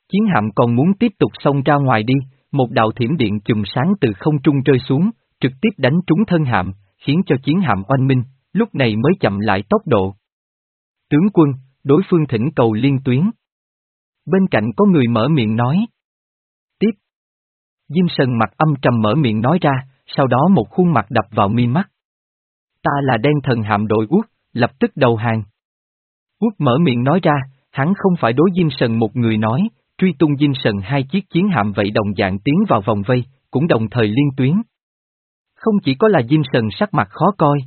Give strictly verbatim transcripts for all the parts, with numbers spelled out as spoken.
Chiến hạm còn muốn tiếp tục xông ra ngoài đi, một đạo thiểm điện chùm sáng từ không trung rơi xuống, trực tiếp đánh trúng thân hạm, khiến cho chiến hạm oanh minh, lúc này mới chậm lại tốc độ. Tướng quân, đối phương thỉnh cầu liên tuyến. Bên cạnh có người mở miệng nói. Tiếp. Diêm Sần mặt âm trầm mở miệng nói ra, sau đó một khuôn mặt đập vào mi mắt. Ta là đen thần hạm đội Uất, lập tức đầu hàng. Uất mở miệng nói ra, hắn không phải đối Diêm Sần một người nói, truy tung Diêm Sần hai chiếc chiến hạm vậy đồng dạng tiến vào vòng vây, cũng đồng thời liên tuyến. Không chỉ có là Diêm Sần sắc mặt khó coi.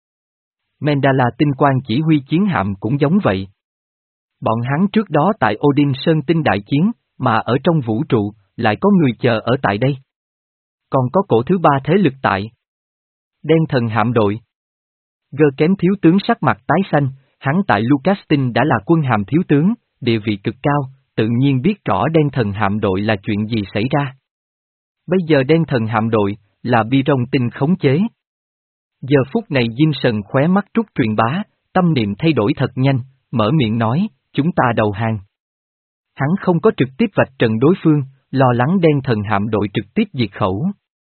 Mendala tinh quang chỉ huy chiến hạm cũng giống vậy. Bọn hắn trước đó tại Odin Sơn tinh đại chiến, mà ở trong vũ trụ, lại có người chờ ở tại đây. Còn có cổ thứ ba thế lực tại. Đen thần hạm đội. Gơ kém thiếu tướng sắc mặt tái xanh, hắn tại Lucastin đã là quân hàm thiếu tướng, địa vị cực cao, tự nhiên biết rõ đen thần hạm đội là chuyện gì xảy ra. Bây giờ đen thần hạm đội, là bi rong tinh khống chế. Giờ phút này Diêm Sần khóe mắt trút truyền bá, tâm niệm thay đổi thật nhanh, mở miệng nói, chúng ta đầu hàng. Hắn không có trực tiếp vạch trần đối phương, lo lắng đen thần hạm đội trực tiếp diệt khẩu.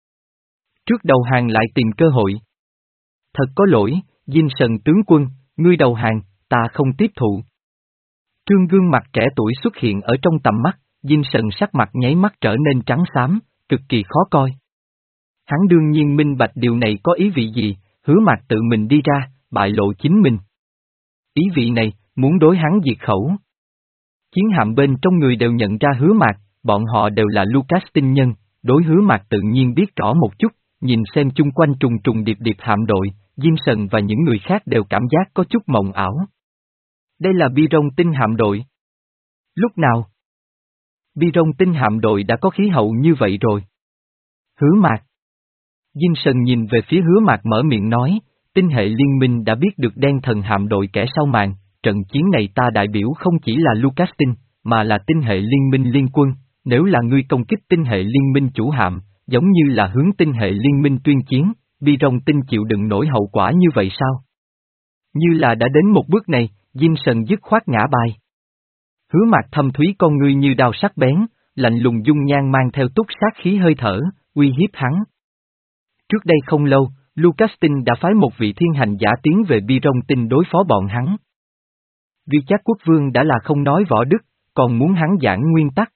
Trước đầu hàng lại tìm cơ hội. Thật có lỗi, Diêm Sần tướng quân, ngươi đầu hàng, ta không tiếp thụ. Trương gương mặt trẻ tuổi xuất hiện ở trong tầm mắt, Diêm Sần sắc mặt nháy mắt trở nên trắng xám, cực kỳ khó coi. Hắn đương nhiên minh bạch điều này có ý vị gì, Hứa Mạc tự mình đi ra, bại lộ chính mình. Ý vị này, muốn đối hắn diệt khẩu. Chiến hạm bên trong người đều nhận ra Hứa Mạc, bọn họ đều là Lucastin nhân, đối Hứa Mạc tự nhiên biết rõ một chút, nhìn xem chung quanh trùng trùng điệp điệp hạm đội, Diêm Sần và những người khác đều cảm giác có chút mộng ảo. Đây là bi rong tinh hạm đội. Lúc nào? Bi rong tinh hạm đội đã có khí hậu như vậy rồi. Hứa Mạc. Diêm Sần nhìn về phía Hứa Mạc mở miệng nói, tinh hệ liên minh đã biết được đen thần hạm đội kẻ sau màn, trận chiến này ta đại biểu không chỉ là Lucastin, mà là tinh hệ liên minh liên quân, nếu là ngươi công kích tinh hệ liên minh chủ hạm, giống như là hướng tinh hệ liên minh tuyên chiến, bi rong tinh chịu đựng nổi hậu quả như vậy sao? Như là đã đến một bước này, Diêm Sần dứt khoát ngã bài. Hứa Mạc thâm thúy con ngươi như đao sắc bén, lạnh lùng dung nhan mang theo túc sát khí hơi thở, uy hiếp hắn. Trước đây không lâu, Lucastin đã phái một vị thiên hành giả tiến về bi rong tinh đối phó bọn hắn. Vì chắc quốc vương đã là không nói võ đức, còn muốn hắn giảng nguyên tắc.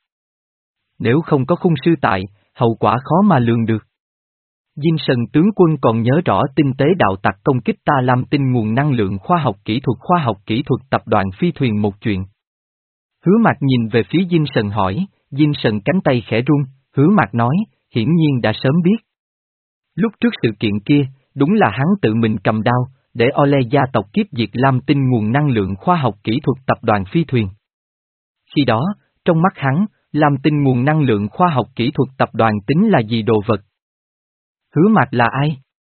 Nếu không có khung sư tại, hậu quả khó mà lường được. Diêm Sần tướng quân còn nhớ rõ tinh tế đạo tặc công kích ta Lam Tinh nguồn năng lượng khoa học kỹ thuật khoa học kỹ thuật tập đoàn phi thuyền một chuyện. Hứa Mạc nhìn về phía Diêm Sần hỏi, Diêm Sần cánh tay khẽ run, Hứa Mạc nói, hiển nhiên đã sớm biết. Lúc trước sự kiện kia, đúng là hắn tự mình cầm đao, để Ole gia tộc kiếp diệt Lam Tinh nguồn năng lượng khoa học kỹ thuật tập đoàn phi thuyền. Khi đó, trong mắt hắn, Lam Tinh nguồn năng lượng khoa học kỹ thuật tập đoàn tính là gì đồ vật? Hứa Mạc là ai?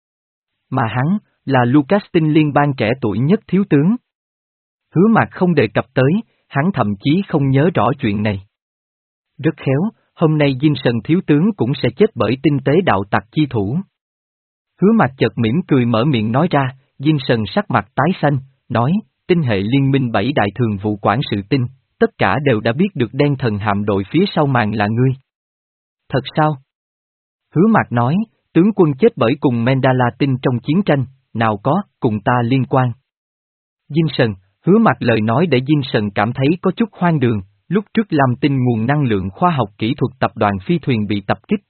Mà hắn, là Lucastin liên bang trẻ tuổi nhất thiếu tướng. Hứa Mạc không đề cập tới, hắn thậm chí không nhớ rõ chuyện này. Rất khéo, hôm nay Diêm Sần thiếu tướng cũng sẽ chết bởi tinh tế đạo tặc chi thủ. Hứa Mạc chợt mỉm cười mở miệng nói ra, Diêm Sần sắc mặt tái xanh, nói, tinh hệ liên minh bảy đại thường vụ quản sự tinh, tất cả đều đã biết được đen thần hạm đội phía sau màn là ngươi. Thật sao? Hứa Mạc nói, tướng quân chết bởi cùng Mendala tinh trong chiến tranh, nào có, cùng ta liên quan. Diêm Sần, Hứa Mạc lời nói để Diêm Sần cảm thấy có chút hoang đường, lúc trước Lam Tinh nguồn năng lượng khoa học kỹ thuật tập đoàn phi thuyền bị tập kích.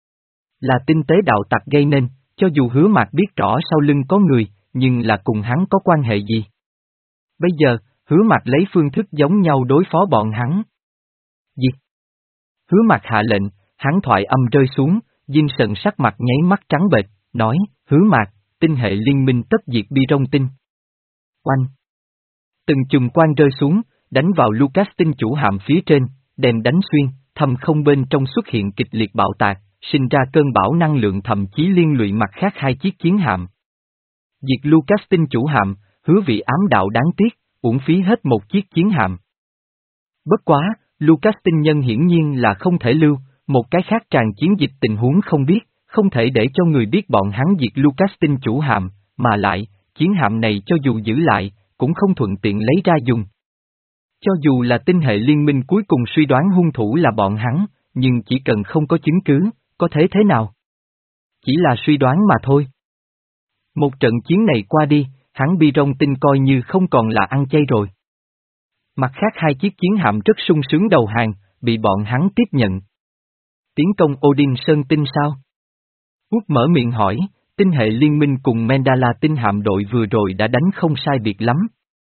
Là tinh tế đạo tặc gây nên, cho dù Hứa Mạc biết rõ sau lưng có người, nhưng là cùng hắn có quan hệ gì? Bây giờ, Hứa Mạc lấy phương thức giống nhau đối phó bọn hắn. Gì? Hứa Mạc hạ lệnh, hắn thoại âm rơi xuống, Diêm Sần sắc mặt nháy mắt trắng bệch, nói, Hứa Mạc, tinh hệ liên minh tất diệt bi rong tinh. Oanh! Từng chùm quang rơi xuống, đánh vào Lucastin chủ hạm phía trên, đem đánh xuyên, thầm không bên trong xuất hiện kịch liệt bạo tạc, sinh ra cơn bão năng lượng thậm chí liên lụy mặt khác hai chiếc chiến hạm. Diệt Lucastin chủ hạm, Hứa vị ám đạo đáng tiếc, uổng phí hết một chiếc chiến hạm. Bất quá, Lucastin nhân hiển nhiên là không thể lưu, một cái khác tràn chiến dịch tình huống không biết, không thể để cho người biết bọn hắn diệt Lucastin chủ hạm, mà lại, chiến hạm này cho dù giữ lại, cũng không thuận tiện lấy ra dùng. Cho dù là tinh hệ liên minh cuối cùng suy đoán hung thủ là bọn hắn, nhưng chỉ cần không có chứng cứ, có thế thế nào? Chỉ là suy đoán mà thôi. Một trận chiến này qua đi, hắn Bi Rong Tinh coi như không còn là ăn chay rồi. Mặt khác hai chiếc chiến hạm rất sung sướng đầu hàng, bị bọn hắn tiếp nhận. Tiến công Odin Sơn Tinh sao? Út mở miệng hỏi, tinh hệ liên minh cùng Mandala tinh hạm đội vừa rồi đã đánh không sai biệt lắm.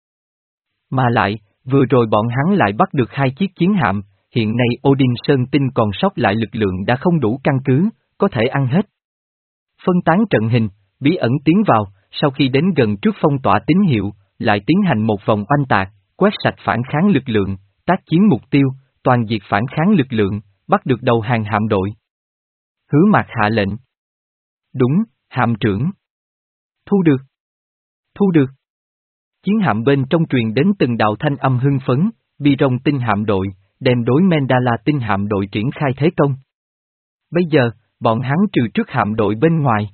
Mà lại, vừa rồi bọn hắn lại bắt được hai chiếc chiến hạm, hiện nay Odin Sơn Tinh còn sót lại lực lượng đã không đủ căn cứ, có thể ăn hết. Phân tán trận hình, bí ẩn tiến vào, sau khi đến gần trước phong tỏa tín hiệu, lại tiến hành một vòng oanh tạc, quét sạch phản kháng lực lượng, tác chiến mục tiêu, toàn diệt phản kháng lực lượng, bắt được đầu hàng hạm đội. Hứa Mạc hạ lệnh. Đúng, hạm trưởng. Thu được. Thu được. Chiến hạm bên trong truyền đến từng đạo thanh âm hưng phấn, Bi Rong Tinh hạm đội, đem đối Mandala tinh hạm đội triển khai thế công. Bây giờ, bọn hắn trừ trước hạm đội bên ngoài.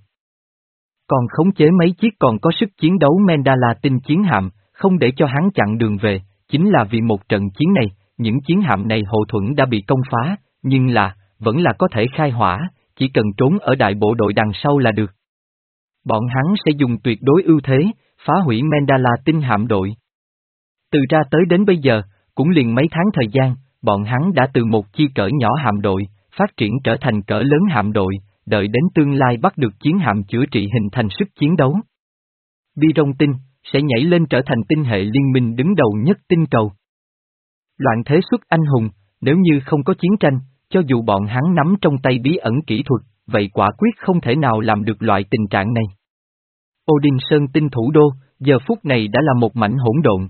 Còn khống chế mấy chiếc còn có sức chiến đấu Mandala tinh chiến hạm, không để cho hắn chặn đường về, chính là vì một trận chiến này, những chiến hạm này hậu thuẫn đã bị công phá, nhưng là, vẫn là có thể khai hỏa, chỉ cần trốn ở đại bộ đội đằng sau là được. Bọn hắn sẽ dùng tuyệt đối ưu thế, phá hủy Mandala tinh hạm đội. Từ ra tới đến bây giờ, cũng liền mấy tháng thời gian, bọn hắn đã từ một chi cỡ nhỏ hạm đội, phát triển trở thành cỡ lớn hạm đội, đợi đến tương lai bắt được chiến hạm chữa trị hình thành sức chiến đấu. Bi Rong Tinh, sẽ nhảy lên trở thành tinh hệ liên minh đứng đầu nhất tinh cầu. Loạn thế xuất anh hùng, nếu như không có chiến tranh, cho dù bọn hắn nắm trong tay bí ẩn kỹ thuật, vậy quả quyết không thể nào làm được loại tình trạng này. Odin Sơn Tinh thủ đô, giờ phút này đã là một mảnh hỗn độn.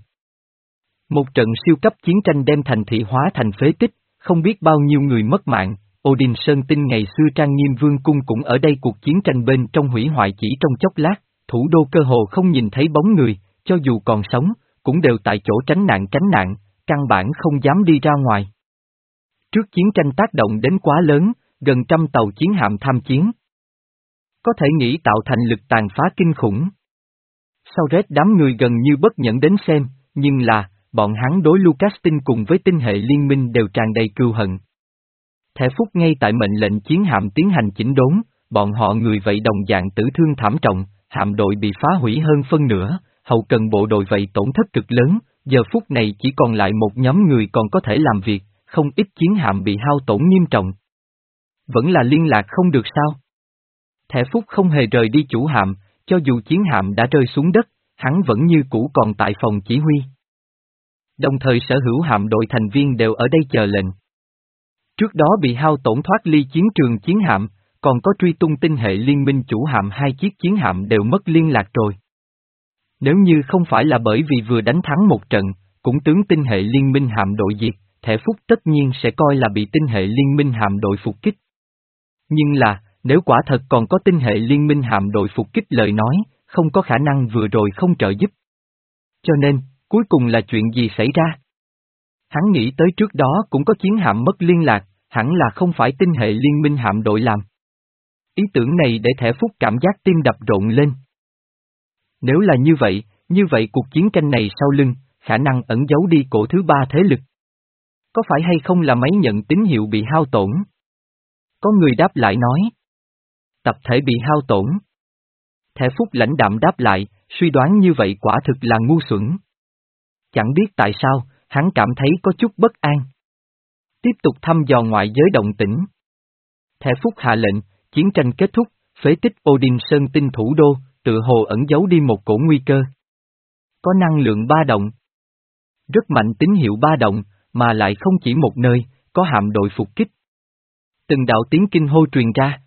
Một trận siêu cấp chiến tranh đem thành thị hóa thành phế tích, không biết bao nhiêu người mất mạng. Odin Sơn Tinh ngày xưa trang nghiêm vương cung cũng ở đây cuộc chiến tranh bên trong hủy hoại chỉ trong chốc lát, thủ đô cơ hồ không nhìn thấy bóng người, cho dù còn sống, cũng đều tại chỗ tránh nạn tránh nạn, căn bản không dám đi ra ngoài. Trước chiến tranh tác động đến quá lớn, gần trăm tàu chiến hạm tham chiến. Có thể nghĩ tạo thành lực tàn phá kinh khủng. Sau rét đám người gần như bất nhẫn đến xem, nhưng là, bọn hắn đối Lucas Tinh cùng với tinh hệ liên minh đều tràn đầy cừu hận. Thẻ phúc ngay tại mệnh lệnh chiến hạm tiến hành chỉnh đốn, bọn họ người vậy đồng dạng tử thương thảm trọng, hạm đội bị phá hủy hơn phân nửa, hậu cần bộ đội vậy tổn thất cực lớn, giờ phút này chỉ còn lại một nhóm người còn có thể làm việc, không ít chiến hạm bị hao tổn nghiêm trọng. Vẫn là liên lạc không được sao? Thẻ phúc không hề rời đi chủ hạm, cho dù chiến hạm đã rơi xuống đất, hắn vẫn như cũ còn tại phòng chỉ huy. Đồng thời sở hữu hạm đội thành viên đều ở đây chờ lệnh. Trước đó bị hao tổn thoát ly chiến trường chiến hạm, còn có truy tung tinh hệ liên minh chủ hạm hai chiếc chiến hạm đều mất liên lạc rồi. Nếu như không phải là bởi vì vừa đánh thắng một trận, cũng tướng tinh hệ liên minh hạm đội diệt, thẻ phúc tất nhiên sẽ coi là bị tinh hệ liên minh hạm đội phục kích. Nhưng là, nếu quả thật còn có tinh hệ liên minh hạm đội phục kích lời nói, không có khả năng vừa rồi không trợ giúp. Cho nên, cuối cùng là chuyện gì xảy ra? Hắn nghĩ tới trước đó cũng có chiến hạm mất liên lạc, hẳn là không phải tinh hệ liên minh hạm đội làm. Ý tưởng này để thẻ phúc cảm giác tim đập rộn lên. Nếu là như vậy, như vậy cuộc chiến tranh này sau lưng, khả năng ẩn giấu đi cổ thứ ba thế lực. Có phải hay không là máy nhận tín hiệu bị hao tổn? Có người đáp lại nói. Tập thể bị hao tổn. Thẻ phúc lãnh đạm đáp lại, suy đoán như vậy quả thực là ngu xuẩn. Chẳng biết tại sao, hắn cảm thấy có chút bất an. Tiếp tục thăm dò ngoại giới động tĩnh. Thẻ phúc hạ lệnh, chiến tranh kết thúc, phế tích Odin Sơn Tinh thủ đô, tự hồ ẩn giấu đi một cổ nguy cơ. Có năng lượng ba động. Rất mạnh tín hiệu ba động, mà lại không chỉ một nơi, có hạm đội phục kích. Từng đạo tiếng kinh hô truyền ra.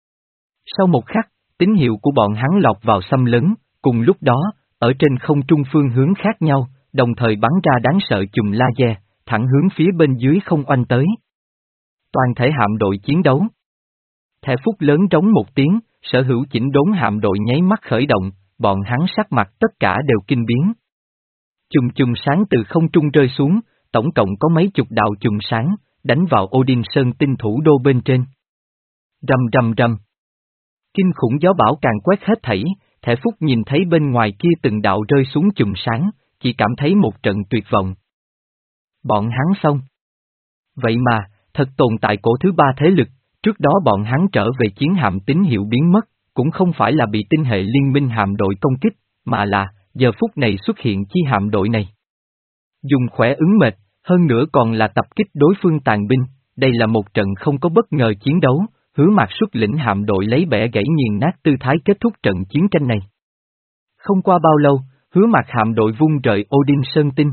Sau một khắc, tín hiệu của bọn hắn lọt vào xâm lấn, cùng lúc đó, ở trên không trung phương hướng khác nhau, đồng thời bắn ra đáng sợ chùm laser, thẳng hướng phía bên dưới không oanh tới. Toàn thể hạm đội chiến đấu. Thẻ phúc lớn trống một tiếng, sở hữu chỉnh đốn hạm đội nháy mắt khởi động, bọn hắn sắc mặt tất cả đều kinh biến. Chùm chùm sáng từ không trung rơi xuống, tổng cộng có mấy chục đạo chùm sáng, đánh vào Odin Sơn Tinh thủ đô bên trên. Rầm rầm rầm. Kinh khủng gió bão càng quét hết thảy, thẻ phúc nhìn thấy bên ngoài kia từng đạo rơi xuống chùm sáng, chỉ cảm thấy một trận tuyệt vọng. Bọn hắn xong. Vậy mà, thật tồn tại cổ thứ ba thế lực, trước đó bọn hắn trở về chiến hạm tín hiệu biến mất, cũng không phải là bị tinh hệ liên minh hạm đội công kích, mà là, giờ phút này xuất hiện chi hạm đội này. Dùng khỏe ứng mệt, hơn nữa còn là tập kích đối phương tàn binh, đây là một trận không có bất ngờ chiến đấu, Hứa Mạc xuất lĩnh hạm đội lấy bẻ gãy nghiền nát tư thái kết thúc trận chiến tranh này. Không qua bao lâu, Hứa Mạc hạm đội vung rời Odin Sơn Tinh.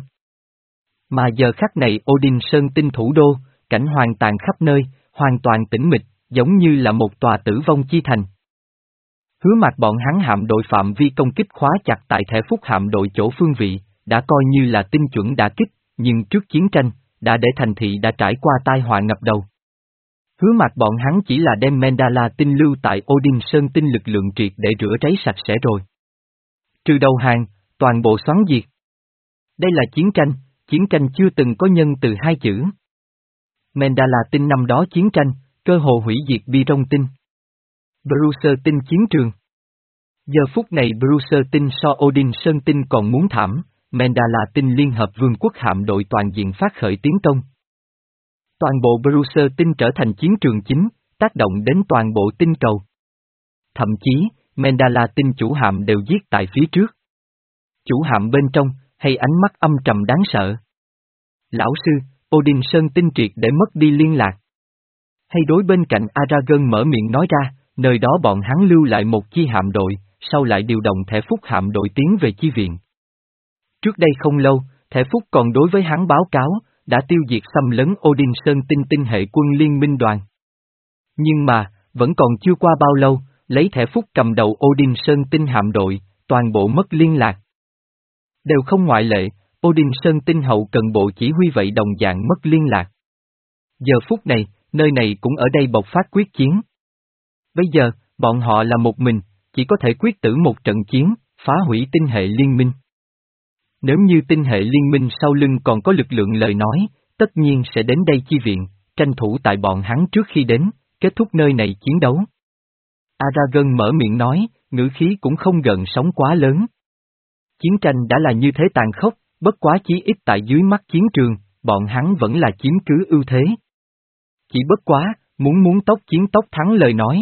Mà giờ khắc này Odin Sơn Tinh thủ đô, cảnh hoàn tàn khắp nơi, hoàn toàn tĩnh mịch, giống như là một tòa tử vong chi thành. Hứa Mạc bọn hắn hạm đội phạm vi công kích khóa chặt tại thẻ phúc hạm đội chỗ phương vị, đã coi như là tinh chuẩn đả kích, nhưng trước chiến tranh, đã để thành thị đã trải qua tai họa ngập đầu. Hứa Mạc bọn hắn chỉ là đem Mandala tinh lưu tại Odin Sơn Tinh lực lượng triệt để rửa ráy sạch sẽ rồi. Trừ đầu hàng, toàn bộ xoắn diệt. Đây là chiến tranh, chiến tranh chưa từng có nhân từ hai chữ. Mandala tinh năm đó chiến tranh, cơ hồ hủy diệt Biron tinh. Bruiser tinh chiến trường. Giờ phút này Bruiser tinh so Odin Sơn Tinh còn muốn thảm, Mandala tinh liên hợp vương quốc hạm đội toàn diện phát khởi tiến công. Toàn bộ Bruiser tinh trở thành chiến trường chính, tác động đến toàn bộ tinh cầu. Thậm chí, Mandala tinh chủ hạm đều giết tại phía trước. Chủ hạm bên trong, hay ánh mắt âm trầm đáng sợ. Lão sư, Odin Sơn Tinh triệt để mất đi liên lạc. Hay đối bên cạnh Aragon mở miệng nói ra, nơi đó bọn hắn lưu lại một chi hạm đội, sau lại điều động thẻ phúc hạm đội tiến về chi viện. Trước đây không lâu, thẻ phúc còn đối với hắn báo cáo, đã tiêu diệt xâm lấn Odin Sơn Tinh tinh hệ quân liên minh đoàn. Nhưng mà, vẫn còn chưa qua bao lâu, lấy thẻ phúc cầm đầu Odin Sơn Tinh hạm đội, toàn bộ mất liên lạc. Đều không ngoại lệ, Odin Sơn Tinh hậu cần bộ chỉ huy vậy đồng dạng mất liên lạc. Giờ phút này, nơi này cũng ở đây bộc phát quyết chiến. Bây giờ, bọn họ là một mình, chỉ có thể quyết tử một trận chiến, phá hủy tinh hệ liên minh. Nếu như tinh hệ liên minh sau lưng còn có lực lượng lời nói, tất nhiên sẽ đến đây chi viện, tranh thủ tại bọn hắn trước khi đến, kết thúc nơi này chiến đấu. Aragon mở miệng nói, ngữ khí cũng không gần sóng quá lớn. Chiến tranh đã là như thế tàn khốc, bất quá chí ít tại dưới mắt chiến trường, bọn hắn vẫn là chiếm cứ ưu thế. Chỉ bất quá, muốn muốn tốc chiến tốc thắng lời nói.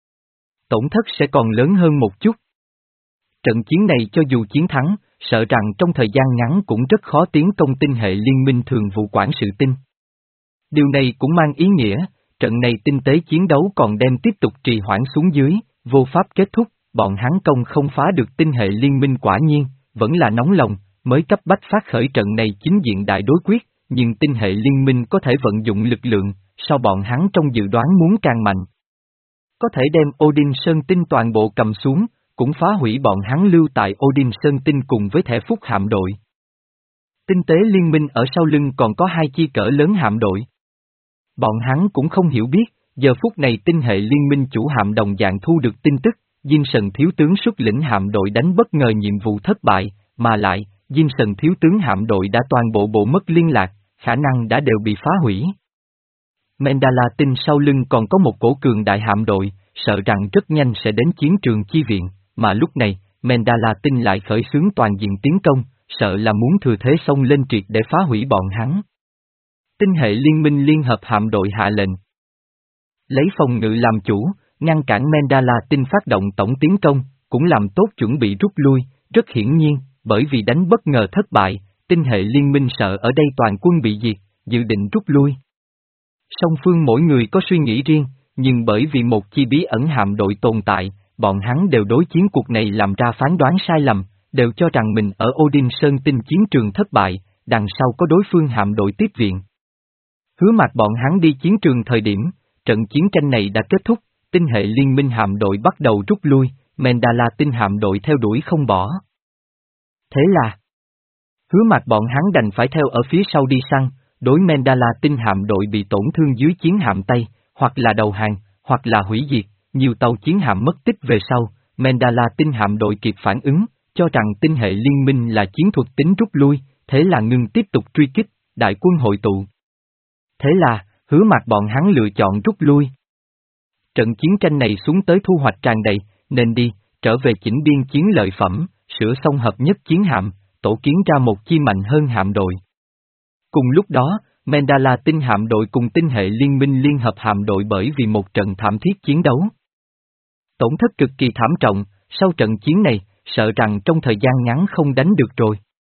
Tổn thất sẽ còn lớn hơn một chút. Trận chiến này cho dù chiến thắng, sợ rằng trong thời gian ngắn cũng rất khó tiến công tinh hệ liên minh thường vụ quản sự tinh. Điều này cũng mang ý nghĩa, trận này tinh tế chiến đấu còn đem tiếp tục trì hoãn xuống dưới, vô pháp kết thúc, bọn hắn công không phá được tinh hệ liên minh quả nhiên, vẫn là nóng lòng, mới cấp bách phát khởi trận này chính diện đại đối quyết, nhưng tinh hệ liên minh có thể vận dụng lực lượng, sau bọn hắn trong dự đoán muốn càng mạnh. Có thể đem Odin Sơn Tinh toàn bộ cầm xuống, cũng phá hủy bọn hắn lưu tại Odin Sơn Tinh cùng với thẻ phúc hạm đội. Tinh tế liên minh ở sau lưng còn có hai chi cỡ lớn hạm đội. Bọn hắn cũng không hiểu biết, giờ phút này tinh hệ liên minh chủ hạm đồng dạng thu được tin tức, Diêm Sần thiếu tướng xuất lĩnh hạm đội đánh bất ngờ nhiệm vụ thất bại, mà lại, Diêm Sần thiếu tướng hạm đội đã toàn bộ bộ mất liên lạc, khả năng đã đều bị phá hủy. Mandala tinh sau lưng còn có một cổ cường đại hạm đội, sợ rằng rất nhanh sẽ đến chiến trường chi viện, mà lúc này, Mandala tinh lại khởi xướng toàn diện tiến công, sợ là muốn thừa thế xông lên triệt để phá hủy bọn hắn. Tinh hệ liên minh liên hợp hạm đội hạ lệnh. Lấy phòng ngự làm chủ, ngăn cản Mandala tinh phát động tổng tiến công, cũng làm tốt chuẩn bị rút lui, rất hiển nhiên, bởi vì đánh bất ngờ thất bại, tinh hệ liên minh sợ ở đây toàn quân bị diệt, dự định rút lui. Song phương mỗi người có suy nghĩ riêng, nhưng bởi vì một chi bí ẩn hạm đội tồn tại, bọn hắn đều đối chiến cuộc này làm ra phán đoán sai lầm, đều cho rằng mình ở Odin Sơn Tinh chiến trường thất bại, đằng sau có đối phương hạm đội tiếp viện. Hứa Mạc bọn hắn đi chiến trường thời điểm, trận chiến tranh này đã kết thúc, tinh hệ liên minh hạm đội bắt đầu rút lui, Mandala tinh hạm đội theo đuổi không bỏ. Thế là, Hứa Mạc bọn hắn đành phải theo ở phía sau đi săn, đối Mandala tinh hạm đội bị tổn thương dưới chiến hạm Tây, hoặc là đầu hàng, hoặc là hủy diệt, nhiều tàu chiến hạm mất tích về sau, Mandala tinh hạm đội kịp phản ứng, cho rằng tinh hệ liên minh là chiến thuật tính rút lui, thế là ngừng tiếp tục truy kích, đại quân hội tụ. Thế là, Hứa Mạc bọn hắn lựa chọn rút lui. Trận chiến tranh này xuống tới thu hoạch tràn đầy, nên đi, trở về chỉnh biên chiến lợi phẩm, sửa xong hợp nhất chiến hạm, tổ kiến ra một chi mạnh hơn hạm đội. Cùng lúc đó, Mandala tinh hạm đội cùng tinh hệ liên minh liên hợp hạm đội bởi vì một trận thảm thiết chiến đấu. Tổn thất cực kỳ thảm trọng, sau trận chiến này, sợ rằng trong thời gian ngắn không đánh được rồi.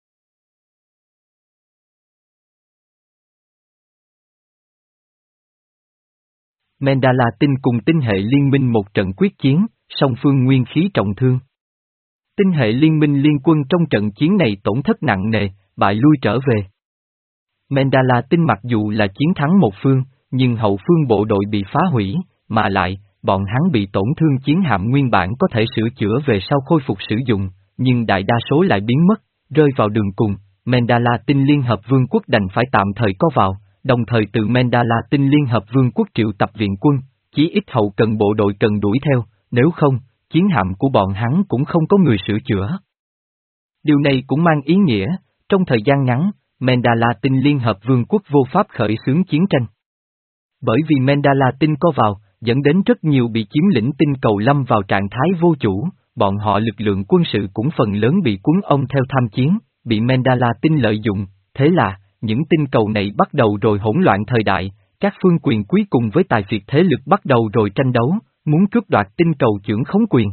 Mandala tinh cùng tinh hệ liên minh một trận quyết chiến, song phương nguyên khí trọng thương. Tinh hệ liên minh liên quân trong trận chiến này tổn thất nặng nề, bại lui trở về. Mandala tinh mặc dù là chiến thắng một phương, nhưng hậu phương bộ đội bị phá hủy, mà lại, bọn hắn bị tổn thương chiến hạm nguyên bản có thể sửa chữa về sau khôi phục sử dụng, nhưng đại đa số lại biến mất, rơi vào đường cùng. Mandala tinh Liên Hợp Vương quốc đành phải tạm thời có vào, đồng thời từ Mandala tinh Liên Hợp Vương quốc triệu tập viện quân, chí ít hậu cần bộ đội cần đuổi theo, nếu không, chiến hạm của bọn hắn cũng không có người sửa chữa. Điều này cũng mang ý nghĩa, trong thời gian ngắn, Mandala tinh Liên Hợp Vương quốc vô pháp khởi xướng chiến tranh. Bởi vì Mandala tinh có vào, dẫn đến rất nhiều bị chiếm lĩnh tinh cầu lâm vào trạng thái vô chủ, bọn họ lực lượng quân sự cũng phần lớn bị cuốn ông theo tham chiến, bị Mandala tinh lợi dụng, thế là, những tinh cầu này bắt đầu rồi hỗn loạn thời đại, các phương quyền quý cùng với tài phiệt thế lực bắt đầu rồi tranh đấu, muốn cướp đoạt tinh cầu chưởng khống quyền.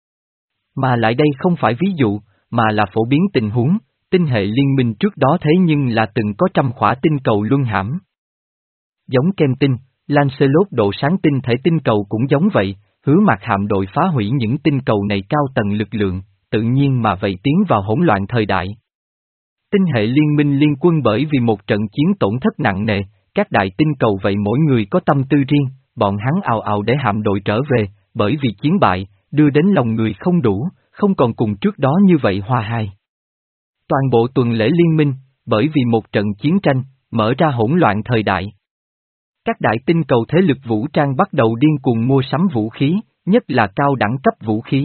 Mà lại đây không phải ví dụ, mà là phổ biến tình huống, tinh hệ liên minh trước đó thế nhưng là từng có trăm khỏa tinh cầu luân hãm. Giống kem tinh, Lancelot độ sáng tinh thể tinh cầu cũng giống vậy, hứa mặt hạm đội phá hủy những tinh cầu này cao tầng lực lượng, tự nhiên mà vậy tiến vào hỗn loạn thời đại. Tinh hệ liên minh liên quân bởi vì một trận chiến tổn thất nặng nề, các đại tinh cầu vậy mỗi người có tâm tư riêng, bọn hắn ào ào để hạm đội trở về, bởi vì chiến bại, đưa đến lòng người không đủ, không còn cùng trước đó như vậy hòa hài. Toàn bộ tuần lễ liên minh, bởi vì một trận chiến tranh, mở ra hỗn loạn thời đại. Các đại tinh cầu thế lực vũ trang bắt đầu điên cuồng mua sắm vũ khí, nhất là cao đẳng cấp vũ khí.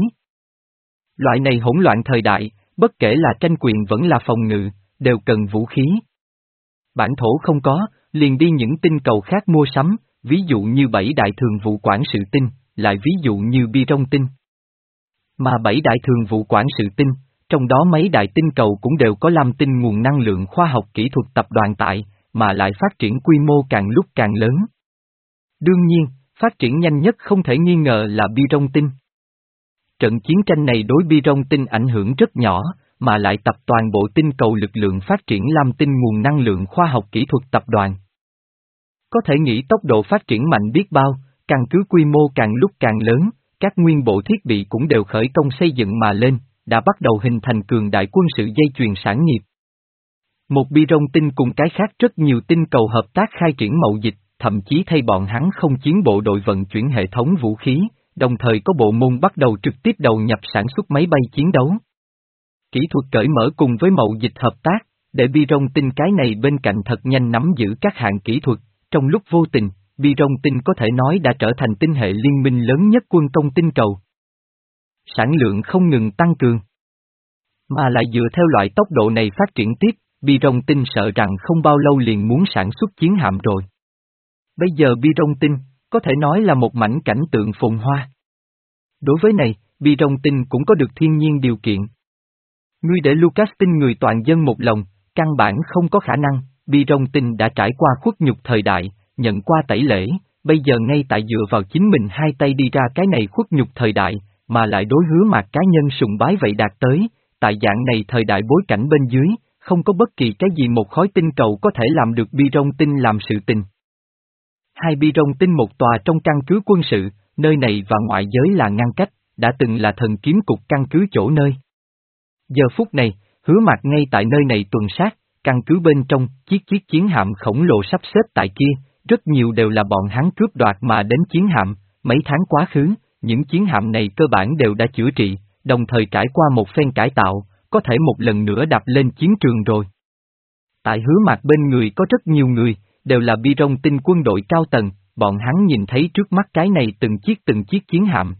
Loại này hỗn loạn thời đại, bất kể là tranh quyền vẫn là phòng ngự, đều cần vũ khí. Bản thổ không có, liền đi những tinh cầu khác mua sắm, ví dụ như bảy đại thường vụ quản sự tinh, lại ví dụ như bi rong tinh. Mà bảy đại thường vụ quản sự tinh, trong đó mấy đại tinh cầu cũng đều có lam tinh nguồn năng lượng khoa học kỹ thuật tập đoàn tại, mà lại phát triển quy mô càng lúc càng lớn. Đương nhiên, phát triển nhanh nhất không thể nghi ngờ là bi rong tinh. Trận chiến tranh này đối bi rong tinh ảnh hưởng rất nhỏ, mà lại tập toàn bộ tinh cầu lực lượng phát triển lam tinh nguồn năng lượng khoa học kỹ thuật tập đoàn. Có thể nghĩ tốc độ phát triển mạnh biết bao, căn cứ quy mô càng lúc càng lớn, các nguyên bộ thiết bị cũng đều khởi công xây dựng mà lên, đã bắt đầu hình thành cường đại quân sự dây chuyền sản nghiệp. Một bi rong tinh cùng cái khác rất nhiều tinh cầu hợp tác khai triển mậu dịch, thậm chí thay bọn hắn không chiến bộ đội vận chuyển hệ thống vũ khí, đồng thời có bộ môn bắt đầu trực tiếp đầu nhập sản xuất máy bay chiến đấu. Kỹ thuật cởi mở cùng với mậu dịch hợp tác, để bi rong tinh cái này bên cạnh thật nhanh nắm giữ các hạng kỹ thuật, trong lúc vô tình, bi rong tinh có thể nói đã trở thành tinh hệ liên minh lớn nhất quân công tinh cầu. Sản lượng không ngừng tăng cường. Mà lại dựa theo loại tốc độ này phát triển tiếp, bi rong tinh sợ rằng không bao lâu liền muốn sản xuất chiến hạm rồi. Bây giờ bi rong tinh, có thể nói là một mảnh cảnh tượng phồn hoa. Đối với này, bi rong tinh cũng có được thiên nhiên điều kiện. Ngươi để Lucas tinh người toàn dân một lòng, căn bản không có khả năng, bi rong tinh đã trải qua khuất nhục thời đại, nhận qua tẩy lễ, bây giờ ngay tại dựa vào chính mình hai tay đi ra cái này khuất nhục thời đại, mà lại đối hứa mạc cá nhân sùng bái vậy đạt tới, tại dạng này thời đại bối cảnh bên dưới, không có bất kỳ cái gì một khối tinh cầu có thể làm được bi rong tinh làm sự tình. Hai bi rong tinh một tòa trong căn cứ quân sự, nơi này và ngoại giới là ngăn cách, đã từng là thần kiếm cục căn cứ chỗ nơi. Giờ phút này, hứa mạc ngay tại nơi này tuần sát, căn cứ bên trong, chiếc chiếc chiến hạm khổng lồ sắp xếp tại kia, rất nhiều đều là bọn hắn cướp đoạt mà đến chiến hạm, mấy tháng quá khứ, những chiến hạm này cơ bản đều đã chữa trị, đồng thời trải qua một phen cải tạo, có thể một lần nữa đạp lên chiến trường rồi. Tại hứa mạc bên người có rất nhiều người, đều là bi rong tinh quân đội cao tầng, bọn hắn nhìn thấy trước mắt cái này từng chiếc từng chiếc chiến hạm.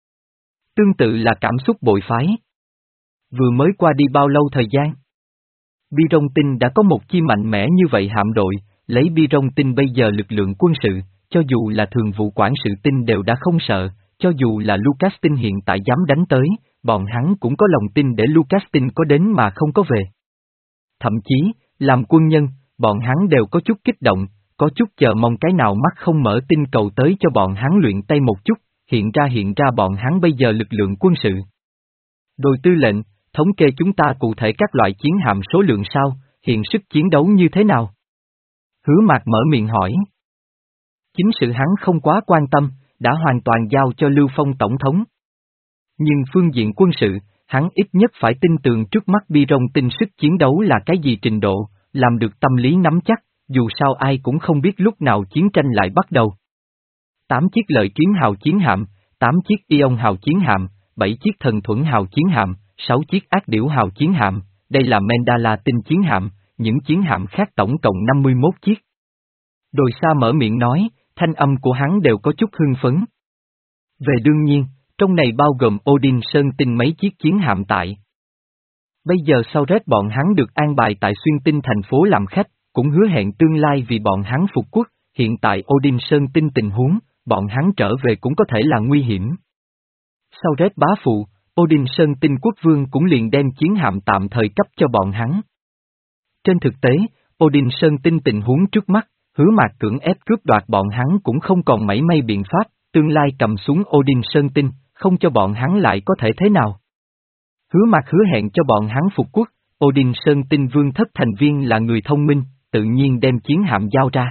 Tương tự là cảm xúc bội phái. Vừa mới qua đi bao lâu thời gian? Bi rong tinh đã có một chi mạnh mẽ như vậy hạm đội, lấy bi rong tinh bây giờ lực lượng quân sự, cho dù là thường vụ quản sự tinh đều đã không sợ, cho dù là Lucas tinh hiện tại dám đánh tới, bọn hắn cũng có lòng tin để Lucas tinh có đến mà không có về. Thậm chí, làm quân nhân, bọn hắn đều có chút kích động, có chút chờ mong cái nào mắt không mở tinh cầu tới cho bọn hắn luyện tay một chút, hiện ra hiện ra bọn hắn bây giờ lực lượng quân sự. Đồi tư lệnh, thống kê chúng ta cụ thể các loại chiến hạm số lượng sao, hiện sức chiến đấu như thế nào? Hứa Mạc mở miệng hỏi. Chính sự hắn không quá quan tâm, đã hoàn toàn giao cho Lưu Phong tổng thống. Nhưng phương diện quân sự, hắn ít nhất phải tin tưởng trước mắt Bi Rong Tinh sức chiến đấu là cái gì trình độ, làm được tâm lý nắm chắc, dù sao ai cũng không biết lúc nào chiến tranh lại bắt đầu. Tám chiếc lợi kiếm hào chiến hạm, tám chiếc Ion hào chiến hạm, bảy chiếc thần thuẫn hào chiến hạm, sáu chiếc ác điểu hào chiến hạm, đây là Mandala tinh chiến hạm, những chiến hạm khác tổng cộng năm mươi mốt chiếc. Đồi Sa mở miệng nói, thanh âm của hắn đều có chút hưng phấn. Về đương nhiên, trong này bao gồm Odin Sơn Tinh mấy chiếc chiến hạm tại. Bây giờ sau Red bọn hắn được an bài tại Xuyên Tinh thành phố làm khách, cũng hứa hẹn tương lai vì bọn hắn phục quốc, hiện tại Odin Sơn Tinh tình huống, bọn hắn trở về cũng có thể là nguy hiểm. Sau Red bá phụ, Odin Sơn Tinh quốc vương cũng liền đem chiến hạm tạm thời cấp cho bọn hắn. Trên thực tế, Odin Sơn Tinh tình huống trước mắt, Hứa Mạc cưỡng ép cướp đoạt bọn hắn cũng không còn mảy may biện pháp, tương lai cầm xuống Odin Sơn Tinh, không cho bọn hắn lại có thể thế nào. Hứa Mạc hứa hẹn cho bọn hắn phục quốc, Odin Sơn Tinh vương thất thành viên là người thông minh, tự nhiên đem chiến hạm giao ra.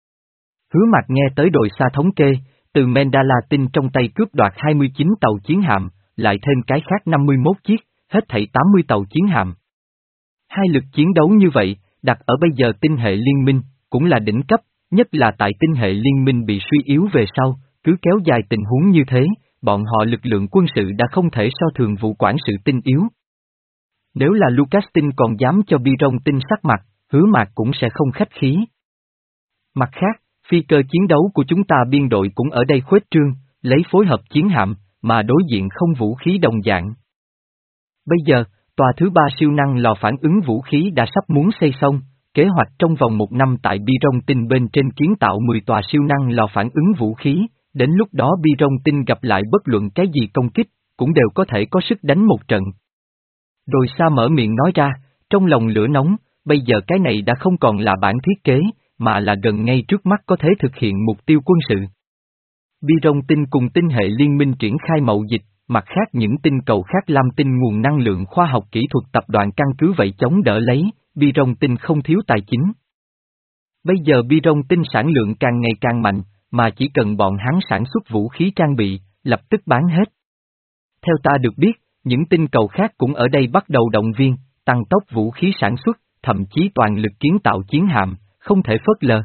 Hứa Mạc nghe tới Đồi Sa thống kê, từ Mandala Tinh trong tay cướp đoạt hai mươi chín tàu chiến hạm, lại thêm cái khác năm mươi mốt chiếc, hết thảy tám mươi tàu chiến hạm. Hai lực chiến đấu như vậy, đặt ở bây giờ tinh hệ liên minh, cũng là đỉnh cấp, nhất là tại tinh hệ liên minh bị suy yếu về sau, cứ kéo dài tình huống như thế, bọn họ lực lượng quân sự đã không thể so thường vụ quản sự tinh yếu. Nếu là Lucas Tinh còn dám cho Bi Rong Tinh sắc mặt, Hứa Mạc cũng sẽ không khách khí. Mặt khác, phi cơ chiến đấu của chúng ta biên đội cũng ở đây khuếch trương, lấy phối hợp chiến hạm, mà đối diện không vũ khí đồng dạng. Bây giờ, tòa thứ ba siêu năng lò phản ứng vũ khí đã sắp muốn xây xong, kế hoạch trong vòng một năm tại Bi Rong Tinh bên trên kiến tạo mười tòa siêu năng lò phản ứng vũ khí, đến lúc đó Bi Rong Tinh gặp lại bất luận cái gì công kích, cũng đều có thể có sức đánh một trận. Đồi Sa mở miệng nói ra, trong lòng lửa nóng, bây giờ cái này đã không còn là bản thiết kế, mà là gần ngay trước mắt có thể thực hiện mục tiêu quân sự. Bi Rong Tinh cùng tinh hệ liên minh triển khai mậu dịch, mặt khác những tinh cầu khác Lam Tinh nguồn năng lượng khoa học kỹ thuật tập đoàn căn cứ vậy chống đỡ lấy, Bi Rong Tinh không thiếu tài chính. Bây giờ Bi Rong Tinh sản lượng càng ngày càng mạnh, mà chỉ cần bọn hắn sản xuất vũ khí trang bị, lập tức bán hết. Theo ta được biết, những tinh cầu khác cũng ở đây bắt đầu động viên, tăng tốc vũ khí sản xuất, thậm chí toàn lực kiến tạo chiến hạm, không thể phớt lờ.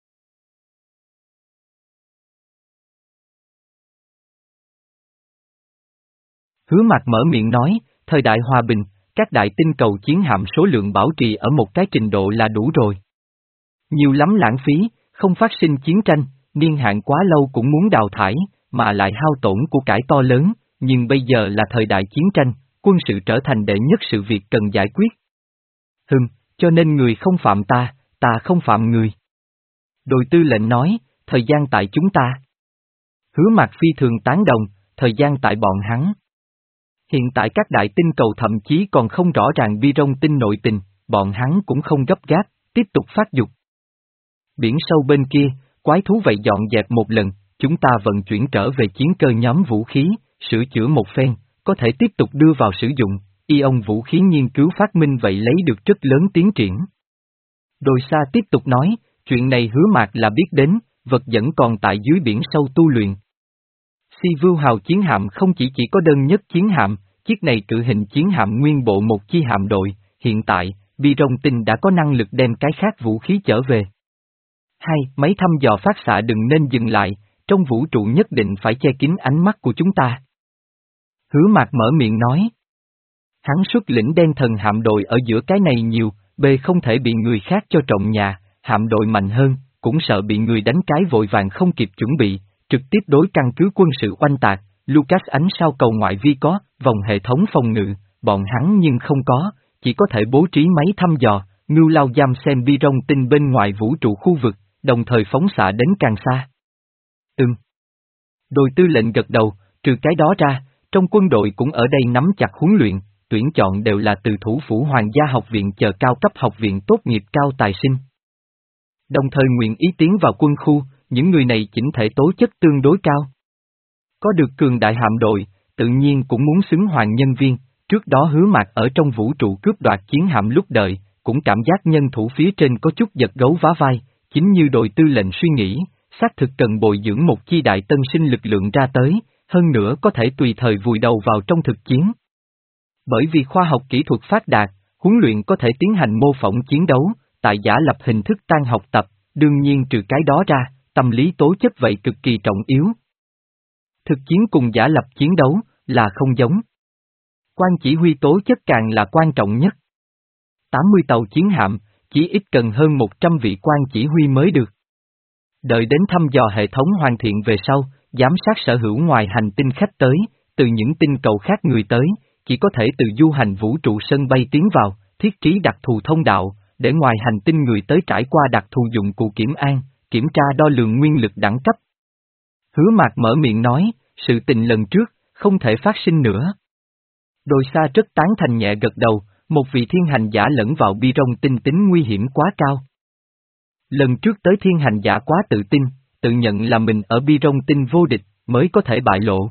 Hứa Mạc mở miệng nói, thời đại hòa bình, các đại tinh cầu chiến hạm số lượng bảo trì ở một cái trình độ là đủ rồi. Nhiều lắm lãng phí, không phát sinh chiến tranh, niên hạn quá lâu cũng muốn đào thải, mà lại hao tổn của cải to lớn, nhưng bây giờ là thời đại chiến tranh, quân sự trở thành đệ nhất sự việc cần giải quyết. Hừm, cho nên người không phạm ta, ta không phạm người. Đồi tư lệnh nói, thời gian tại chúng ta. Hứa Mạc phi thường tán đồng, thời gian tại bọn hắn. Hiện tại các đại tinh cầu thậm chí còn không rõ ràng Bi Rong Tinh nội tình, bọn hắn cũng không gấp gáp, tiếp tục phát dục. Biển sâu bên kia, quái thú vậy dọn dẹp một lần, chúng ta vận chuyển trở về chiến cơ nhóm vũ khí, sửa chữa một phen, có thể tiếp tục đưa vào sử dụng, Ion vũ khí nghiên cứu phát minh vậy lấy được rất lớn tiến triển. Đồi Sa tiếp tục nói, chuyện này Hứa Mạc là biết đến, vật dẫn còn tại dưới biển sâu tu luyện. Si Vưu Hào chiến hạm không chỉ chỉ có đơn nhất chiến hạm, chiếc này cự hình chiến hạm nguyên bộ một chi hạm đội, hiện tại, Bi Rong Tinh đã có năng lực đem cái khác vũ khí trở về. Hai, máy thăm dò phát xạ đừng nên dừng lại, trong vũ trụ nhất định phải che kín ánh mắt của chúng ta. Hứa Mạc mở miệng nói. Hắn xuất lĩnh đen thần hạm đội ở giữa cái này nhiều, B không thể bị người khác cho trộm nhà, hạm đội mạnh hơn, cũng sợ bị người đánh cái vội vàng không kịp chuẩn bị, trực tiếp đối căn cứ quân sự oanh tạc. Lucas ánh sao cầu ngoại vi có, vòng hệ thống phòng ngự, bọn hắn nhưng không có, chỉ có thể bố trí máy thăm dò, ngưu lao giam xem Bi Rong Tinh bên ngoài vũ trụ khu vực, đồng thời phóng xạ đến càng xa. Ừm. Đồi tư lệnh gật đầu, trừ cái đó ra, trong quân đội cũng ở đây nắm chặt huấn luyện, tuyển chọn đều là từ thủ phủ Hoàng gia học viện chờ cao cấp học viện tốt nghiệp cao tài sinh. Đồng thời nguyện ý tiến vào quân khu, những người này chỉnh thể tố chất tương đối cao. Có được cường đại hạm đội, tự nhiên cũng muốn xứng hoàng nhân viên, trước đó Hứa Mạc ở trong vũ trụ cướp đoạt chiến hạm lúc đợi, cũng cảm giác nhân thủ phía trên có chút giật gấu vá vai, chính như đội tư lệnh suy nghĩ, xác thực cần bồi dưỡng một chi đại tân sinh lực lượng ra tới, hơn nữa có thể tùy thời vùi đầu vào trong thực chiến. Bởi vì khoa học kỹ thuật phát đạt, huấn luyện có thể tiến hành mô phỏng chiến đấu, tại giả lập hình thức tan học tập, đương nhiên trừ cái đó ra, tâm lý tố chất vậy cực kỳ trọng yếu. Thực chiến cùng giả lập chiến đấu, là không giống. Quan chỉ huy tố chất càng là quan trọng nhất. tám mươi tàu chiến hạm, chỉ ít cần hơn một trăm vị quan chỉ huy mới được. Đợi đến thăm dò hệ thống hoàn thiện về sau, giám sát sở hữu ngoài hành tinh khách tới, từ những tinh cầu khác người tới, chỉ có thể từ du hành vũ trụ sân bay tiến vào, thiết trí đặc thù thông đạo, để ngoài hành tinh người tới trải qua đặc thù dụng cụ kiểm an, kiểm tra đo lường nguyên lực đẳng cấp. Hứa Mạc mở miệng nói, sự tình lần trước, không thể phát sinh nữa. Đồi xa rất tán thành nhẹ gật đầu, một vị thiên hành giả lẫn vào bi rong tinh tính nguy hiểm quá cao. Lần trước tới thiên hành giả quá tự tin, tự nhận là mình ở bi rong tinh vô địch, mới có thể bại lộ.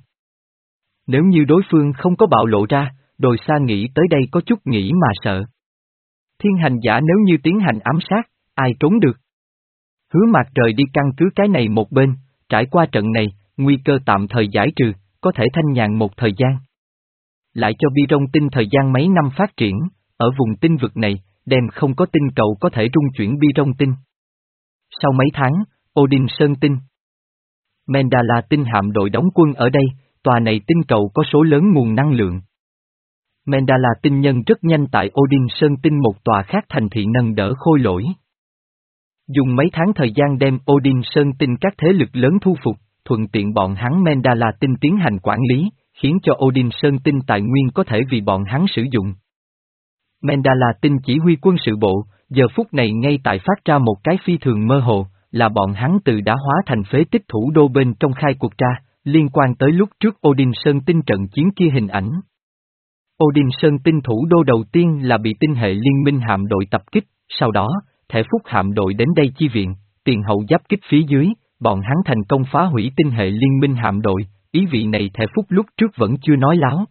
Nếu như đối phương không có bạo lộ ra, đồi xa nghĩ tới đây có chút nghĩ mà sợ. Thiên hành giả nếu như tiến hành ám sát, ai trốn được? Hứa Mạc rời đi căn cứ cái này một bên, trải qua trận này, nguy cơ tạm thời giải trừ, có thể thanh nhàn một thời gian. Lại cho bi rong tinh thời gian mấy năm phát triển, ở vùng tinh vực này, đem không có tinh cầu có thể rung chuyển bi rong tinh. Sau mấy tháng, Odin Sơn tinh. Mandala tinh hạm đội đóng quân ở đây, tòa này tinh cầu có số lớn nguồn năng lượng. Mandala tinh nhân rất nhanh tại Odin Sơn tinh một tòa khác thành thị nâng đỡ khôi lỗi. Dùng mấy tháng thời gian đem Odin Sơn tinh các thế lực lớn thu phục, thuận tiện bọn hắn Mandala tinh tiến hành quản lý, khiến cho Odin Sơn tinh tài nguyên có thể vì bọn hắn sử dụng. Mandala tinh chỉ huy quân sự bộ, giờ phút này ngay tại phát ra một cái phi thường mơ hồ, là bọn hắn từ đã hóa thành phế tích thủ đô bên trong khai cuộc ra, liên quan tới lúc trước Odin Sơn tinh trận chiến kia hình ảnh. Odin Sơn tinh thủ đô đầu tiên là bị tinh hệ liên minh hạm đội tập kích, sau đó, Thể Phúc hạm đội đến đây chi viện, tiền hậu giáp kích phía dưới, bọn hắn thành công phá hủy tinh hệ liên minh hạm đội, ý vị này Thể Phúc lúc trước vẫn chưa nói láo.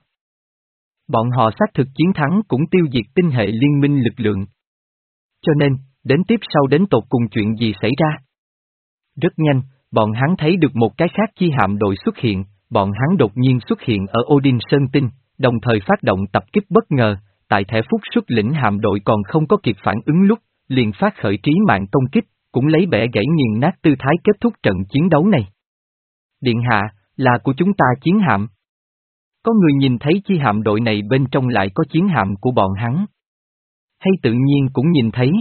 Bọn họ xác thực chiến thắng cũng tiêu diệt tinh hệ liên minh lực lượng. Cho nên, đến tiếp sau đến tột cùng chuyện gì xảy ra? Rất nhanh, bọn hắn thấy được một cái khác chi hạm đội xuất hiện, bọn hắn đột nhiên xuất hiện ở Odin Sơn tinh, đồng thời phát động tập kích bất ngờ, tại Thể Phúc xuất lĩnh hạm đội còn không có kịp phản ứng lúc, liền phát khởi trí mạng công kích, cũng lấy bẻ gãy nghiền nát tư thái kết thúc trận chiến đấu này. Điện hạ, là của chúng ta chiến hạm. Có người nhìn thấy chi hạm đội này bên trong lại có chiến hạm của bọn hắn. Hay tự nhiên cũng nhìn thấy.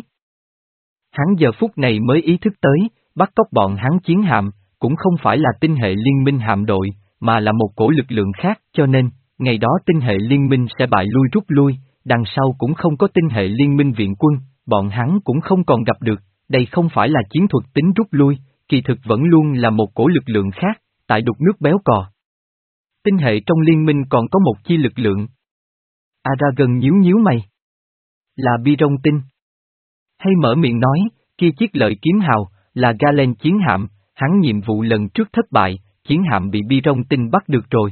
Hắn giờ phút này mới ý thức tới, bắt cóc bọn hắn chiến hạm, cũng không phải là tinh hệ liên minh hạm đội, mà là một cổ lực lượng khác, cho nên, ngày đó tinh hệ liên minh sẽ bại lui rút lui, đằng sau cũng không có tinh hệ liên minh viện quân, bọn hắn cũng không còn gặp được, đây không phải là chiến thuật tính rút lui, kỳ thực vẫn luôn là một cổ lực lượng khác, tại đục nước béo cò. Tinh hệ trong liên minh còn có một chi lực lượng. Aragon nhíu nhíu mày. Là bi rong tinh. Hay mở miệng nói, kia chiếc lợi kiếm hào, là Galen chiến hạm, hắn nhiệm vụ lần trước thất bại, chiến hạm bị bi rong tinh bắt được rồi.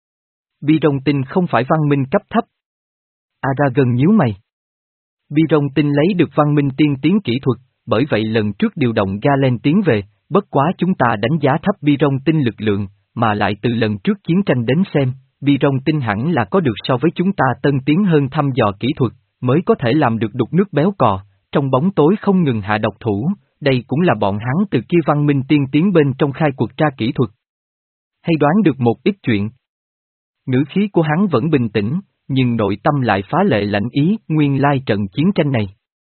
Bi rong tinh không phải văn minh cấp thấp. Aragon nhíu mày. Bi rong tinh lấy được văn minh tiên tiến kỹ thuật, bởi vậy lần trước điều động Galen tiến về, bất quá chúng ta đánh giá thấp bi rong tinh lực lượng, mà lại từ lần trước chiến tranh đến xem, bi rong tinh hẳn là có được so với chúng ta tân tiến hơn thăm dò kỹ thuật, mới có thể làm được đục nước béo cò, trong bóng tối không ngừng hạ độc thủ, đây cũng là bọn hắn từ kia văn minh tiên tiến bên trong khai cuộc tra kỹ thuật. Hay đoán được một ít chuyện. Ngữ khí của hắn vẫn bình tĩnh, nhưng nội tâm lại phá lệ lạnh ý, nguyên lai trận chiến tranh này.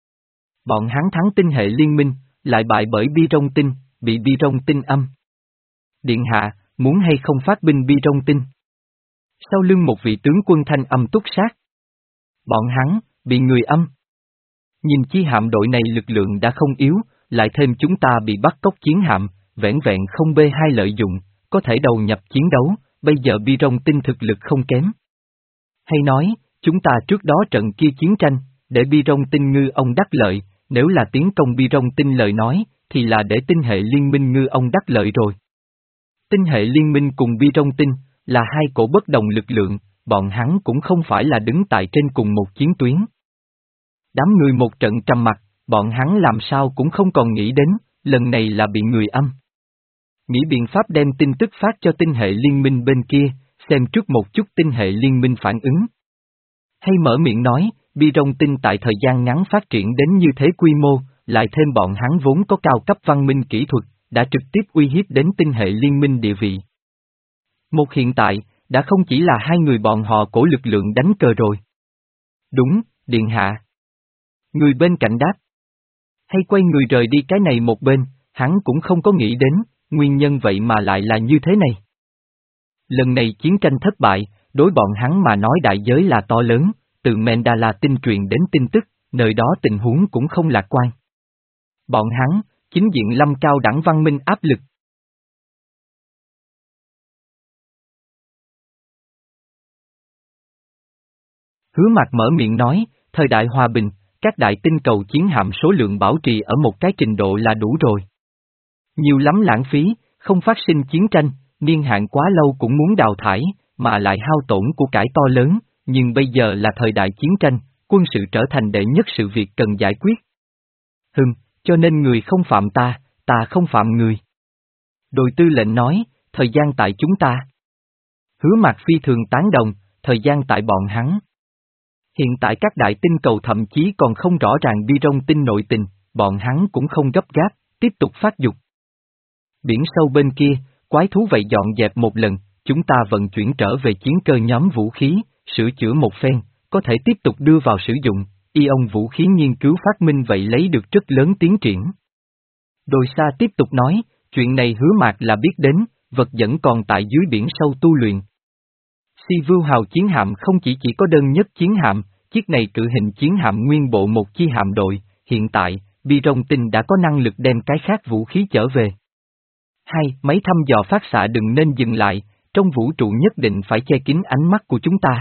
Bọn hắn thắng tinh hệ liên minh, lại bại bởi bi rong tinh, bị bi rong tinh âm. Điện hạ, muốn hay không phát binh bi rong tinh? Sau lưng một vị tướng quân thanh âm túc sát. Bọn hắn, bị người âm. Nhìn chi hạm đội này lực lượng đã không yếu, lại thêm chúng ta bị bắt cóc chiến hạm, vẻn vẹn không bê hai lợi dụng, có thể đầu nhập chiến đấu, bây giờ bi rong tinh thực lực không kém. Hay nói, chúng ta trước đó trận kia chiến tranh, để bi rong tinh ngư ông đắc lợi, nếu là tiến công Bi Rong Tinh lời nói, thì là để tinh hệ liên minh ngư ông đắc lợi rồi. Tinh hệ liên minh cùng Bi Rong Tinh, là hai cổ bất đồng lực lượng, bọn hắn cũng không phải là đứng tại trên cùng một chiến tuyến. Đám người một trận trầm mặc, bọn hắn làm sao cũng không còn nghĩ đến, lần này là bị người âm. Nghĩ biện pháp đem tin tức phát cho tinh hệ liên minh bên kia, xem trước một chút tinh hệ liên minh phản ứng. Hay mở miệng nói, Bi Rong Tinh tại thời gian ngắn phát triển đến như thế quy mô, lại thêm bọn hắn vốn có cao cấp văn minh kỹ thuật, đã trực tiếp uy hiếp đến tinh hệ liên minh địa vị. Một hiện tại, đã không chỉ là hai người bọn họ cổ lực lượng đánh cờ rồi. Đúng, điện hạ. Người bên cạnh đáp. Hay quay người rời đi cái này một bên, hắn cũng không có nghĩ đến, nguyên nhân vậy mà lại là như thế này. Lần này chiến tranh thất bại, đối bọn hắn mà nói đại giới là to lớn, từ Mandala tinh truyền đến tin tức, nơi đó tình huống cũng không lạc quan. Bọn hắn, chính diện lâm cao đẳng văn minh áp lực. Hứa Mạc mở miệng nói, thời đại hòa bình, các đại tinh cầu chiến hạm số lượng bảo trì ở một cái trình độ là đủ rồi. Nhiều lắm lãng phí, không phát sinh chiến tranh, niên hạn quá lâu cũng muốn đào thải, mà lại hao tổn của cải to lớn, nhưng bây giờ là thời đại chiến tranh, quân sự trở thành đệ nhất sự việc cần giải quyết. Hừm, cho nên người không phạm ta, ta không phạm người. Đội tư lệnh nói, thời gian tại chúng ta. Hứa Mạc phi thường tán đồng, thời gian tại bọn hắn. Hiện tại các đại tinh cầu thậm chí còn không rõ ràng Bi Rong Tinh nội tình, bọn hắn cũng không gấp gáp, tiếp tục phát dục. Biển sâu bên kia, quái thú vậy dọn dẹp một lần, chúng ta vận chuyển trở về chiến cơ nhóm vũ khí, sửa chữa một phen, có thể tiếp tục đưa vào sử dụng, ion vũ khí nghiên cứu phát minh vậy lấy được rất lớn tiến triển. Đồi Sa tiếp tục nói, chuyện này Hứa Mạc là biết đến, vật dẫn còn tại dưới biển sâu tu luyện. Si Vưu Hào chiến hạm không chỉ chỉ có đơn nhất chiến hạm, chiếc này cự hình chiến hạm nguyên bộ một chi hạm đội, hiện tại, Bi Rong Tinh đã có năng lực đem cái khác vũ khí trở về. Hai, máy thăm dò phát xạ đừng nên dừng lại, trong vũ trụ nhất định phải che kín ánh mắt của chúng ta.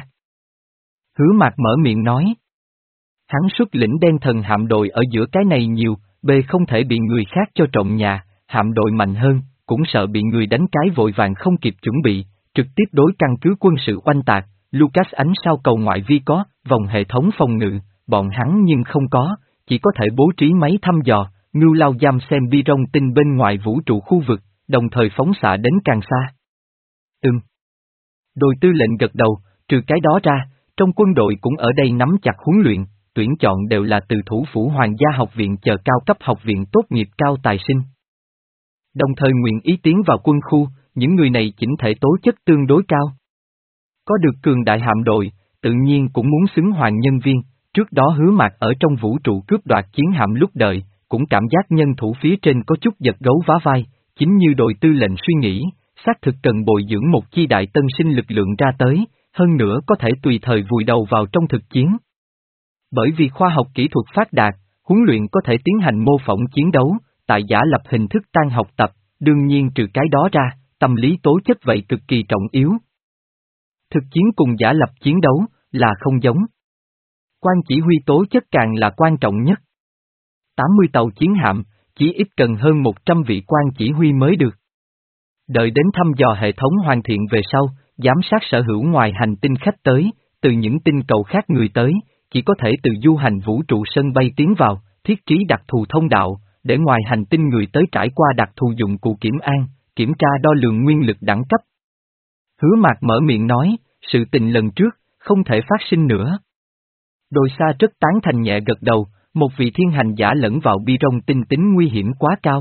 Hứa Mạc mở miệng nói. Hắn xuất lĩnh đen thần hạm đội ở giữa cái này nhiều, B không thể bị người khác cho trộm nhà, hạm đội mạnh hơn, cũng sợ bị người đánh cái vội vàng không kịp chuẩn bị, trực tiếp đối căn cứ quân sự oanh tạc. Lucas ánh sao cầu ngoại vi có, vòng hệ thống phòng ngự, bọn hắn nhưng không có, chỉ có thể bố trí máy thăm dò, ngưu lao giam xem Bi Rong Tinh bên ngoài vũ trụ khu vực, đồng thời phóng xạ đến càng xa. Ừm. Đội tư lệnh gật đầu, trừ cái đó ra, trong quân đội cũng ở đây nắm chặt huấn luyện, tuyển chọn đều là từ thủ phủ Hoàng gia học viện chờ cao cấp học viện tốt nghiệp cao tài sinh. Đồng thời nguyện ý tiến vào quân khu, những người này chỉnh thể tố chất tương đối cao. Có được cường đại hạm đội, tự nhiên cũng muốn xứng hoàng nhân viên, trước đó Hứa Mạc ở trong vũ trụ cướp đoạt chiến hạm lúc đợi, cũng cảm giác nhân thủ phía trên có chút giật gấu vá vai, chính như đội tư lệnh suy nghĩ, xác thực cần bồi dưỡng một chi đại tân sinh lực lượng ra tới, hơn nữa có thể tùy thời vùi đầu vào trong thực chiến. Bởi vì khoa học kỹ thuật phát đạt, huấn luyện có thể tiến hành mô phỏng chiến đấu, tại giả lập hình thức tan học tập, đương nhiên trừ cái đó ra, tâm lý tố chất vậy cực kỳ trọng yếu. Thực chiến cùng giả lập chiến đấu, là không giống. Quan chỉ huy tố chất càng là quan trọng nhất. tám mươi tàu chiến hạm, chỉ ít cần hơn một trăm vị quan chỉ huy mới được. Đợi đến thăm dò hệ thống hoàn thiện về sau, giám sát sở hữu ngoài hành tinh khách tới, từ những tinh cầu khác người tới, chỉ có thể từ du hành vũ trụ sân bay tiến vào, thiết trí đặc thù thông đạo, để ngoài hành tinh người tới trải qua đặc thù dụng cụ kiểm an, kiểm tra đo lường nguyên lực đẳng cấp. Hứa Mạc mở miệng nói, sự tình lần trước, không thể phát sinh nữa. Đồi Sa rất tán thành nhẹ gật đầu, một vị thiên hành giả lẫn vào Bi Rong Tinh tính nguy hiểm quá cao.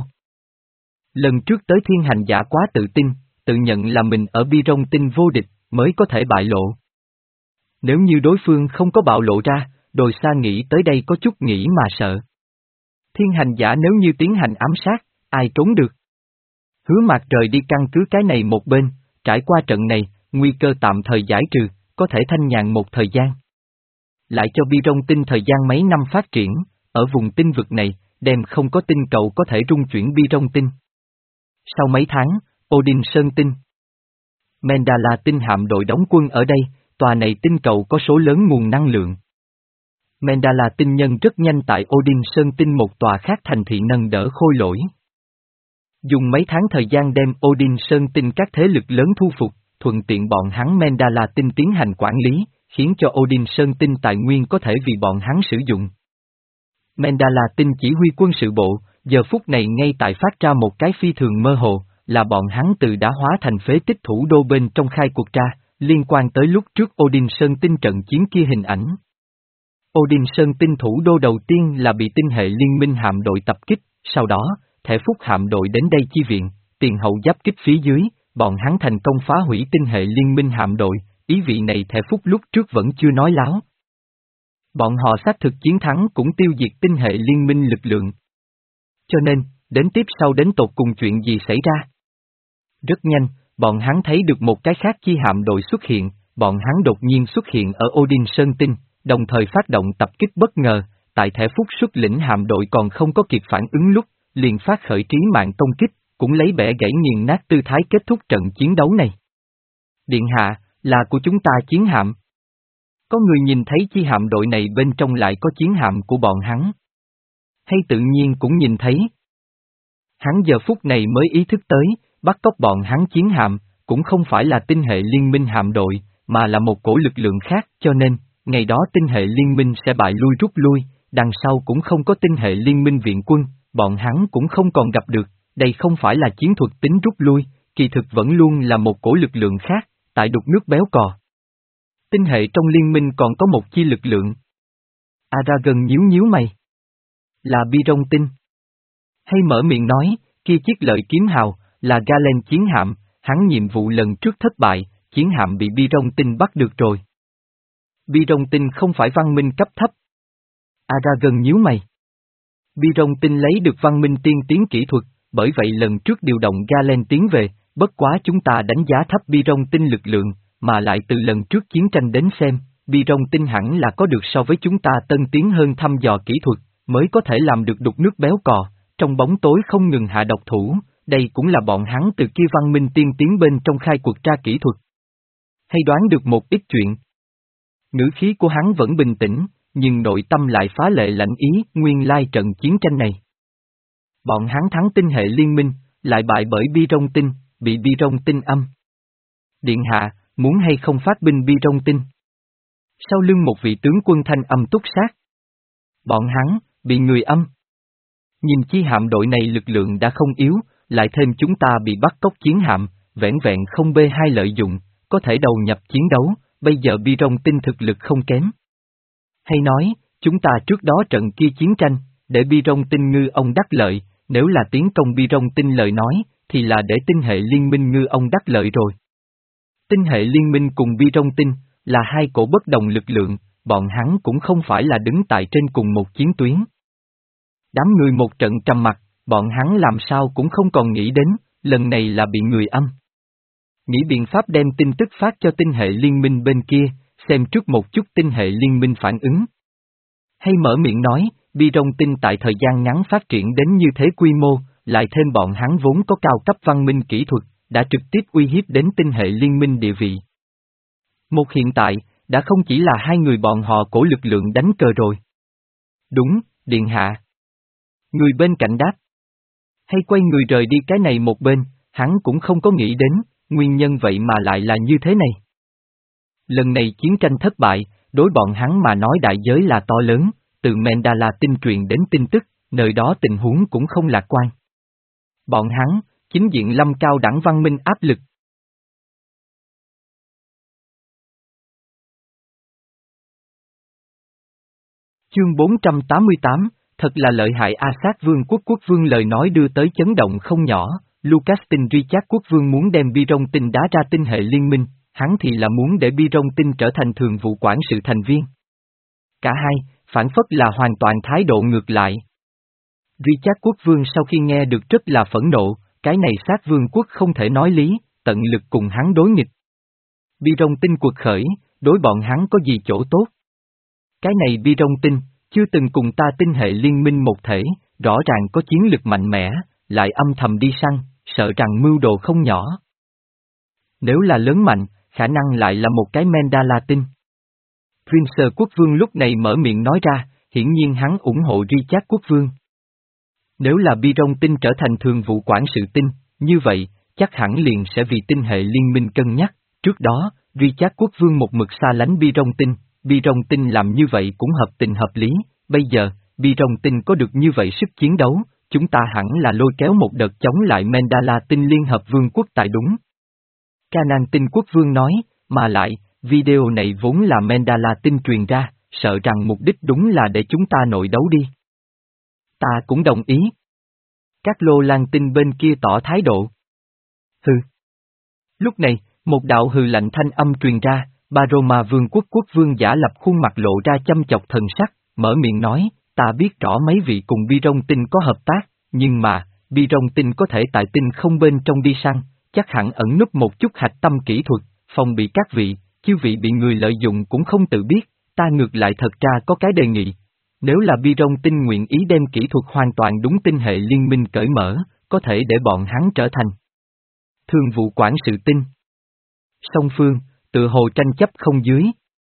Lần trước tới thiên hành giả quá tự tin, tự nhận là mình ở Bi Rong Tinh vô địch, mới có thể bại lộ. Nếu như đối phương không có bạo lộ ra, Đồi Sa nghĩ tới đây có chút nghĩ mà sợ. Thiên hành giả nếu như tiến hành ám sát, ai trốn được? Hứa Mạc rời đi căn cứ cái này một bên, trải qua trận này, nguy cơ tạm thời giải trừ, có thể thanh nhàn một thời gian. Lại cho Bi Rong Tinh thời gian mấy năm phát triển, ở vùng tinh vực này, đem không có tinh cầu có thể rung chuyển Bi Rong Tinh. Sau mấy tháng, Odin Sơn Tinh, Mandala tinh hạm đội đóng quân ở đây, tòa này tinh cầu có số lớn nguồn năng lượng. Mandala tinh nhân rất nhanh tại Odin Sơn tinh một tòa khác thành thị nâng đỡ khôi lỗi. Dùng mấy tháng thời gian đem Odin Sơn tinh các thế lực lớn thu phục, thuận tiện bọn hắn Mandala tinh tiến hành quản lý, khiến cho Odin Sơn tinh tài nguyên có thể vì bọn hắn sử dụng. Mandala tinh chỉ huy quân sự bộ, giờ phút này ngay tại phát ra một cái phi thường mơ hồ, là bọn hắn từ đã hóa thành phế tích thủ đô bên trong khai cuộc ra, liên quan tới lúc trước Odin Sơn tinh trận chiến kia hình ảnh. Odin Sơn tinh thủ đô đầu tiên là bị tinh hệ liên minh hạm đội tập kích, sau đó, Thể Phúc hạm đội đến đây chi viện, tiền hậu giáp kích phía dưới, bọn hắn thành công phá hủy tinh hệ liên minh hạm đội, ý vị này Thể Phúc lúc trước vẫn chưa nói láo. Bọn họ xác thực chiến thắng cũng tiêu diệt tinh hệ liên minh lực lượng. Cho nên, đến tiếp sau đến tột cùng chuyện gì xảy ra? Rất nhanh, bọn hắn thấy được một cái khác chi hạm đội xuất hiện, bọn hắn đột nhiên xuất hiện ở Odin Sơn Tinh, đồng thời phát động tập kích bất ngờ, tại Thể Phúc xuất lĩnh hạm đội còn không có kịp phản ứng lúc, liền phát khởi trí mạng công kích, cũng lấy bẻ gãy nghiền nát tư thái kết thúc trận chiến đấu này. Điện hạ, là của chúng ta chiến hạm. Có người nhìn thấy chi hạm đội này bên trong lại có chiến hạm của bọn hắn. Hay tự nhiên cũng nhìn thấy. Hắn giờ phút này mới ý thức tới, bắt cóc bọn hắn chiến hạm, cũng không phải là tinh hệ liên minh hạm đội, mà là một cổ lực lượng khác, cho nên, ngày đó tinh hệ liên minh sẽ bại lui rút lui, đằng sau cũng không có tinh hệ liên minh viện quân, bọn hắn cũng không còn gặp được, đây không phải là chiến thuật tính rút lui, kỳ thực vẫn luôn là một cổ lực lượng khác, tại đục nước béo cò. Tinh hệ trong liên minh còn có một chi lực lượng. Aragon nhíu nhíu mày. Là Bi-rong tinh. Hay mở miệng nói, kia chiếc lợi kiếm hào, là Galen chiến hạm, hắn nhiệm vụ lần trước thất bại, chiến hạm bị Bi-rong tinh bắt được rồi. Bi-rong tinh không phải văn minh cấp thấp. Aragon nhíu mày. Bi-rong tinh lấy được văn minh tiên tiến kỹ thuật, bởi vậy lần trước điều động Galen tiến về, bất quá chúng ta đánh giá thấp Bi-rong tinh lực lượng, mà lại từ lần trước chiến tranh đến xem, Bi-rong tinh hẳn là có được so với chúng ta tân tiến hơn thăm dò kỹ thuật, mới có thể làm được đục nước béo cò, trong bóng tối không ngừng hạ độc thủ, đây cũng là bọn hắn từ kia văn minh tiên tiến bên trong khai cuộc ra kỹ thuật. Hay đoán được một ít chuyện. Ngữ khí của hắn vẫn bình tĩnh, nhưng nội tâm lại phá lệ lạnh ý, nguyên lai trận chiến tranh này. Bọn hắn thắng tinh hệ liên minh, lại bại bởi Bi-rong tinh, bị Bi-rong tinh âm. Điện hạ, muốn hay không phát binh Bi-rong tinh? Sau lưng một vị tướng quân thanh âm túc sát. Bọn hắn, bị người âm. Nhìn chi hạm đội này lực lượng đã không yếu, lại thêm chúng ta bị bắt cóc chiến hạm, vẻn vẹn không bê hai lợi dụng, có thể đầu nhập chiến đấu, bây giờ Bi-rong tinh thực lực không kém. Hay nói, chúng ta trước đó trận kia chiến tranh, để Bi-rong tinh ngư ông đắc lợi, nếu là tiến công Bi-rong tinh lời nói, thì là để tinh hệ liên minh ngư ông đắc lợi rồi. Tinh hệ liên minh cùng Bi-rong tinh, là hai cổ bất đồng lực lượng, bọn hắn cũng không phải là đứng tại trên cùng một chiến tuyến. Đám người một trận trầm mặc, bọn hắn làm sao cũng không còn nghĩ đến, lần này là bị người âm. Nghĩ biện pháp đem tin tức phát cho tinh hệ liên minh bên kia, xem trước một chút tinh hệ liên minh phản ứng. Hay mở miệng nói, Bi-rong tinh tại thời gian ngắn phát triển đến như thế quy mô, lại thêm bọn hắn vốn có cao cấp văn minh kỹ thuật, đã trực tiếp uy hiếp đến tinh hệ liên minh địa vị. Một hiện tại, đã không chỉ là hai người bọn họ cổ lực lượng đánh cờ rồi. Đúng, điện hạ. Người bên cạnh đáp. Hay quay người rời đi cái này một bên, hắn cũng không có nghĩ đến, nguyên nhân vậy mà lại là như thế này. Lần này chiến tranh thất bại, đối bọn hắn mà nói đại giới là to lớn, từ Mandala tinh truyền đến tin tức, nơi đó tình huống cũng không lạc quan. Bọn hắn, chính diện lâm cao đẳng văn minh áp lực. Chương bốn trăm tám mươi tám, thật là lợi hại A Sát Vương quốc quốc vương lời nói đưa tới chấn động không nhỏ, Lucastin Richard quốc vương muốn đem Bi-rong tinh đá ra tinh hệ liên minh, hắn thì là muốn để Bi-rong tinh trở thành thường vụ quản sự thành viên. Cả hai, phản phất là hoàn toàn thái độ ngược lại. Richard quốc vương sau khi nghe được rất là phẫn nộ, cái này Sát Vương quốc không thể nói lý, tận lực cùng hắn đối nghịch. Bi-rong tinh quật khởi, đối bọn hắn có gì chỗ tốt? Cái này Bi-rong tinh, chưa từng cùng ta tinh hệ liên minh một thể, rõ ràng có chiến lực mạnh mẽ, lại âm thầm đi săn, sợ rằng mưu đồ không nhỏ. Nếu là lớn mạnh, khả năng lại là một cái Mandala tinh. Vincer quốc vương lúc này mở miệng nói ra, hiển nhiên hắn ủng hộ Richard quốc vương. Nếu là Biron Tinh trở thành thường vụ quản sự Tinh, như vậy, chắc hẳn liền sẽ vì tinh hệ liên minh cân nhắc. Trước đó, Richard quốc vương một mực xa lánh Biron Tinh, Biron Tinh làm như vậy cũng hợp tình hợp lý, bây giờ, Biron Tinh có được như vậy sức chiến đấu, chúng ta hẳn là lôi kéo một đợt chống lại Mandala Tinh Liên Hợp Vương quốc tại đúng. Canaan Tinh quốc vương nói, mà lại, video này vốn là Mandala Tinh truyền ra, sợ rằng mục đích đúng là để chúng ta nội đấu đi. Ta cũng đồng ý. Các Lô Lan Tinh bên kia tỏ thái độ. Hừ. Lúc này, một đạo hừ lạnh thanh âm truyền ra, Baroma vương quốc quốc vương giả lập khuôn mặt lộ ra chăm chọc thần sắc, mở miệng nói, ta biết rõ mấy vị cùng Biron Tinh có hợp tác, nhưng mà, Biron Tinh có thể tại tinh không bên trong đi săn, chắc hẳn ẩn núp một chút hạch tâm kỹ thuật, phòng bị các vị, chư vị bị người lợi dụng cũng không tự biết, ta ngược lại thật ra có cái đề nghị. Nếu là Biron Tinh nguyện ý đem kỹ thuật hoàn toàn đúng tinh hệ liên minh cởi mở, có thể để bọn hắn trở thành thường vụ quản sự Tinh. Song phương, tự hồ tranh chấp không dưới.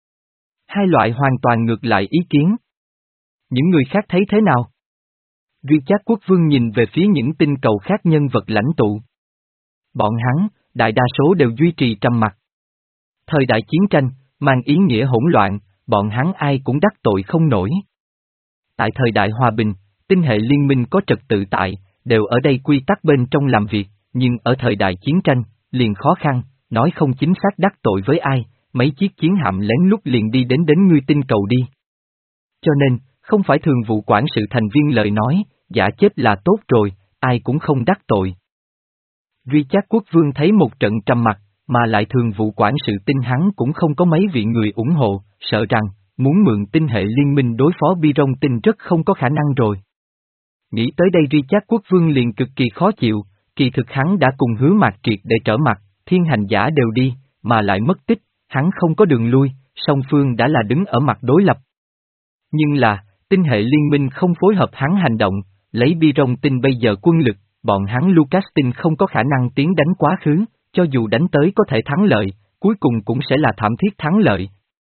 Hai loại hoàn toàn ngược lại ý kiến. Những người khác thấy thế nào? Richard quốc vương nhìn về phía những tinh cầu khác nhân vật lãnh tụ. Bọn hắn, đại đa số đều duy trì trầm mặc. Thời đại chiến tranh, mang ý nghĩa hỗn loạn, bọn hắn ai cũng đắc tội không nổi. Tại thời đại hòa bình, tinh hệ liên minh có trật tự tại, đều ở đây quy tắc bên trong làm việc, nhưng ở thời đại chiến tranh, liền khó khăn, nói không chính xác đắc tội với ai, mấy chiếc chiến hạm lén lút liền đi đến đến ngươi tinh cầu đi. Cho nên, không phải thường vụ quản sự thành viên lời nói, giả chết là tốt rồi, ai cũng không đắc tội. Richard quốc vương thấy một trận trầm mặc, mà lại thường vụ quản sự Tinh hắn cũng không có mấy vị người ủng hộ, sợ rằng, muốn mượn tinh hệ liên minh đối phó Biron Tinh rất không có khả năng rồi. Nghĩ tới đây Richard quốc vương liền cực kỳ khó chịu, kỳ thực hắn đã cùng Hứa Mạc triệt để trở mặt, thiên hành giả đều đi, mà lại mất tích, hắn không có đường lui, song phương đã là đứng ở mặt đối lập. Nhưng là, tinh hệ liên minh không phối hợp hắn hành động, lấy Biron Tinh bây giờ quân lực, bọn hắn Lucas Tinh không có khả năng tiến đánh quá khứ, cho dù đánh tới có thể thắng lợi, cuối cùng cũng sẽ là thảm thiết thắng lợi.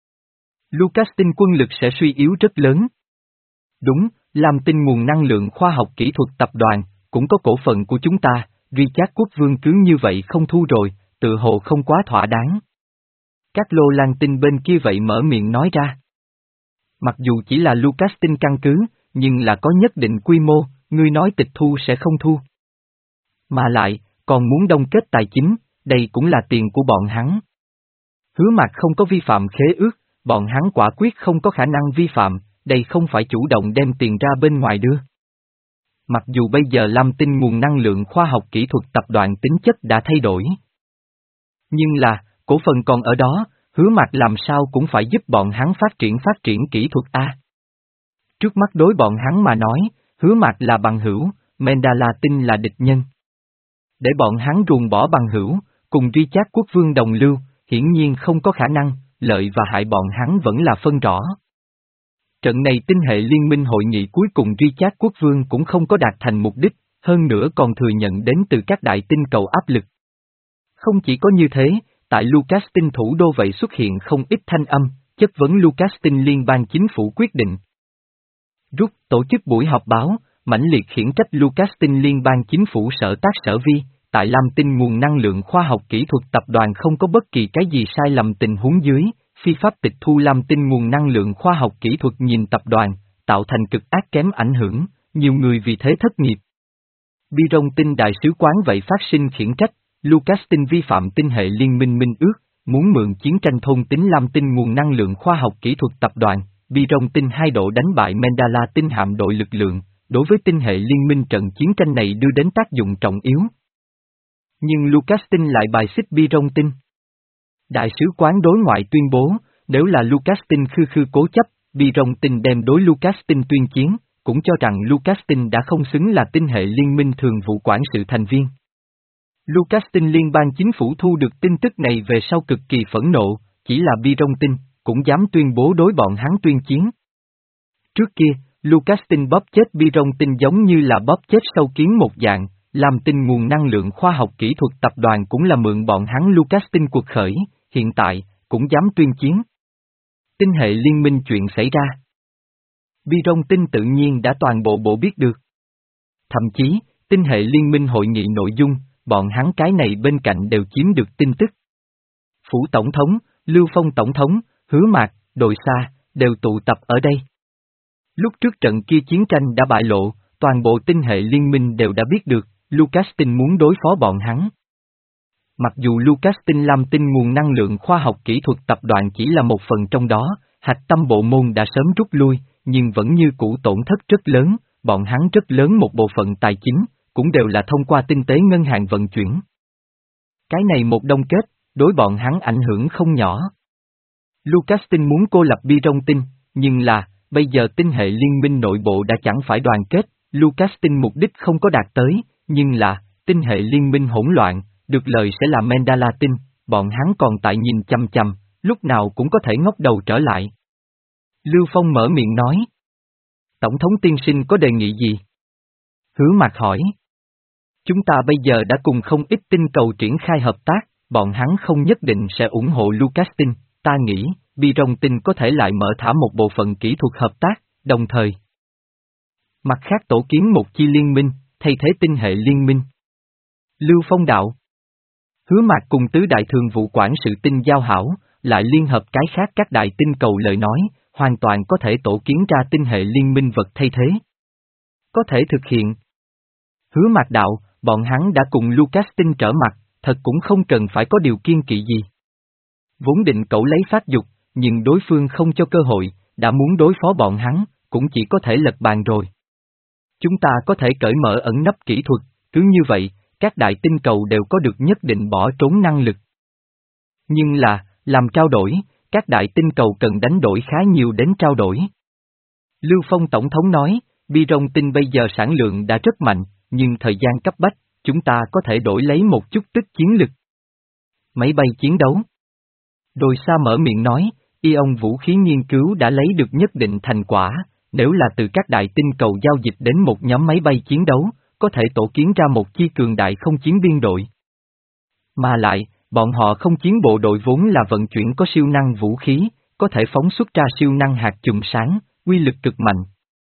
Lucas Tinh quân lực sẽ suy yếu rất lớn. Đúng, làm tinh nguồn năng lượng khoa học kỹ thuật tập đoàn, cũng có cổ phần của chúng ta, Richard quốc vương cứ như vậy không thu rồi, tự hồ không quá thỏa đáng. Các Lô Lan Tinh bên kia vậy mở miệng nói ra. Mặc dù chỉ là Lucas Tinh căn cứ, nhưng là có nhất định quy mô, ngươi nói tịch thu sẽ không thu. Mà lại, còn muốn đông kết tài chính, đây cũng là tiền của bọn hắn. Hứa Mạc không có vi phạm khế ước, bọn hắn quả quyết không có khả năng vi phạm, đây không phải chủ động đem tiền ra bên ngoài đưa. Mặc dù bây giờ Lam Tinh nguồn năng lượng khoa học kỹ thuật tập đoàn tính chất đã thay đổi. Nhưng là, cổ phần còn ở đó, Hứa Mạc làm sao cũng phải giúp bọn hắn phát triển phát triển kỹ thuật A. Trước mắt đối bọn hắn mà nói, Hứa Mạc là bằng hữu, Mandala Tinh là địch nhân. Để bọn hắn ruồng bỏ bằng hữu, cùng Richard quốc vương đồng lưu, hiển nhiên không có khả năng, lợi và hại bọn hắn vẫn là phân rõ. Trận này tinh hệ liên minh hội nghị cuối cùng Richard quốc vương cũng không có đạt thành mục đích, hơn nữa còn thừa nhận đến từ các đại tinh cầu áp lực. Không chỉ có như thế, tại Lucas Tinh thủ đô vậy xuất hiện không ít thanh âm, chất vấn Lucas Tinh liên bang chính phủ quyết định. Rút tổ chức buổi họp báo, mãnh liệt khiển trách Lucas Tinh liên bang chính phủ sở tác sở vi, tại Lam Tinh nguồn năng lượng khoa học kỹ thuật tập đoàn không có bất kỳ cái gì sai lầm tình huống dưới, phi pháp tịch thu Lam Tinh nguồn năng lượng khoa học kỹ thuật nhìn tập đoàn, tạo thành cực ác kém ảnh hưởng, nhiều người vì thế thất nghiệp. Biron Tinh đại sứ quán vậy phát sinh khiển trách, Lucas Tinh vi phạm tinh hệ liên minh minh ước, muốn mượn chiến tranh thôn tính Lam Tinh nguồn năng lượng khoa học kỹ thuật tập đoàn, Biron Tinh hai độ đánh bại Mandala Tinh hạm đội lực lượng, đối với tinh hệ liên minh trận chiến tranh này đưa đến tác dụng trọng yếu. Nhưng Lucas Tinh lại bài xích Biron Tinh. Đại sứ quán đối ngoại tuyên bố, nếu là Lucas Tinh khư khư cố chấp, Biron Tinh đem đối Lucas Tinh tuyên chiến, cũng cho rằng Lucas Tinh đã không xứng là tinh hệ liên minh thường vụ quản sự thành viên. Lucas Tinh liên bang chính phủ thu được tin tức này về sau cực kỳ phẫn nộ, chỉ là Biron Tinh, cũng dám tuyên bố đối bọn hắn tuyên chiến. Trước kia, Lucas Tinh bóp chết Biron Tinh giống như là bóp chết sâu kiến một dạng, làm Tinh nguồn năng lượng khoa học kỹ thuật tập đoàn cũng là mượn bọn hắn Lucas Tinh cuộc khởi, hiện tại, cũng dám tuyên chiến. Tinh hệ liên minh chuyện xảy ra. Bi-rong Tinh tự nhiên đã toàn bộ bộ biết được. Thậm chí, tinh hệ liên minh hội nghị nội dung, bọn hắn cái này bên cạnh đều chiếm được tin tức. Phủ Tổng thống, Lưu Phong Tổng thống, Hứa Mạc, đội xa, đều tụ tập ở đây. Lúc trước trận kia chiến tranh đã bại lộ, toàn bộ tinh hệ liên minh đều đã biết được, Lucastin muốn đối phó bọn hắn. Mặc dù Lucastin làm tinh nguồn năng lượng khoa học kỹ thuật tập đoàn chỉ là một phần trong đó, hạch tâm bộ môn đã sớm rút lui, nhưng vẫn như cũ tổn thất rất lớn, bọn hắn rất lớn một bộ phận tài chính, cũng đều là thông qua tinh tế ngân hàng vận chuyển. Cái này một đông kết, đối bọn hắn ảnh hưởng không nhỏ. Lucastin muốn cô lập Bi-rong Tinh, nhưng là, bây giờ tinh hệ liên minh nội bộ đã chẳng phải đoàn kết, Lucastin mục đích không có đạt tới, nhưng là, tinh hệ liên minh hỗn loạn, được lời sẽ là Mandala Tinh, bọn hắn còn tại nhìn chăm chăm, lúc nào cũng có thể ngóc đầu trở lại. Lưu Phong mở miệng nói. Tổng thống tiên sinh có đề nghị gì? Hứa Mạc hỏi. Chúng ta bây giờ đã cùng không ít tinh cầu triển khai hợp tác, bọn hắn không nhất định sẽ ủng hộ Lucastin, ta nghĩ, Bi-rong Tinh có thể lại mở thả một bộ phận kỹ thuật hợp tác, đồng thời. Mặt khác tổ kiến một chi liên minh, thay thế tinh hệ liên minh. Lưu Phong đạo. Hứa Mạc cùng tứ đại thường vụ quản sự tinh giao hảo, lại liên hợp cái khác các đại tinh cầu lời nói, hoàn toàn có thể tổ kiến ra tinh hệ liên minh vật thay thế. Có thể thực hiện. Hứa Mạc đạo, bọn hắn đã cùng Lucastin trở mặt, thật cũng không cần phải có điều kiên kỵ gì. Vốn định cậu lấy phát dục, nhưng đối phương không cho cơ hội, đã muốn đối phó bọn hắn, cũng chỉ có thể lật bàn rồi. Chúng ta có thể cởi mở ẩn nấp kỹ thuật, cứ như vậy, các đại tinh cầu đều có được nhất định bỏ trốn năng lực. Nhưng là, làm trao đổi, các đại tinh cầu cần đánh đổi khá nhiều đến trao đổi. Lưu Phong Tổng thống nói, Bi-rong Tinh bây giờ sản lượng đã rất mạnh, nhưng thời gian cấp bách, chúng ta có thể đổi lấy một chút tức chiến lực. Máy bay chiến đấu. Đồi xa mở miệng nói, Ion vũ khí nghiên cứu đã lấy được nhất định thành quả, nếu là từ các đại tinh cầu giao dịch đến một nhóm máy bay chiến đấu, có thể tổ kiến ra một chi cường đại không chiến biên đội. Mà lại, bọn họ không chiến bộ đội vốn là vận chuyển có siêu năng vũ khí, có thể phóng xuất ra siêu năng hạt chùm sáng, uy lực cực mạnh.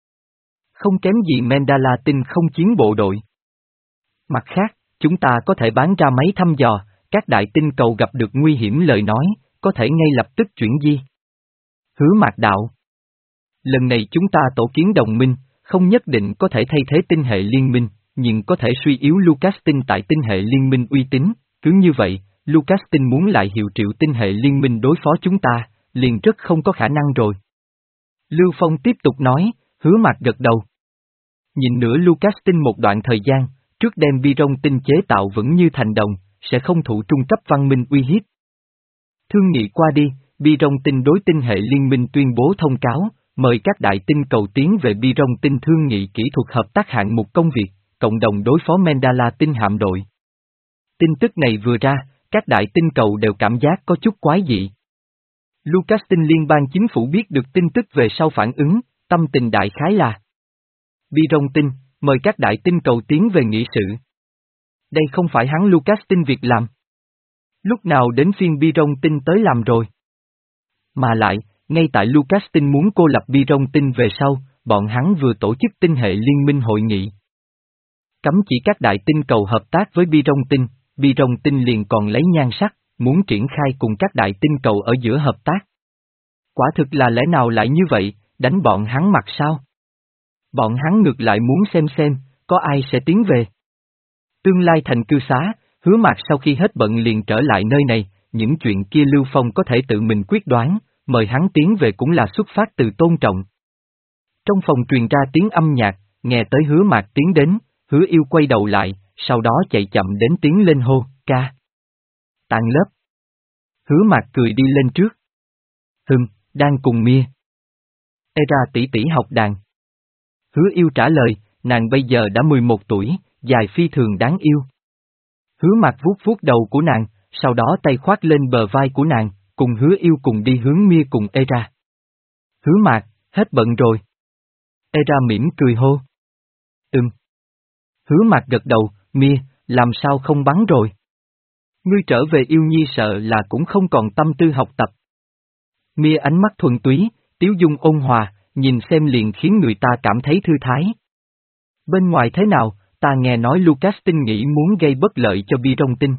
Không kém gì Mandala Tinh không chiến bộ đội. Mặt khác, chúng ta có thể bán ra máy thăm dò, các đại tinh cầu gặp được nguy hiểm lời nói, có thể ngay lập tức chuyển di. Hứa Mạc đạo. Lần này chúng ta tổ kiến đồng minh, không nhất định có thể thay thế tinh hệ liên minh, nhưng có thể suy yếu Lucastin tại tinh hệ liên minh uy tín, cứ như vậy, Lucastin muốn lại hiệu triệu tinh hệ liên minh đối phó chúng ta, liền rất không có khả năng rồi. Lưu Phong tiếp tục nói, Hứa Mạc gật đầu. Nhìn nữa Lucastin một đoạn thời gian, trước đem Bi-rong Tinh chế tạo vững như thành đồng, sẽ không thụ trung cấp văn minh uy hiếp. Thương nghị qua đi, Bi-rong Tinh đối tinh hệ liên minh tuyên bố thông cáo, mời các đại tinh cầu tiến về Bi-rong Tinh thương nghị kỹ thuật hợp tác hạng mục công việc, cộng đồng đối phó Mandala Tinh hạm đội. Tin tức này vừa ra, các đại tinh cầu đều cảm giác có chút quái dị. Lucastin liên bang chính phủ biết được tin tức về sau phản ứng, tâm tình đại khái là Bi-rong Tinh, mời các đại tinh cầu tiến về nghị sự. Đây không phải hắn Lucastin việc làm. Lúc nào đến phiên Bi-rong Tinh tới làm rồi. Mà lại, ngay tại Lucastin muốn cô lập Bi-rong Tinh về sau, bọn hắn vừa tổ chức tinh hệ liên minh hội nghị. Cấm chỉ các đại tinh cầu hợp tác với Bi-rong Tinh, Bi-rong Tinh liền còn lấy nhan sắc, muốn triển khai cùng các đại tinh cầu ở giữa hợp tác. Quả thực là lẽ nào lại như vậy, đánh bọn hắn mặt sao? Bọn hắn ngược lại muốn xem xem, có ai sẽ tiến về. Tương lai thành cư xá, Hứa Mạc sau khi hết bận liền trở lại nơi này, những chuyện kia Lưu Phong có thể tự mình quyết đoán, mời hắn tiến về cũng là xuất phát từ tôn trọng. Trong phòng truyền ra tiếng âm nhạc, nghe tới Hứa Mạc tiến đến, Hứa Yêu quay đầu lại, sau đó chạy chậm đến tiến lên hô, ca. Tan lớp. Hứa Mạc cười đi lên trước. Hừm, đang cùng Mia. Era tỷ tỷ học đàn. Hứa Yêu trả lời, nàng bây giờ đã mười một tuổi, dài phi thường đáng yêu. Hứa Mạc vuốt vuốt đầu của nàng, sau đó tay khoác lên bờ vai của nàng, cùng Hứa Yêu cùng đi hướng Mia cùng Era. Hứa Mạc, hết bận rồi. Era mỉm cười hô. Ừm. Hứa Mạc gật đầu, Mia, làm sao không bắn rồi? Ngươi trở về Yêu Nhi sợ là cũng không còn tâm tư học tập. Mia ánh mắt thuần túy, tiếu dung ôn hòa, nhìn xem liền khiến người ta cảm thấy thư thái. Bên ngoài thế nào, ta nghe nói Lucas Tinh nghĩ muốn gây bất lợi cho Bi-rong Tinh.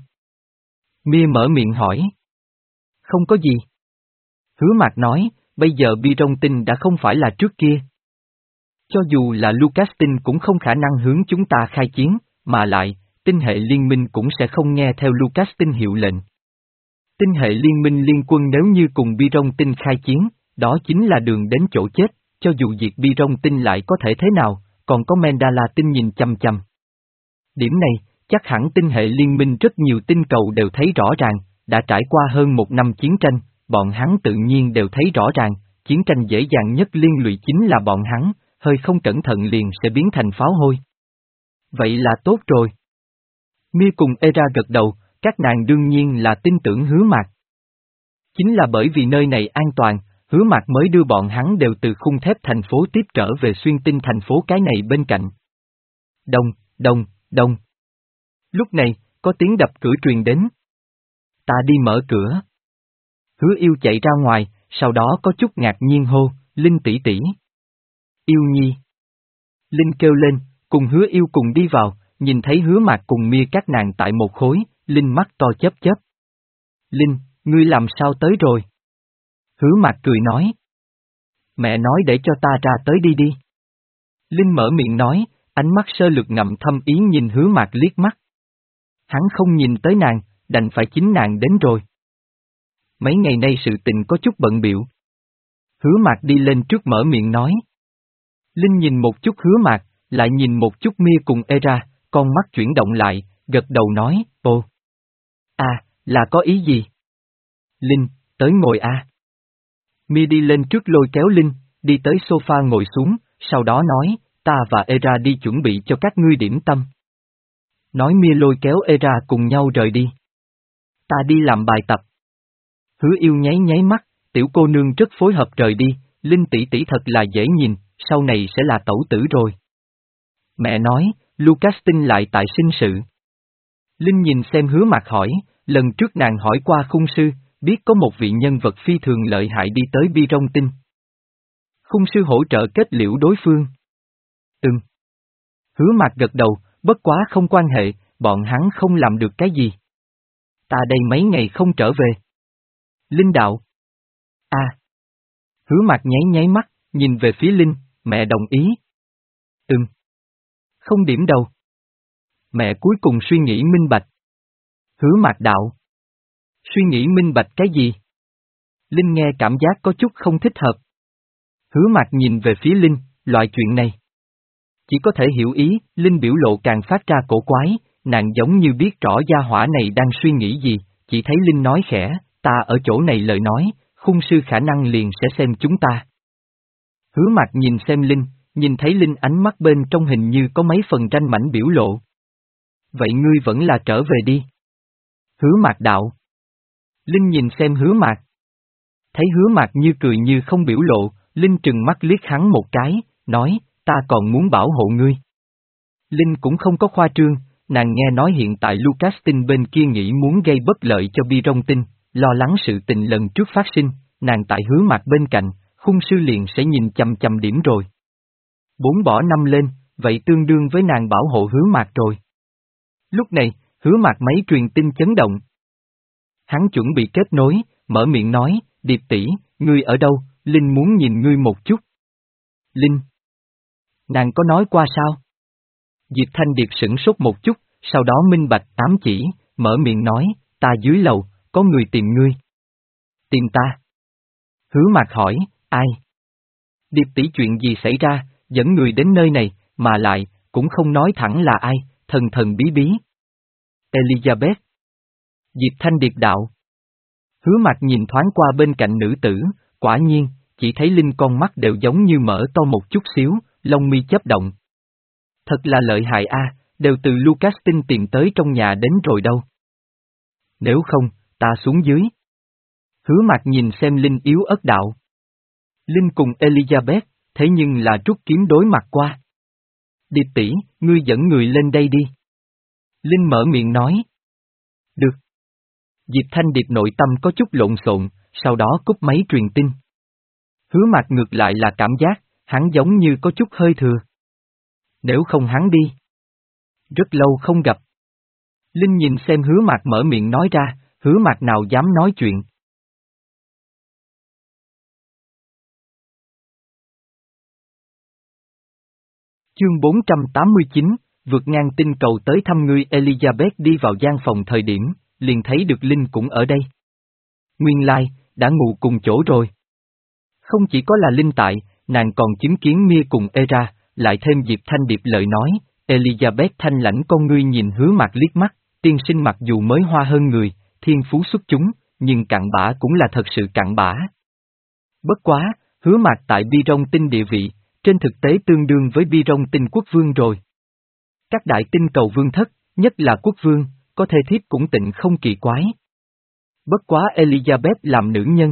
Mia mở miệng hỏi. Không có gì. Hứa Mạc nói, bây giờ Bi-rong Tinh đã không phải là trước kia. Cho dù là Lucas Tinh cũng không khả năng hướng chúng ta khai chiến, mà lại, tinh hệ liên minh cũng sẽ không nghe theo Lucas Tinh hiệu lệnh. Tinh hệ liên minh liên quân nếu như cùng Bi-rong Tinh khai chiến, đó chính là đường đến chỗ chết, cho dù diệt Bi-rong Tinh lại có thể thế nào, còn có Mandala Tinh nhìn chằm chằm. Điểm này, chắc hẳn tinh hệ liên minh rất nhiều tinh cầu đều thấy rõ ràng, đã trải qua hơn một năm chiến tranh, bọn hắn tự nhiên đều thấy rõ ràng, chiến tranh dễ dàng nhất liên lụy chính là bọn hắn, hơi không cẩn thận liền sẽ biến thành pháo hôi. Vậy là tốt rồi. Mia cùng Era gật đầu, các nàng đương nhiên là tin tưởng Hứa Mạc. Chính là bởi vì nơi này an toàn, Hứa Mạc mới đưa bọn hắn đều từ khung thép thành phố tiếp trở về xuyên tinh thành phố cái này bên cạnh. Đông, đông, đông. Lúc này, có tiếng đập cửa truyền đến. Ta đi mở cửa. Hứa Yêu chạy ra ngoài, sau đó có chút ngạc nhiên hô, Linh tỷ tỷ. Yêu nhi. Linh kêu lên, cùng Hứa Yêu cùng đi vào, nhìn thấy Hứa Mạc cùng Mia các nàng tại một khối, Linh mắt to chớp chớp. Linh, ngươi làm sao tới rồi? Hứa Mạc cười nói. Mẹ nói để cho ta ra tới đi đi. Linh mở miệng nói, ánh mắt sơ lược ngậm thâm ý nhìn Hứa Mạc liếc mắt. Hắn không nhìn tới nàng, đành phải chính nàng đến rồi. Mấy ngày nay sự tình có chút bận biểu. Hứa Mạc đi lên trước mở miệng nói. Linh nhìn một chút Hứa Mạc, lại nhìn một chút Mia cùng Era, con mắt chuyển động lại, gật đầu nói, ồ. À, là có ý gì? Linh, tới ngồi a. Mia đi lên trước lôi kéo Linh, đi tới sofa ngồi xuống, sau đó nói, ta và Era đi chuẩn bị cho các ngươi điểm tâm. Nói Mia lôi kéo Era cùng nhau rời đi. Ta đi làm bài tập. Hứa Yêu nháy nháy mắt, tiểu cô nương rất phối hợp rời đi, Linh tỷ tỷ thật là dễ nhìn, sau này sẽ là tẩu tử rồi. Mẹ nói, Lucas Tinh lại tại sinh sự. Linh nhìn xem Hứa Mạc hỏi, lần trước nàng hỏi qua khung sư, biết có một vị nhân vật phi thường lợi hại đi tới Bi-rong Tinh. Khung sư hỗ trợ kết liễu đối phương. Ừm. Hứa Mạc gật đầu, bất quá không quan hệ, bọn hắn không làm được cái gì. Ta đây mấy ngày không trở về. Linh đạo. À. Hứa Mạc nháy nháy mắt, nhìn về phía Linh, mẹ đồng ý. Ừm. Không điểm đầu. Mẹ cuối cùng suy nghĩ minh bạch. Hứa Mạc đạo. Suy nghĩ minh bạch cái gì? Linh nghe cảm giác có chút không thích hợp. Hứa Mạc nhìn về phía Linh, loại chuyện này. Chỉ có thể hiểu ý, Linh biểu lộ càng phát ra cổ quái, nàng giống như biết rõ gia hỏa này đang suy nghĩ gì, chỉ thấy Linh nói khẽ, ta ở chỗ này lời nói, khung sư khả năng liền sẽ xem chúng ta. Hứa Mạc nhìn xem Linh, nhìn thấy Linh ánh mắt bên trong hình như có mấy phần tranh mảnh biểu lộ. Vậy ngươi vẫn là trở về đi. Hứa Mạc đạo. Linh nhìn xem Hứa Mạc. Thấy Hứa Mạc như cười như không biểu lộ, Linh trừng mắt liếc hắn một cái, nói, ta còn muốn bảo hộ ngươi. Linh cũng không có khoa trương, nàng nghe nói hiện tại Lucas Tinh bên kia nghĩ muốn gây bất lợi cho Bi-rong Tinh, lo lắng sự tình lần trước phát sinh, nàng tại Hứa Mạc bên cạnh, khung sư liền sẽ nhìn chằm chằm điểm rồi. Bốn bỏ năm lên, vậy tương đương với nàng bảo hộ Hứa Mạc rồi. Lúc này, Hứa Mạc máy truyền tin chấn động. Hắn chuẩn bị kết nối, mở miệng nói, Điệp tỷ, ngươi ở đâu, Linh muốn nhìn ngươi một chút. Linh. Nàng có nói qua sao? Diệp Thanh Điệp sửng sốt một chút, sau đó minh bạch ám chỉ, mở miệng nói, ta dưới lầu, có người tìm ngươi. Tìm ta? Hứa Mạc hỏi, ai? Điệp tỷ chuyện gì xảy ra, dẫn người đến nơi này, mà lại, cũng không nói thẳng là ai, thần thần bí bí. Elizabeth. Diệp Thanh Điệp đạo. Hứa Mạc nhìn thoáng qua bên cạnh nữ tử, quả nhiên, chỉ thấy Linh con mắt đều giống như mở to một chút xíu, lông mi chớp động. Thật là lợi hại a, đều từ Lucas Tinh tìm tới trong nhà đến rồi đâu. Nếu không, ta xuống dưới. Hứa Mạc nhìn xem Linh yếu ớt đạo. Linh cùng Elizabeth, thế nhưng là rút kiếm đối mặt qua. Điệp tỷ, ngươi dẫn người lên đây đi. Linh mở miệng nói. Được. Diệp Thanh Điệp nội tâm có chút lộn xộn, sau đó cúp máy truyền tin. Hứa Mạc ngược lại là cảm giác, hắn giống như có chút hơi thừa. Nếu không hắn đi. Rất lâu không gặp. Linh nhìn xem Hứa Mạc mở miệng nói ra, Hứa Mạc nào dám nói chuyện. Chương bốn trăm tám mươi chín, vượt ngang tinh cầu tới thăm ngươi. Elizabeth đi vào gian phòng thời điểm, liền thấy được Linh cũng ở đây. Nguyên lai, đã ngủ cùng chỗ rồi. Không chỉ có là Linh tại, nàng còn chứng kiến Mia cùng Era, lại thêm Diệp Thanh Điệp lời nói. Elizabeth thanh lãnh con ngươi nhìn Hứa Mạc liếc mắt, tiên sinh mặc dù mới hoa hơn người, thiên phú xuất chúng, nhưng cặn bã cũng là thật sự cặn bã. Bất quá, Hứa Mạc tại Bi Rong Tinh địa vị, trên thực tế tương đương với Bi Rong Tinh quốc vương rồi. Các đại tinh cầu vương thất, nhất là quốc vương, có thể thiếp cũng tịnh không kỳ quái. Bất quá Elizabeth làm nữ nhân.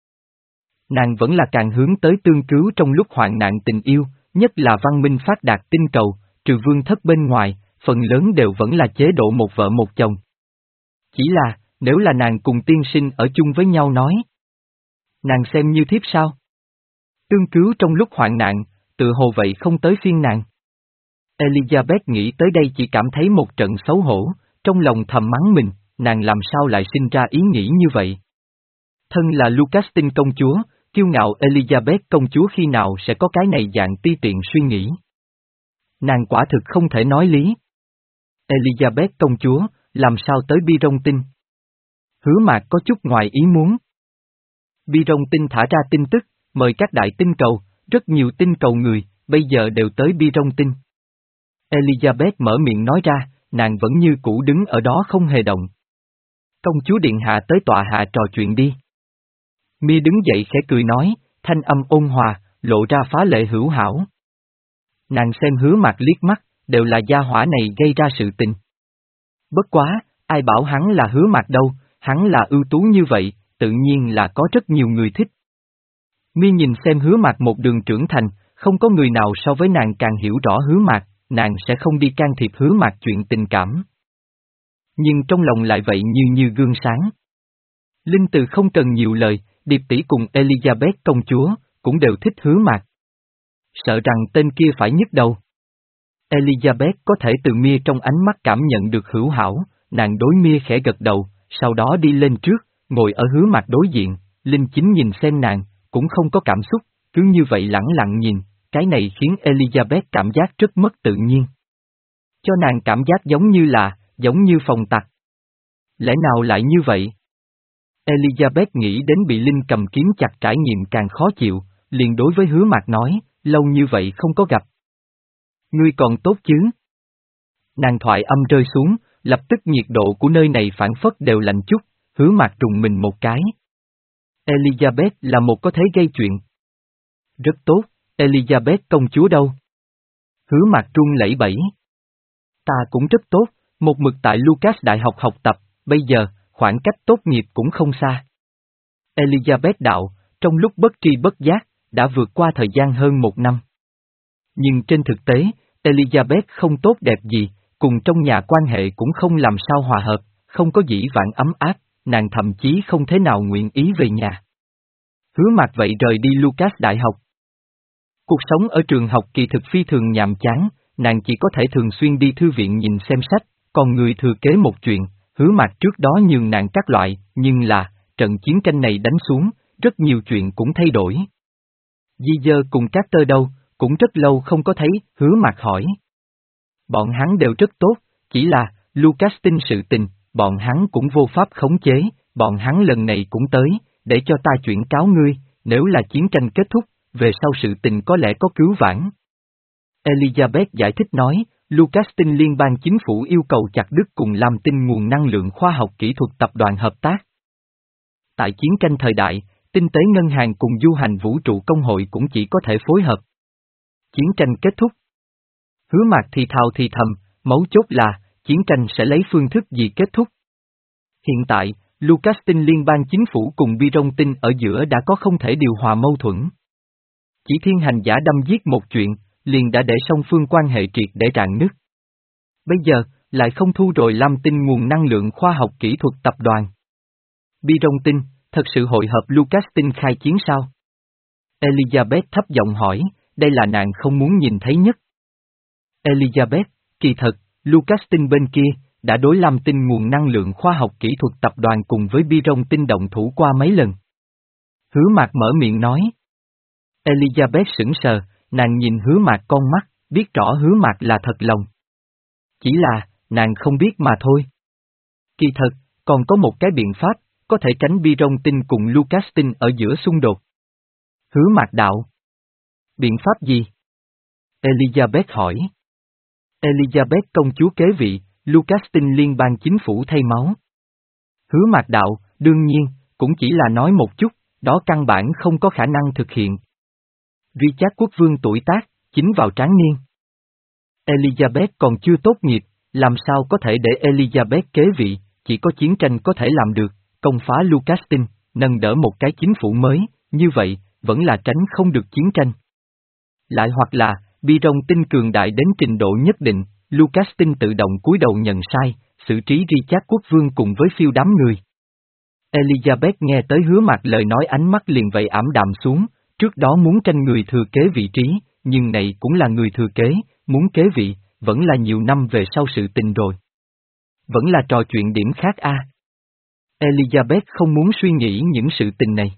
Nàng vẫn là càng hướng tới tương cứu trong lúc hoạn nạn tình yêu, nhất là văn minh phát đạt tinh cầu, trừ vương thất bên ngoài, phần lớn đều vẫn là chế độ một vợ một chồng. Chỉ là, nếu là nàng cùng tiên sinh ở chung với nhau nói. Nàng xem như thiếp sao? Tương cứu trong lúc hoạn nạn, tự hồ vậy không tới phiên nàng. Elizabeth nghĩ tới đây chỉ cảm thấy một trận xấu hổ, trong lòng thầm mắng mình, nàng làm sao lại sinh ra ý nghĩ như vậy. Thân là Lucastin công chúa, kiêu ngạo Elizabeth công chúa khi nào sẽ có cái này dạng ti tiện suy nghĩ. Nàng quả thực không thể nói lý. Elizabeth công chúa, làm sao tới Bi Rong Tinh? Hứa Mạc có chút ngoài ý muốn. Bi Rong Tinh thả ra tin tức, mời các đại tinh cầu, rất nhiều tinh cầu người, bây giờ đều tới Bi Rong Tinh. Elizabeth mở miệng nói ra, nàng vẫn như cũ đứng ở đó không hề động. Công chúa điện hạ tới tọa hạ trò chuyện đi. Mia đứng dậy khẽ cười nói, thanh âm ôn hòa, lộ ra phá lệ hữu hảo. Nàng xem Hứa Mạc liếc mắt, đều là gia hỏa này gây ra sự tình. Bất quá, ai bảo hắn là Hứa Mạc đâu, hắn là ưu tú như vậy, tự nhiên là có rất nhiều người thích. Mia nhìn xem Hứa Mạc một đường trưởng thành, không có người nào so với nàng càng hiểu rõ Hứa Mạc, nàng sẽ không đi can thiệp Hứa Mạc chuyện tình cảm. Nhưng trong lòng lại vậy như như gương sáng. Linh Từ không cần nhiều lời, Điệp tỷ cùng Elizabeth công chúa, cũng đều thích Hứa Mạc. Sợ rằng tên kia phải nhức đầu. Elizabeth có thể từ Mia trong ánh mắt cảm nhận được hữu hảo, nàng đối Mia khẽ gật đầu, sau đó đi lên trước, ngồi ở Hứa Mạc đối diện, Linh Chính nhìn xem nàng, cũng không có cảm xúc, cứ như vậy lẳng lặng nhìn, cái này khiến Elizabeth cảm giác rất mất tự nhiên. Cho nàng cảm giác giống như là, giống như phòng tặc. Lẽ nào lại như vậy? Elizabeth nghĩ đến bị Linh cầm kiếm chặt trải nghiệm càng khó chịu, liền đối với Hứa Mạc nói, lâu như vậy không có gặp. Ngươi còn tốt chứ? Nàng thoại âm rơi xuống, lập tức nhiệt độ của nơi này phản phất đều lạnh chút, Hứa Mạc trùng mình một cái. Elizabeth là một có thể gây chuyện. Rất tốt, Elizabeth công chúa đâu? Hứa Mạc trung lẫy bẫy. Ta cũng rất tốt, một mực tại Lucas Đại học học tập, bây giờ, khoảng cách tốt nghiệp cũng không xa. Elizabeth đạo, trong lúc bất tri bất giác, đã vượt qua thời gian hơn một năm. Nhưng trên thực tế, Elizabeth không tốt đẹp gì, cùng trong nhà quan hệ cũng không làm sao hòa hợp, không có dĩ vãng ấm áp, nàng thậm chí không thế nào nguyện ý về nhà. Hứa Mạc vậy rời đi Lucas Đại học. Cuộc sống ở trường học kỳ thực phi thường nhàm chán, nàng chỉ có thể thường xuyên đi thư viện nhìn xem sách, còn người thừa kế một chuyện, Hứa Mạc trước đó nhường nàng các loại, nhưng là, trận chiến tranh này đánh xuống, rất nhiều chuyện cũng thay đổi. Di Dơ cùng các tơ đâu, cũng rất lâu không có thấy, Hứa Mạc hỏi. Bọn hắn đều rất tốt, chỉ là, Lucas tin sự tình, bọn hắn cũng vô pháp khống chế, bọn hắn lần này cũng tới, để cho ta chuyển cáo ngươi, nếu là chiến tranh kết thúc, về sau sự tình có lẽ có cứu vãn. Elizabeth giải thích nói, Lucas tin liên bang chính phủ yêu cầu chặt đứt cùng Lam Tinh nguồn năng lượng khoa học kỹ thuật tập đoàn hợp tác. Tại chiến tranh thời đại, tinh tế ngân hàng cùng du hành vũ trụ công hội cũng chỉ có thể phối hợp. Chiến tranh kết thúc. Hứa Mạc thì thào thì thầm, mấu chốt là, chiến tranh sẽ lấy phương thức gì kết thúc. Hiện tại, Lucas tin liên bang chính phủ cùng Bi Rong Tinh ở giữa đã có không thể điều hòa mâu thuẫn. Chỉ thiên hành giả đâm giết một chuyện, liền đã để song phương quan hệ triệt để rạn nứt. Bây giờ, lại không thu rồi Lam Tinh nguồn năng lượng khoa học kỹ thuật tập đoàn. Bi Rong Tinh, Thật sự hội hợp Lucastin khai chiến sao? Elizabeth thấp giọng hỏi, đây là nàng không muốn nhìn thấy nhất. Elizabeth, kỳ thật, Lucastin bên kia, đã đối Lam Tinh nguồn năng lượng khoa học kỹ thuật tập đoàn cùng với Biron tinh động thủ qua mấy lần. Hứa Mạc mở miệng nói. Elizabeth sững sờ, nàng nhìn Hứa Mạc con mắt, biết rõ Hứa Mạc là thật lòng. Chỉ là, nàng không biết mà thôi. Kỳ thật, còn có một cái biện pháp, có thể tránh Biron tinh cùng Lucastin ở giữa xung đột. Hứa Mạc đạo. Biện pháp gì? Elizabeth hỏi. Elizabeth công chúa kế vị, Lucastin liên bang chính phủ thay máu. Hứa Mạc đạo, đương nhiên, cũng chỉ là nói một chút, đó căn bản không có khả năng thực hiện. Richard quốc vương tuổi tác, chính vào tráng niên. Elizabeth còn chưa tốt nghiệp, làm sao có thể để Elizabeth kế vị, chỉ có chiến tranh có thể làm được, công phá Lucastin, nâng đỡ một cái chính phủ mới, như vậy, vẫn là tránh không được chiến tranh. Lại hoặc là, Biron tinh cường đại đến trình độ nhất định, Lucastin tự động cúi đầu nhận sai, xử trí Richard quốc vương cùng với phiêu đám người. Elizabeth nghe tới Hứa Mạc lời nói ánh mắt liền vậy ảm đạm xuống, trước đó muốn tranh người thừa kế vị trí, nhưng này cũng là người thừa kế, muốn kế vị, vẫn là nhiều năm về sau sự tình rồi. Vẫn là trò chuyện điểm khác a. À. Elizabeth không muốn suy nghĩ những sự tình này.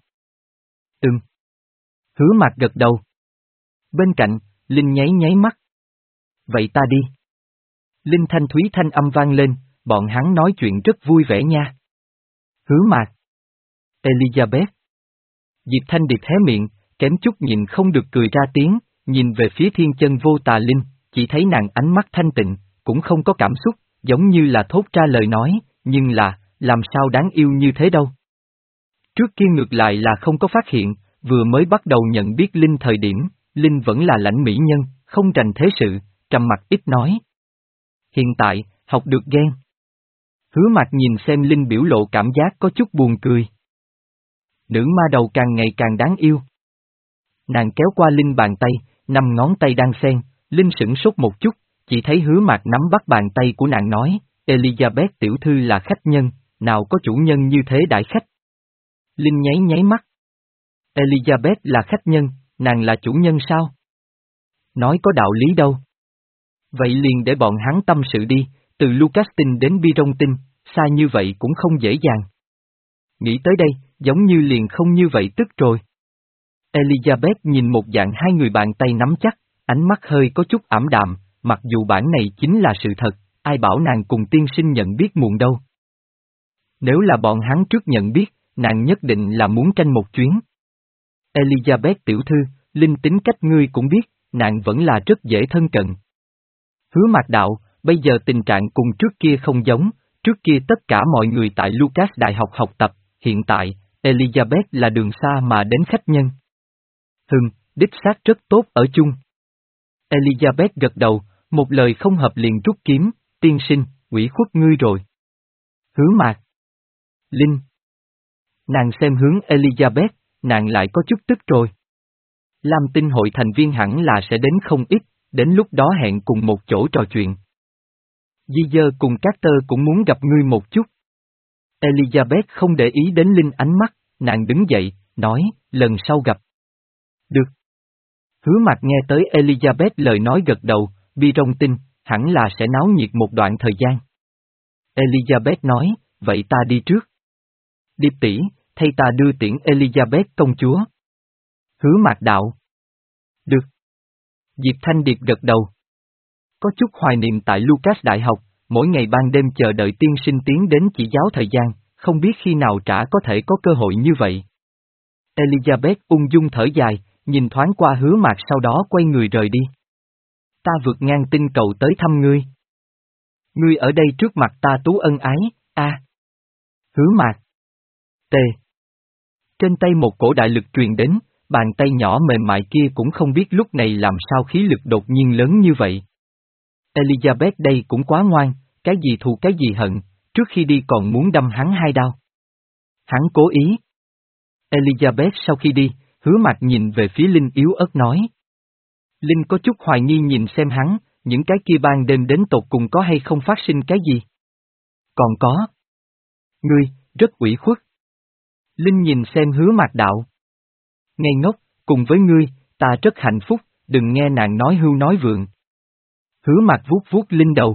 Ừm. Hứa Mạc gật đầu. Bên cạnh, Linh nháy nháy mắt. Vậy ta đi. Linh thanh thúy thanh âm vang lên, bọn hắn nói chuyện rất vui vẻ nha. Hứa Mạc. Elizabeth. Diệp Thanh Điệp hé miệng, kém chút nhìn không được cười ra tiếng, nhìn về phía thiên chân vô tà Linh, chỉ thấy nàng ánh mắt thanh tịnh, cũng không có cảm xúc, giống như là thốt ra lời nói, nhưng là, làm sao đáng yêu như thế đâu. Trước kia ngược lại là không có phát hiện, vừa mới bắt đầu nhận biết Linh thời điểm, Linh vẫn là lãnh mỹ nhân, không rành thế sự, trầm mặc ít nói. Hiện tại, học được ghen. Hứa Mạc nhìn xem Linh biểu lộ cảm giác có chút buồn cười. Nữ ma đầu càng ngày càng đáng yêu. Nàng kéo qua Linh bàn tay, năm ngón tay đang xen, Linh sửng sốt một chút, chỉ thấy Hứa Mạc nắm bắt bàn tay của nàng nói, Elizabeth tiểu thư là khách nhân, nào có chủ nhân như thế đại khách. Linh nháy nháy mắt. Elizabeth là khách nhân, nàng là chủ nhân sao? Nói có đạo lý đâu. Vậy liền để bọn hắn tâm sự đi, từ Lucastin đến Biron tinh, xa như vậy cũng không dễ dàng. Nghĩ tới đây, giống như liền không như vậy tức rồi. Elizabeth nhìn một dạng hai người bàn tay nắm chắc, ánh mắt hơi có chút ảm đạm, mặc dù bản này chính là sự thật, ai bảo nàng cùng tiên sinh nhận biết muộn đâu. Nếu là bọn hắn trước nhận biết, nàng nhất định là muốn tranh một chuyến. Elizabeth tiểu thư, Linh tính cách ngươi cũng biết, nàng vẫn là rất dễ thân cận. Hứa Mạc đạo, bây giờ tình trạng cùng trước kia không giống, trước kia tất cả mọi người tại Lucas Đại học học tập, hiện tại, Elizabeth là đường xa mà đến khách nhân. Hừm, đích xác rất tốt ở chung. Elizabeth gật đầu, một lời không hợp liền rút kiếm, tiên sinh, ủy khuất ngươi rồi. Hứa Mạc. Linh. Nàng xem hướng Elizabeth, nàng lại có chút tức rồi. Lam Tinh hội thành viên hẳn là sẽ đến không ít, đến lúc đó hẹn cùng một chỗ trò chuyện. Di Dơ cùng Carter cũng muốn gặp ngươi một chút. Elizabeth không để ý đến Linh ánh mắt, nàng đứng dậy, nói, lần sau gặp. Được. Hứa Mạc nghe tới Elizabeth lời nói gật đầu, Biron tinh, hẳn là sẽ náo nhiệt một đoạn thời gian. Elizabeth nói, vậy ta đi trước. Điệp tỷ, thay ta đưa tiễn Elizabeth công chúa. Hứa Mạc đạo. Được. Diệp Thanh Điệp gật đầu. Có chút hoài niệm tại Lucas Đại học, mỗi ngày ban đêm chờ đợi tiên sinh tiến đến chỉ giáo thời gian, không biết khi nào trả có thể có cơ hội như vậy. Elizabeth ung dung thở dài, nhìn thoáng qua Hứa Mạc sau đó quay người rời đi. Ta vượt ngang tinh cầu tới thăm ngươi. Ngươi ở đây trước mặt ta tú ân ái, a. À. Hứa Mạc. T. Trên tay một cổ đại lực truyền đến, bàn tay nhỏ mềm mại kia cũng không biết lúc này làm sao khí lực đột nhiên lớn như vậy. Elizabeth đây cũng quá ngoan, cái gì thù cái gì hận, trước khi đi còn muốn đâm hắn hai đao. Hắn cố ý. Elizabeth sau khi đi, Hứa Mạc nhìn về phía Linh yếu ớt nói. Linh có chút hoài nghi nhìn xem hắn, những cái kia ban đêm đến tột cùng có hay không phát sinh cái gì. Còn có. Ngươi, rất ủy khuất. Linh nhìn xem Hứa Mạc Đạo. Ngây ngốc, cùng với ngươi, ta rất hạnh phúc, đừng nghe nàng nói hưu nói vượng. Hứa Mạc vuốt vuốt Linh đầu.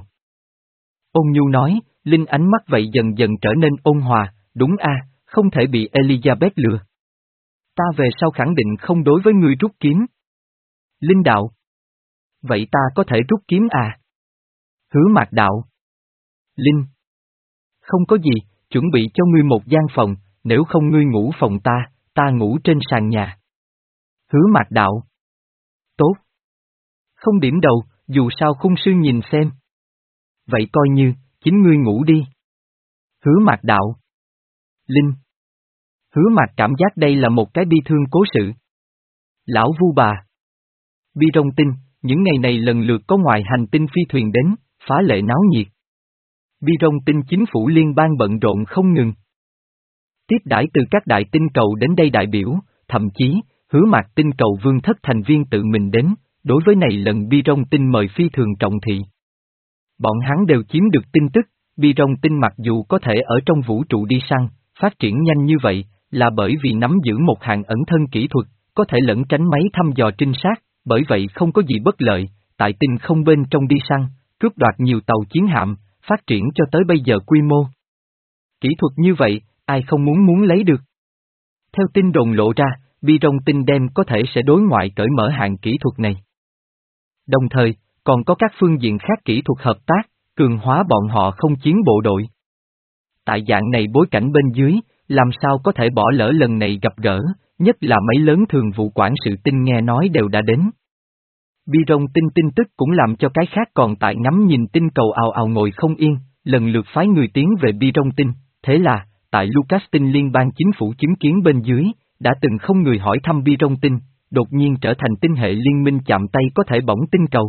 Ôn nhu nói, Linh ánh mắt vậy dần dần trở nên ôn hòa, đúng a, không thể bị Elizabeth lừa. Ta về sau khẳng định không đối với ngươi rút kiếm. Linh đạo. Vậy ta có thể rút kiếm à? Hứa Mạc Đạo. Linh. Không có gì, chuẩn bị cho ngươi một gian phòng, nếu không ngươi ngủ phòng ta, ta ngủ trên sàn nhà. Hứa Mạc Đạo. Tốt. Không điểm đầu, dù sao khung sư nhìn xem. Vậy coi như, chính ngươi ngủ đi. Hứa Mạc Đạo. Linh. Hứa Mạc cảm giác đây là một cái bi thương cố sự. Lão Vu bà. Bi rong tinh, những ngày này lần lượt có ngoài hành tinh phi thuyền đến, phá lệ náo nhiệt. Bi rong tinh chính phủ liên bang bận rộn không ngừng. Tiếp đãi từ các đại tinh cầu đến đây đại biểu, thậm chí, Hứa Mạc tinh cầu vương thất thành viên tự mình đến, đối với này lần Bi rong tinh mời phi thường trọng thị. Bọn hắn đều chiếm được tin tức, Bi rong tinh mặc dù có thể ở trong vũ trụ đi săn, phát triển nhanh như vậy, là bởi vì nắm giữ một hạng ẩn thân kỹ thuật, có thể lẩn tránh máy thăm dò trinh sát, bởi vậy không có gì bất lợi, tại tinh không bên trong đi săn, cướp đoạt nhiều tàu chiến hạm, phát triển cho tới bây giờ quy mô. Kỹ thuật như vậy, ai không muốn muốn lấy được. Theo tin đồn lộ ra, Bi rong tinh đem có thể sẽ đối ngoại cởi mở hạng kỹ thuật này. Đồng thời, còn có các phương diện khác kỹ thuật hợp tác, cường hóa bọn họ không chiến bộ đội. Tại dạng này bối cảnh bên dưới, làm sao có thể bỏ lỡ lần này gặp gỡ, nhất là mấy lớn thường vụ quản sự tinh nghe nói đều đã đến. Bi rong tinh tin tức cũng làm cho cái khác còn tại ngắm nhìn tinh cầu ào ào ngồi không yên, lần lượt phái người tiến về Bi rong tinh, thế là, tại Lucas tinh liên bang chính phủ chứng kiến bên dưới, đã từng không người hỏi thăm Bi rong tinh, đột nhiên trở thành tinh hệ liên minh chạm tay có thể bỏng tinh cầu.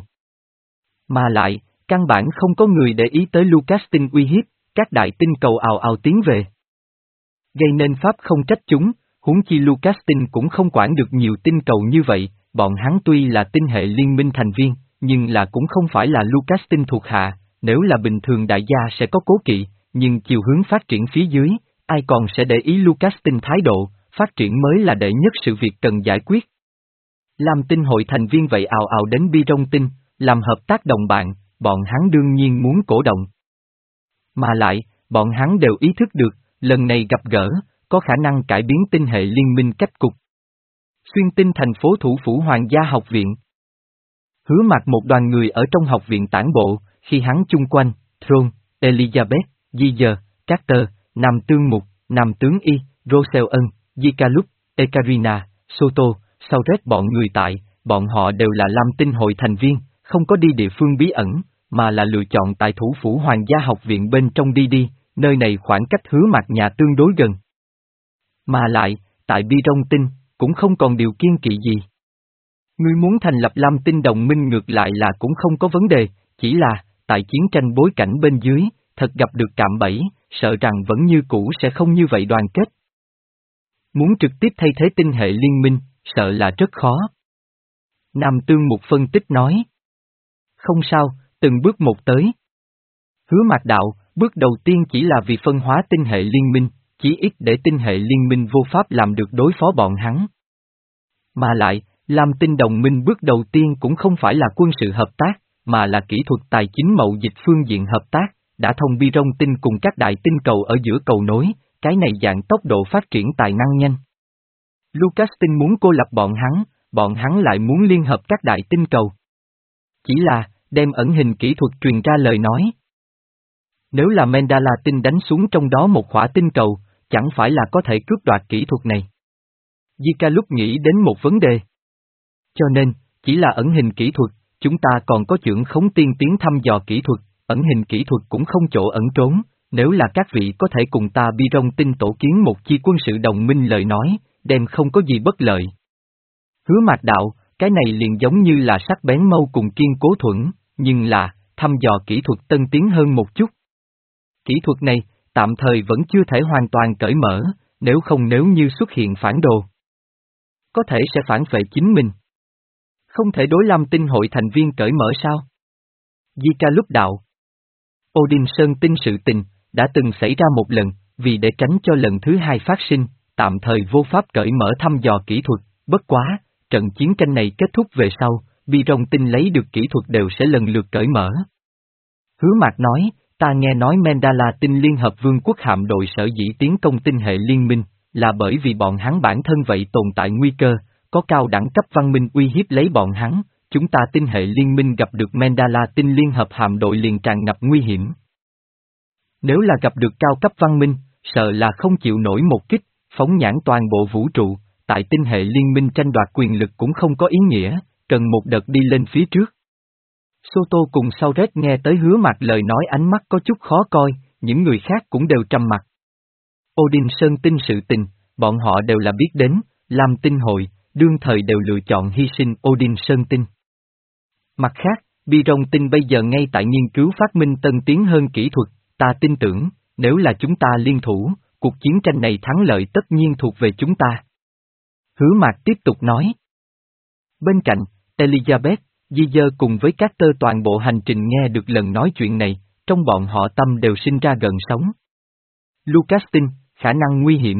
Mà lại, căn bản không có người để ý tới Lucas tinh uy hiếp, các đại tinh cầu ào ào tiến về. Gây nên pháp không trách chúng, huống chi Lucas tinh cũng không quản được nhiều tinh cầu như vậy, bọn hắn tuy là tinh hệ liên minh thành viên, nhưng là cũng không phải là Lucas tinh thuộc hạ, nếu là bình thường đại gia sẽ có cố kỵ, nhưng chiều hướng phát triển phía dưới, ai còn sẽ để ý Lucas tinh thái độ, phát triển mới là đệ nhất sự việc cần giải quyết. Làm tinh hội thành viên vậy ào ào đến Bi rong tinh, làm hợp tác đồng bạn, bọn hắn đương nhiên muốn cổ động. Mà lại, bọn hắn đều ý thức được, lần này gặp gỡ, có khả năng cải biến tinh hệ liên minh cách cục. Xuyên tinh thành phố thủ phủ Hoàng gia học viện. Hứa Mạc một đoàn người ở trong học viện tản bộ, khi hắn chung quanh, Throne, Elizabeth, Giger, Carter, Nam Tương Mục, Nam Tướng Y, Rochelle Ân, Yikalup, Ekarina, Soto, Sauret bọn người tại, bọn họ đều là Lam tinh hội thành viên, không có đi địa phương bí ẩn, mà là lựa chọn tại thủ phủ Hoàng gia học viện bên trong đi đi, nơi này khoảng cách Hứa Mạc nhà tương đối gần. Mà lại, tại Bi rong tinh, cũng không còn điều kiên kỵ gì. Ngươi muốn thành lập Lam tinh đồng minh ngược lại là cũng không có vấn đề, chỉ là, tại chiến tranh bối cảnh bên dưới, thật gặp được cạm bẫy, sợ rằng vẫn như cũ sẽ không như vậy đoàn kết. Muốn trực tiếp thay thế tinh hệ liên minh, sợ là rất khó. Nam Tương Mục phân tích nói. Không sao, từng bước một tới. Hứa Mạc đạo, bước đầu tiên chỉ là vì phân hóa tinh hệ liên minh, chỉ ít để tinh hệ liên minh vô pháp làm được đối phó bọn hắn. Mà lại, Lam tinh đồng minh bước đầu tiên cũng không phải là quân sự hợp tác, mà là kỹ thuật tài chính mậu dịch phương diện hợp tác, đã thông Bi rong tinh cùng các đại tinh cầu ở giữa cầu nối, cái này dạng tốc độ phát triển tài năng nhanh. Lucas tinh muốn cô lập bọn hắn, bọn hắn lại muốn liên hợp các đại tinh cầu. Chỉ là, đem ẩn hình kỹ thuật truyền ra lời nói. Nếu là Mandala tinh đánh xuống trong đó một khỏa tinh cầu, chẳng phải là có thể cướp đoạt kỹ thuật này. Zika lúc nghĩ đến một vấn đề. Cho nên, chỉ là ẩn hình kỹ thuật, chúng ta còn có chưởng khống tiên tiến thăm dò kỹ thuật, ẩn hình kỹ thuật cũng không chỗ ẩn trốn, nếu là các vị có thể cùng ta Bi rong tinh tổ kiến một chi quân sự đồng minh lời nói, đem không có gì bất lợi. Hứa Mạc đạo, cái này liền giống như là sắc bén mâu cùng kiên cố thuẫn, nhưng là, thăm dò kỹ thuật tân tiến hơn một chút. Kỹ thuật này, tạm thời vẫn chưa thể hoàn toàn cởi mở, nếu không nếu như xuất hiện phản đồ, có thể sẽ phản phệ chính mình. Không thể đối Lam tinh hội thành viên cởi mở sao? Zika lúc đạo. Odin Sơn tinh sự tình, đã từng xảy ra một lần, vì để tránh cho lần thứ hai phát sinh, tạm thời vô pháp cởi mở thăm dò kỹ thuật, bất quá, trận chiến tranh này kết thúc về sau, Bi Rong Tinh lấy được kỹ thuật đều sẽ lần lượt cởi mở. Hứa Mạc nói, ta nghe nói Mandala Tinh Liên Hợp Vương quốc hạm đội sở dĩ tiến công tinh hệ liên minh, là bởi vì bọn hắn bản thân vậy tồn tại nguy cơ, có cao đẳng cấp văn minh uy hiếp lấy bọn hắn, chúng ta tinh hệ liên minh gặp được Mandala Tinh Liên Hợp hạm đội liền tràn ngập nguy hiểm. Nếu là gặp được cao cấp văn minh, sợ là không chịu nổi một kích, phóng nhãn toàn bộ vũ trụ, tại tinh hệ liên minh tranh đoạt quyền lực cũng không có ý nghĩa, cần một đợt đi lên phía trước. Soto cùng Sauret nghe tới Hứa Mạc lời nói ánh mắt có chút khó coi, những người khác cũng đều trầm mặt. Odin Sơn Tinh sự tình, bọn họ đều là biết đến, Lam Tinh hội, đương thời đều lựa chọn hy sinh Odin Sơn Tinh. Mặt khác, Bi Rong Tinh bây giờ ngay tại nghiên cứu phát minh tân tiến hơn kỹ thuật, ta tin tưởng, nếu là chúng ta liên thủ, cuộc chiến tranh này thắng lợi tất nhiên thuộc về chúng ta. Hứa Mạc tiếp tục nói. Bên cạnh, Elizabeth, Di Dơ cùng với các tơ toàn bộ hành trình nghe được lần nói chuyện này, trong bọn họ tâm đều sinh ra gần sóng. Lucas Tinh, khả năng nguy hiểm.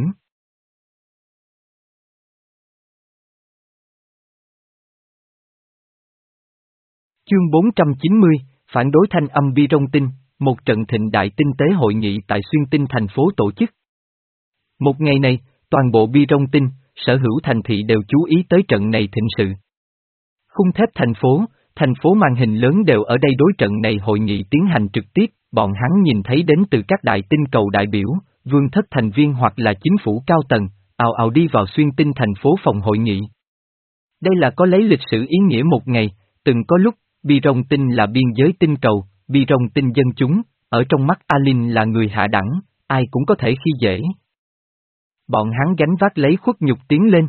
Chương bốn trăm chín mươi, phản đối thanh âm Bi Rong Tinh, một trận thịnh đại tinh tế hội nghị tại Xuyên Tinh thành phố tổ chức. Một ngày này, toàn bộ Bi Rong Tinh, sở hữu thành thị đều chú ý tới trận này thịnh sự. Khung thép thành phố, thành phố màn hình lớn đều ở đây đối trận này hội nghị tiến hành trực tiếp, bọn hắn nhìn thấy đến từ các đại tinh cầu đại biểu, vương thất thành viên hoặc là chính phủ cao tầng, ào ào đi vào Xuyên Tinh thành phố phòng hội nghị. Đây là có lấy lịch sử ý nghĩa một ngày, từng có lúc, Bi Rong Tinh là biên giới tinh cầu, Bi Rong Tinh dân chúng, ở trong mắt Alin là người hạ đẳng, ai cũng có thể khi dễ. Bọn hắn gánh vác lấy khuất nhục tiến lên.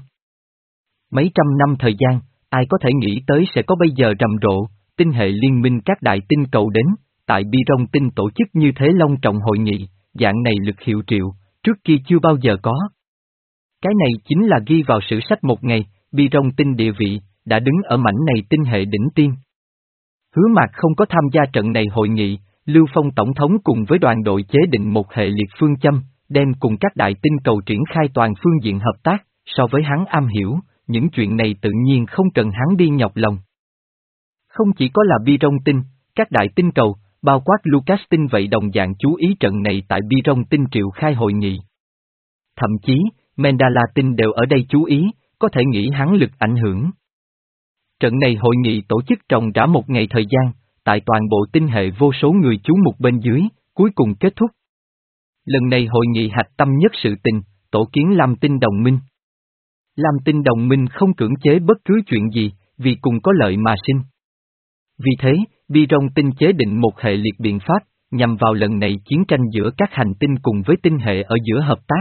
Mấy trăm năm thời gian, ai có thể nghĩ tới sẽ có bây giờ rầm rộ, tinh hệ liên minh các đại tinh cầu đến, tại Bi Rong Tinh tổ chức như thế long trọng hội nghị, dạng này lực hiệu triệu, trước kia chưa bao giờ có. Cái này chính là ghi vào sử sách một ngày, Bi Rong Tinh địa vị, đã đứng ở mảnh này tinh hệ đỉnh tiên. Hứa Mạc không có tham gia trận này hội nghị, Lưu Phong Tổng thống cùng với đoàn đội chế định một hệ liệt phương châm, đem cùng các đại tinh cầu triển khai toàn phương diện hợp tác, so với hắn am hiểu, những chuyện này tự nhiên không cần hắn đi nhọc lòng. Không chỉ có là Bi Rong Tinh, các đại tinh cầu, bao quát Lucas Tinh vậy đồng dạng chú ý trận này tại Bi Rong Tinh triệu khai hội nghị. Thậm chí, Mandala Tinh đều ở đây chú ý, có thể nghĩ hắn lực ảnh hưởng. Trận này hội nghị tổ chức trồng rã một ngày thời gian, tại toàn bộ tinh hệ vô số người chú mục bên dưới, cuối cùng kết thúc. Lần này hội nghị hạch tâm nhất sự tình, tổ kiến Lam Tinh đồng minh. Lam Tinh đồng minh không cưỡng chế bất cứ chuyện gì, vì cùng có lợi mà sinh. Vì thế, Bi Rong Tinh chế định một hệ liệt biện pháp, nhằm vào lần này chiến tranh giữa các hành tinh cùng với tinh hệ ở giữa hợp tác.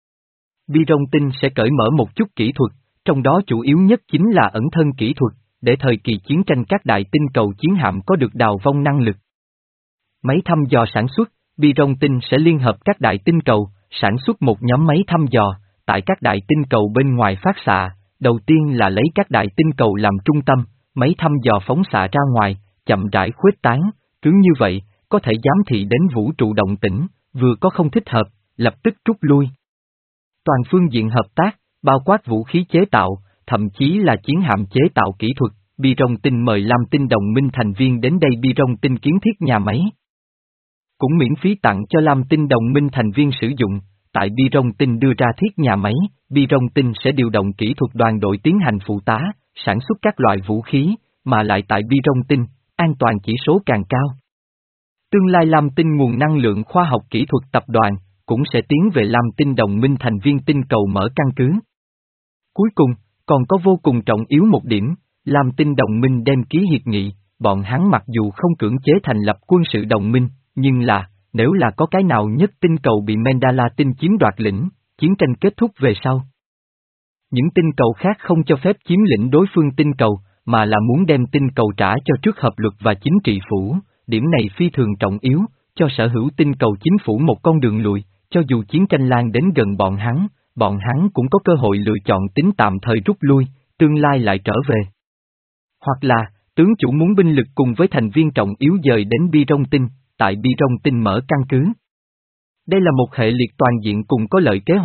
Bi Rong Tinh sẽ cởi mở một chút kỹ thuật, trong đó chủ yếu nhất chính là ẩn thân kỹ thuật, để thời kỳ chiến tranh các đại tinh cầu chiến hạm có được đào vong năng lực. Máy thăm dò sản xuất, Bi Rong Tinh sẽ liên hợp các đại tinh cầu, sản xuất một nhóm máy thăm dò, tại các đại tinh cầu bên ngoài phát xạ, đầu tiên là lấy các đại tinh cầu làm trung tâm, máy thăm dò phóng xạ ra ngoài, chậm rãi khuếch tán, cứ như vậy, có thể giám thị đến vũ trụ động tĩnh, vừa có không thích hợp, lập tức rút lui. Toàn phương diện hợp tác, bao quát vũ khí chế tạo, thậm chí là chiến hạm chế tạo kỹ thuật, Bi Rong Tinh mời Lam Tinh đồng minh thành viên đến đây Bi Rong Tinh kiến thiết nhà máy. Cũng miễn phí tặng cho Lam Tinh đồng minh thành viên sử dụng, tại Bi Rong Tinh đưa ra thiết nhà máy, Bi Rong Tinh sẽ điều động kỹ thuật đoàn đội tiến hành phụ tá, sản xuất các loại vũ khí, mà lại tại Bi Rong Tinh, an toàn chỉ số càng cao. Tương lai Lam Tinh nguồn năng lượng khoa học kỹ thuật tập đoàn, cũng sẽ tiến về Lam Tinh đồng minh thành viên tinh cầu mở căn cứ. Cuối cùng, còn có vô cùng trọng yếu một điểm, Lam Tinh đồng minh đem ký hiệp nghị, bọn hắn mặc dù không cưỡng chế thành lập quân sự đồng minh, nhưng là, nếu là có cái nào nhất tinh cầu bị Mandala Tinh chiếm đoạt lĩnh, chiến tranh kết thúc về sau. Những tinh cầu khác không cho phép chiếm lĩnh đối phương tinh cầu, mà là muốn đem tinh cầu trả cho trước hợp luật và chính trị phủ, điểm này phi thường trọng yếu, cho sở hữu tinh cầu chính phủ một con đường lùi, cho dù chiến tranh lan đến gần bọn hắn, bọn hắn cũng có cơ hội lựa chọn tính tạm thời rút lui, tương lai lại trở về. Hoặc là, tướng chủ muốn binh lực cùng với thành viên trọng yếu dời đến Bi Rong Tinh, tại Bi Rong Tinh mở căn cứ. Đây là một hệ liệt toàn diện cùng có lợi kế hoạch,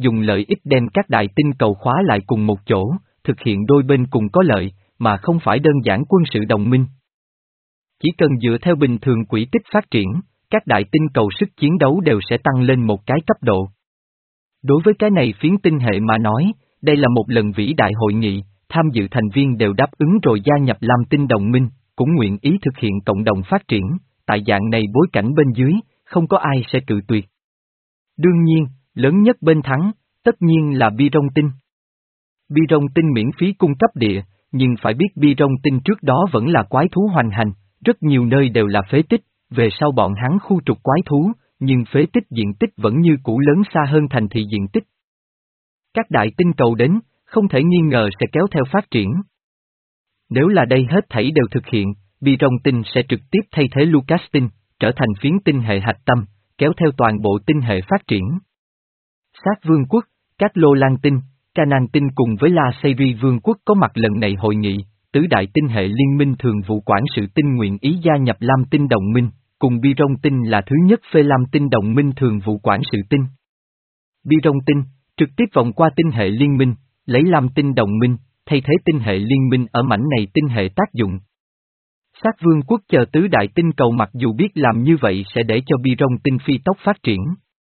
dùng lợi ích đem các đại tinh cầu khóa lại cùng một chỗ, thực hiện đôi bên cùng có lợi, mà không phải đơn giản quân sự đồng minh. Chỉ cần dựa theo bình thường quỹ tích phát triển, các đại tinh cầu sức chiến đấu đều sẽ tăng lên một cái cấp độ. Đối với cái này phiến tinh hệ mà nói, đây là một lần vĩ đại hội nghị, tham dự thành viên đều đáp ứng rồi gia nhập Lam Tinh đồng minh, cũng nguyện ý thực hiện cộng đồng phát triển, tại dạng này bối cảnh bên dưới, không có ai sẽ cự tuyệt. Đương nhiên, lớn nhất bên thắng, tất nhiên là Bi Rong Tinh. Bi Rong Tinh miễn phí cung cấp địa, nhưng phải biết Bi Rong Tinh trước đó vẫn là quái thú hoành hành, rất nhiều nơi đều là phế tích, về sau bọn hắn khu trục quái thú, nhưng phế tích diện tích vẫn như cũ lớn xa hơn thành thị diện tích. Các đại tinh cầu đến, không thể nghi ngờ sẽ kéo theo phát triển. Nếu là đây hết thảy đều thực hiện, Bi Rong Tinh sẽ trực tiếp thay thế Lucas Tinh, trở thành phiến tinh hệ hạch tâm, kéo theo toàn bộ tinh hệ phát triển. Sát Vương quốc, các Lô Lan Tinh, Canaan Tinh cùng với La Seyri Vương quốc có mặt lần này hội nghị, tứ đại tinh hệ liên minh thường vụ quản sự tinh nguyện ý gia nhập Lam Tinh đồng minh, cùng Bi Rong Tinh là thứ nhất phê Lam Tinh đồng minh thường vụ quản sự tinh. Bi Rong Tinh, trực tiếp vòng qua tinh hệ liên minh, lấy Lam Tinh đồng minh, thay thế tinh hệ liên minh ở mảnh này tinh hệ tác dụng. Sát Vương quốc chờ tứ đại tinh cầu mặc dù biết làm như vậy sẽ để cho Bi Rong Tinh phi tốc phát triển.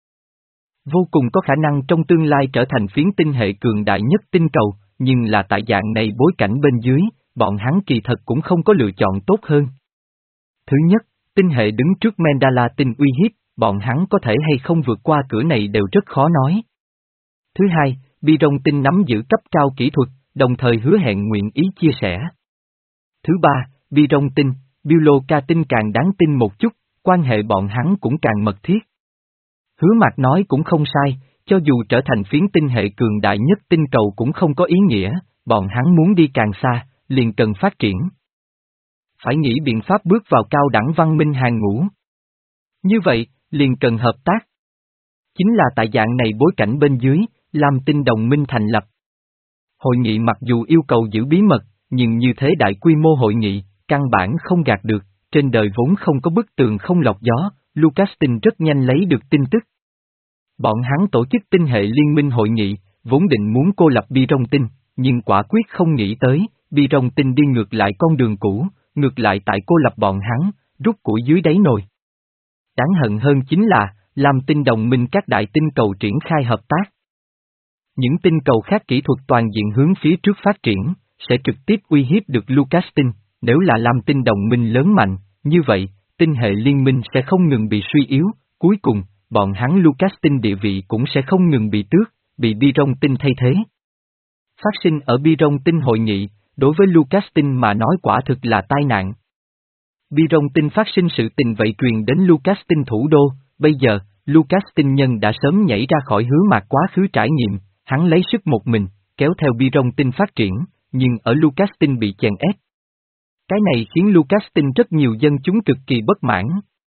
Vô cùng có khả năng trong tương lai trở thành phiến tinh hệ cường đại nhất tinh cầu, nhưng là tại dạng này bối cảnh bên dưới, bọn hắn kỳ thật cũng không có lựa chọn tốt hơn. Thứ nhất, tinh hệ đứng trước Mandala tinh uy hiếp, bọn hắn có thể hay không vượt qua cửa này đều rất khó nói. Thứ hai, Bi Rong Tinh nắm giữ cấp cao kỹ thuật, đồng thời hứa hẹn nguyện ý chia sẻ. Thứ ba, Bi Rong Tinh, Bioloca Tinh càng đáng tin một chút, quan hệ bọn hắn cũng càng mật thiết. Hứa Mạc nói cũng không sai, cho dù trở thành phiến tinh hệ cường đại nhất tinh cầu cũng không có ý nghĩa, bọn hắn muốn đi càng xa, liền cần phát triển. Phải nghĩ biện pháp bước vào cao đẳng văn minh hàng ngũ. Như vậy, liền cần hợp tác. Chính là tại dạng này bối cảnh bên dưới, Lam Tinh đồng minh thành lập. Hội nghị mặc dù yêu cầu giữ bí mật, nhưng như thế đại quy mô hội nghị, căn bản không gạt được, trên đời vốn không có bức tường không lọc gió, Lucas Tinh rất nhanh lấy được tin tức. Bọn hắn tổ chức tinh hệ liên minh hội nghị, vốn định muốn cô lập Bi Rong Tinh, nhưng quả quyết không nghĩ tới, Bi Rong Tinh đi ngược lại con đường cũ, ngược lại tại cô lập bọn hắn, rút củi dưới đáy nồi. Đáng hận hơn chính là, Lam Tinh đồng minh các đại tinh cầu triển khai hợp tác. Những tinh cầu khác kỹ thuật toàn diện hướng phía trước phát triển, sẽ trực tiếp uy hiếp được Lucas Tinh, nếu là Lam Tinh đồng minh lớn mạnh, như vậy, tinh hệ liên minh sẽ không ngừng bị suy yếu, cuối cùng, bọn hắn Lucas Tinh địa vị cũng sẽ không ngừng bị tước, bị Bi Rong Tinh thay thế. Phát sinh ở Bi Rong Tinh hội nghị, đối với Lucas Tinh mà nói quả thực là tai nạn. Bi Rong Tinh phát sinh sự tình vậy truyền đến Lucas Tinh thủ đô, bây giờ, Lucas Tinh nhân đã sớm nhảy ra khỏi Hứa Mạc quá khứ trải nghiệm, hắn lấy sức một mình, kéo theo Bi Rong Tinh phát triển, nhưng ở Lucas Tinh bị chèn ép. Cái này khiến Lucas Tinh rất nhiều dân chúng cực kỳ bất mãn.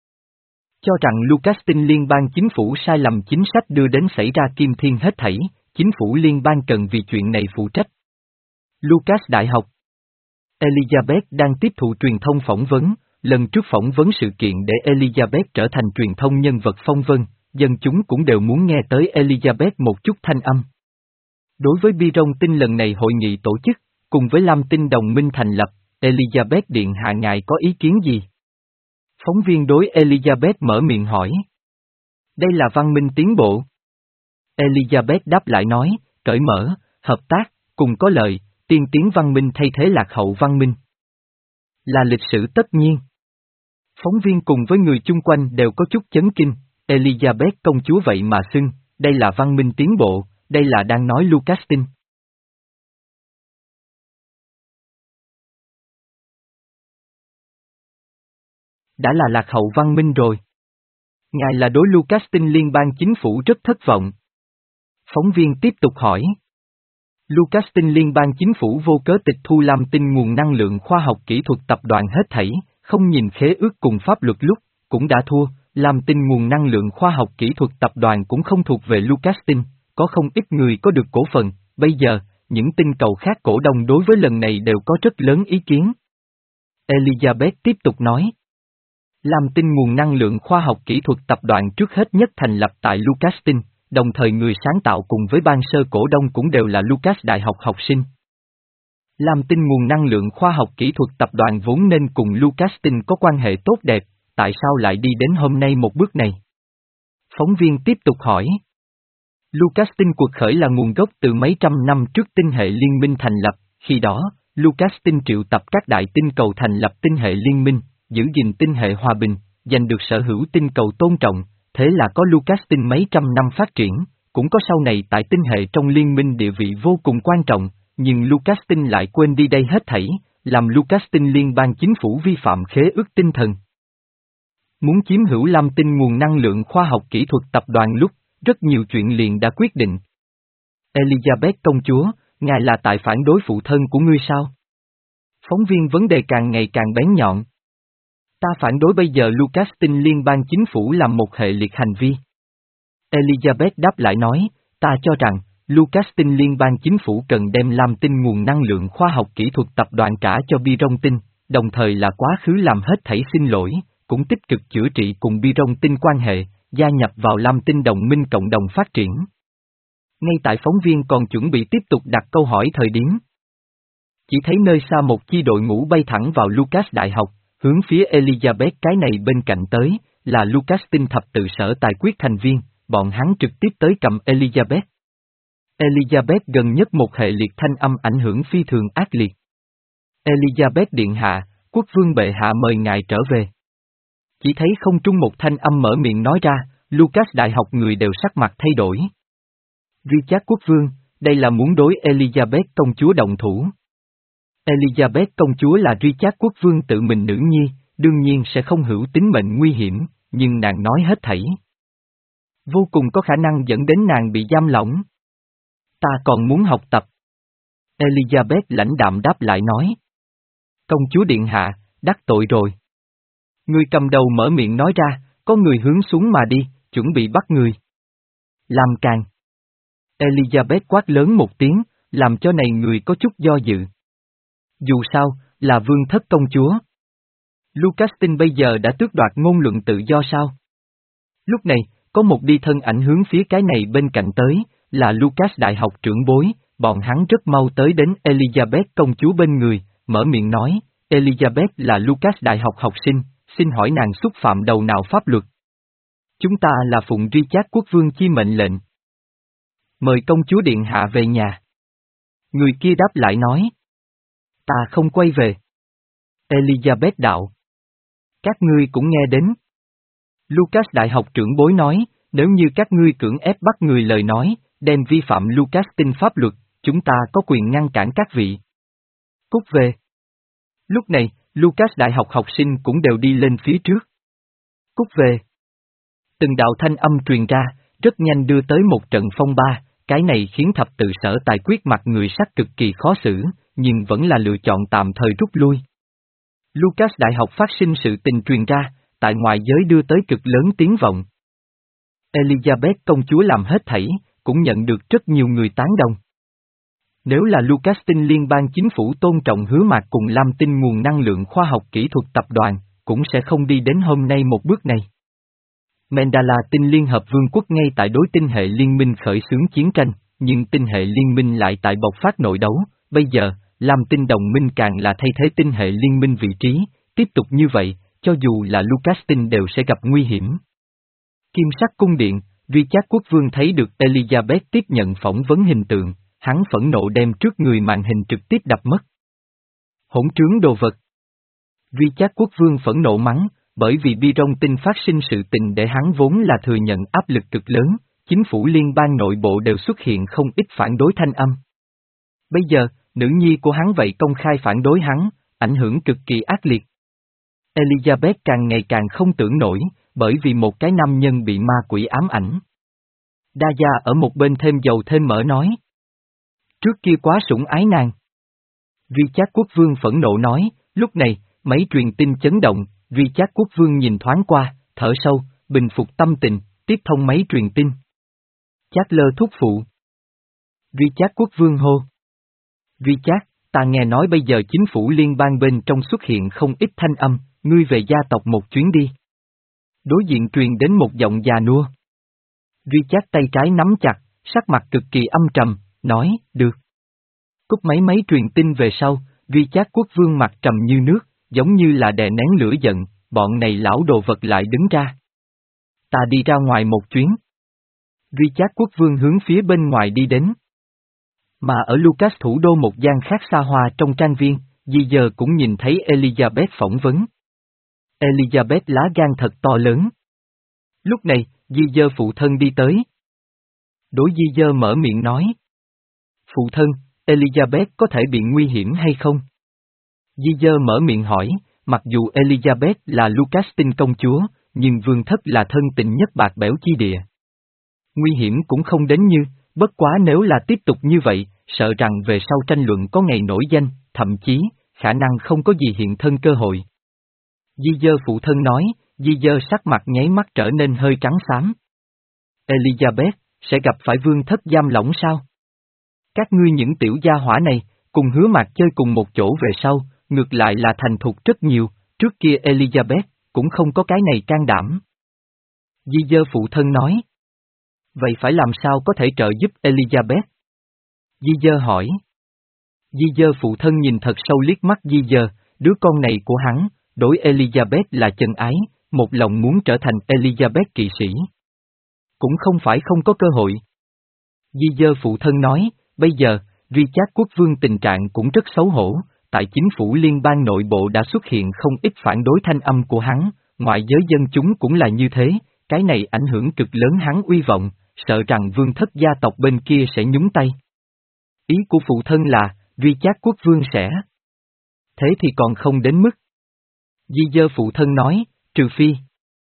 Cho rằng Lucas Tinh liên bang chính phủ sai lầm chính sách đưa đến xảy ra kim thiên hết thảy, chính phủ liên bang cần vì chuyện này phụ trách. Lucas Đại học Elizabeth đang tiếp thụ truyền thông phỏng vấn, lần trước phỏng vấn sự kiện để Elizabeth trở thành truyền thông nhân vật phong vân, dân chúng cũng đều muốn nghe tới Elizabeth một chút thanh âm. Đối với Bi Rong Tinh lần này hội nghị tổ chức, cùng với Lam Tinh đồng minh thành lập, Elizabeth điện hạ ngài có ý kiến gì? Phóng viên đối Elizabeth mở miệng hỏi. Đây là văn minh tiến bộ. Elizabeth đáp lại nói, cởi mở, hợp tác, cùng có lợi, tiên tiến văn minh thay thế lạc hậu văn minh. Là lịch sử tất nhiên. Phóng viên cùng với người chung quanh đều có chút chấn kinh, Elizabeth công chúa vậy mà xưng, đây là văn minh tiến bộ, đây là đang nói Lucas Tinh. Đã là lạc hậu văn minh rồi. Ngài là đối Lucas Tinh liên bang chính phủ rất thất vọng. Phóng viên tiếp tục hỏi. Lucas Tinh liên bang chính phủ vô cớ tịch thu Lam Tinh nguồn năng lượng khoa học kỹ thuật tập đoàn hết thảy, không nhìn khế ước cùng pháp luật lúc, cũng đã thua, Lam Tinh nguồn năng lượng khoa học kỹ thuật tập đoàn cũng không thuộc về Lucas Tinh, có không ít người có được cổ phần, bây giờ, những tinh cầu khác cổ đông đối với lần này đều có rất lớn ý kiến. Elizabeth tiếp tục nói. Lam Tinh nguồn năng lượng khoa học kỹ thuật tập đoàn trước hết nhất thành lập tại Lucas Tinh, đồng thời người sáng tạo cùng với ban sơ cổ đông cũng đều là Lucas Đại học học sinh. Lam Tinh nguồn năng lượng khoa học kỹ thuật tập đoàn vốn nên cùng Lucas Tinh có quan hệ tốt đẹp, tại sao lại đi đến hôm nay một bước này? Phóng viên tiếp tục hỏi. Lucas Tinh cuộc khởi là nguồn gốc từ mấy trăm năm trước tinh hệ liên minh thành lập, khi đó, Lucas Tinh triệu tập các đại tinh cầu thành lập tinh hệ liên minh, giữ gìn tinh hệ hòa bình, giành được sở hữu tinh cầu tôn trọng, thế là có Lucas Tinh mấy trăm năm phát triển, cũng có sau này tại tinh hệ trong liên minh địa vị vô cùng quan trọng, nhưng Lucas Tinh lại quên đi đây hết thảy, làm Lucas Tinh liên bang chính phủ vi phạm khế ước tinh thần. Muốn chiếm hữu Lam Tinh nguồn năng lượng khoa học kỹ thuật tập đoàn lúc, rất nhiều chuyện liền đã quyết định. Elizabeth công chúa, ngài là tại phản đối phụ thân của ngươi sao? Phóng viên vấn đề càng ngày càng bén nhọn. Ta phản đối bây giờ Lucas Tinh liên bang chính phủ làm một hệ liệt hành vi. Elizabeth đáp lại nói, ta cho rằng, Lucas Tinh liên bang chính phủ cần đem Lam Tinh nguồn năng lượng khoa học kỹ thuật tập đoàn trả cho Biron Tinh, đồng thời là quá khứ làm hết thảy xin lỗi, cũng tích cực chữa trị cùng Biron Tinh quan hệ, gia nhập vào Lam Tinh đồng minh cộng đồng phát triển. Ngay tại phóng viên còn chuẩn bị tiếp tục đặt câu hỏi thời điểm. Chỉ thấy nơi xa một chi đội ngũ bay thẳng vào Lucas Đại học, hướng phía Elizabeth cái này bên cạnh tới, là Lucas Tinh thập tự sở tài quyết thành viên, bọn hắn trực tiếp tới cầm Elizabeth. Elizabeth gần nhất một hệ liệt thanh âm ảnh hưởng phi thường ác liệt. Elizabeth điện hạ, quốc vương bệ hạ mời ngài trở về. Chỉ thấy không trung một thanh âm mở miệng nói ra, Lucas Đại học người đều sắc mặt thay đổi. Richard quốc vương, đây là muốn đối Elizabeth công chúa động thủ. Elizabeth công chúa là Richard quốc vương tự mình nữ nhi, đương nhiên sẽ không hữu tính mệnh nguy hiểm, nhưng nàng nói hết thảy. Vô cùng có khả năng dẫn đến nàng bị giam lỏng. Ta còn muốn học tập. Elizabeth lãnh đạm đáp lại nói. Công chúa điện hạ, đắc tội rồi. Người cầm đầu mở miệng nói ra, có người hướng xuống mà đi, chuẩn bị bắt người. Làm càng. Elizabeth quát lớn một tiếng, làm cho này người có chút do dự. Dù sao, là vương thất công chúa. Lucas Tinh bây giờ đã tước đoạt ngôn luận tự do sao? Lúc này, có một đi thân ảnh hướng phía cái này bên cạnh tới, là Lucas Đại học trưởng bối, bọn hắn rất mau tới đến Elizabeth công chúa bên người, mở miệng nói, Elizabeth là Lucas Đại học học sinh, xin hỏi nàng xúc phạm đầu nào pháp luật? Chúng ta là phụng Richard quốc vương chi mệnh lệnh. Mời công chúa điện hạ về nhà. Người kia đáp lại nói. Ta không quay về. Elizabeth đạo. Các ngươi cũng nghe đến. Lucas Đại học trưởng bối nói, nếu như các ngươi cưỡng ép bắt người lời nói, đem vi phạm Lucas Tinh pháp luật, chúng ta có quyền ngăn cản các vị. Cút về. Lúc này, Lucas Đại học học sinh cũng đều đi lên phía trước. Cút về. Từng đạo thanh âm truyền ra, rất nhanh đưa tới một trận phong ba, cái này khiến thập tự sở tài quyết mặt người sắc cực kỳ khó xử, nhưng vẫn là lựa chọn tạm thời rút lui. Lucas Đại học phát sinh sự tình truyền ra, tại ngoại giới đưa tới cực lớn tiếng vọng. Elizabeth công chúa làm hết thảy, cũng nhận được rất nhiều người tán đồng. Nếu là Lucas Tinh liên bang chính phủ tôn trọng hứa mạc cùng Lam Tinh nguồn năng lượng khoa học kỹ thuật tập đoàn, cũng sẽ không đi đến hôm nay một bước này. Mandala Tinh Liên Hợp Vương quốc ngay tại đối tinh hệ liên minh khởi xướng chiến tranh, nhưng tinh hệ liên minh lại tại bộc phát nội đấu, bây giờ, Lam Tinh đồng minh càng là thay thế tinh hệ liên minh vị trí, tiếp tục như vậy, cho dù là Lucas Tinh đều sẽ gặp nguy hiểm. Kim sắc cung điện, Richard quốc vương thấy được Elizabeth tiếp nhận phỏng vấn hình tượng, hắn phẫn nộ đem trước người màn hình trực tiếp đập mất. Hỗn trướng đồ vật. Richard quốc vương phẫn nộ mắng, bởi vì Biron Tinh phát sinh sự tình để hắn vốn là thừa nhận áp lực cực lớn, chính phủ liên bang nội bộ đều xuất hiện không ít phản đối thanh âm. Bây giờ, nữ nhi của hắn vậy công khai phản đối hắn, ảnh hưởng cực kỳ ác liệt. Elizabeth càng ngày càng không tưởng nổi, bởi vì một cái nam nhân bị ma quỷ ám ảnh. Đa gia ở một bên thêm dầu thêm mỡ nói. Trước kia quá sủng ái nàng. Richard quốc vương phẫn nộ nói, lúc này, mấy truyền tin chấn động, Richard quốc vương nhìn thoáng qua, thở sâu, bình phục tâm tình, tiếp thông mấy truyền tin. Charles thúc phụ. Richard quốc vương hô. Richard, ta nghe nói bây giờ chính phủ liên bang bên trong xuất hiện không ít thanh âm, ngươi về gia tộc một chuyến đi. Đối diện truyền đến một giọng già nua. Richard tay trái nắm chặt, sắc mặt cực kỳ âm trầm, nói, được. Cúp máy máy truyền tin về sau, Richard quốc vương mặt trầm như nước, giống như là đè nén lửa giận, bọn này lão đồ vật lại đứng ra. Ta đi ra ngoài một chuyến. Richard quốc vương hướng phía bên ngoài đi đến. Mà ở Lucas thủ đô một gian khác xa hoa trong trang viên, Di giờ cũng nhìn thấy Elizabeth phỏng vấn. Elizabeth lá gan thật to lớn. Lúc này, Di dơ phụ thân đi tới. Đối Di dơ mở miệng nói. Phụ thân, Elizabeth có thể bị nguy hiểm hay không? Di dơ mở miệng hỏi, mặc dù Elizabeth là Lucas tinh công chúa, nhưng vương thất là thân tình nhất bạc bẽo chi địa. Nguy hiểm cũng không đến như, bất quá nếu là tiếp tục như vậy, sợ rằng về sau tranh luận có ngày nổi danh, thậm chí, khả năng không có gì hiện thân cơ hội. Di dơ phụ thân nói, Di dơ sắc mặt nháy mắt trở nên hơi trắng xám. Elizabeth, sẽ gặp phải vương thất giam lỏng sao? Các ngươi những tiểu gia hỏa này, cùng hứa mạc chơi cùng một chỗ về sau, ngược lại là thành thục rất nhiều, trước kia Elizabeth, cũng không có cái này can đảm. Di dơ phụ thân nói. Vậy phải làm sao có thể trợ giúp Elizabeth? Di dơ hỏi. Di dơ phụ thân nhìn thật sâu liếc mắt Di dơ, đứa con này của hắn, đối Elizabeth là chân ái, một lòng muốn trở thành Elizabeth kỵ sĩ. Cũng không phải không có cơ hội. Di dơ phụ thân nói, bây giờ, Richard quốc vương tình trạng cũng rất xấu hổ, tại chính phủ liên bang nội bộ đã xuất hiện không ít phản đối thanh âm của hắn, ngoại giới dân chúng cũng là như thế, cái này ảnh hưởng cực lớn hắn uy vọng, sợ rằng vương thất gia tộc bên kia sẽ nhúng tay. Ý của phụ thân là, Richard quốc vương sẽ. Thế thì còn không đến mức. Di dơ phụ thân nói, trừ phi.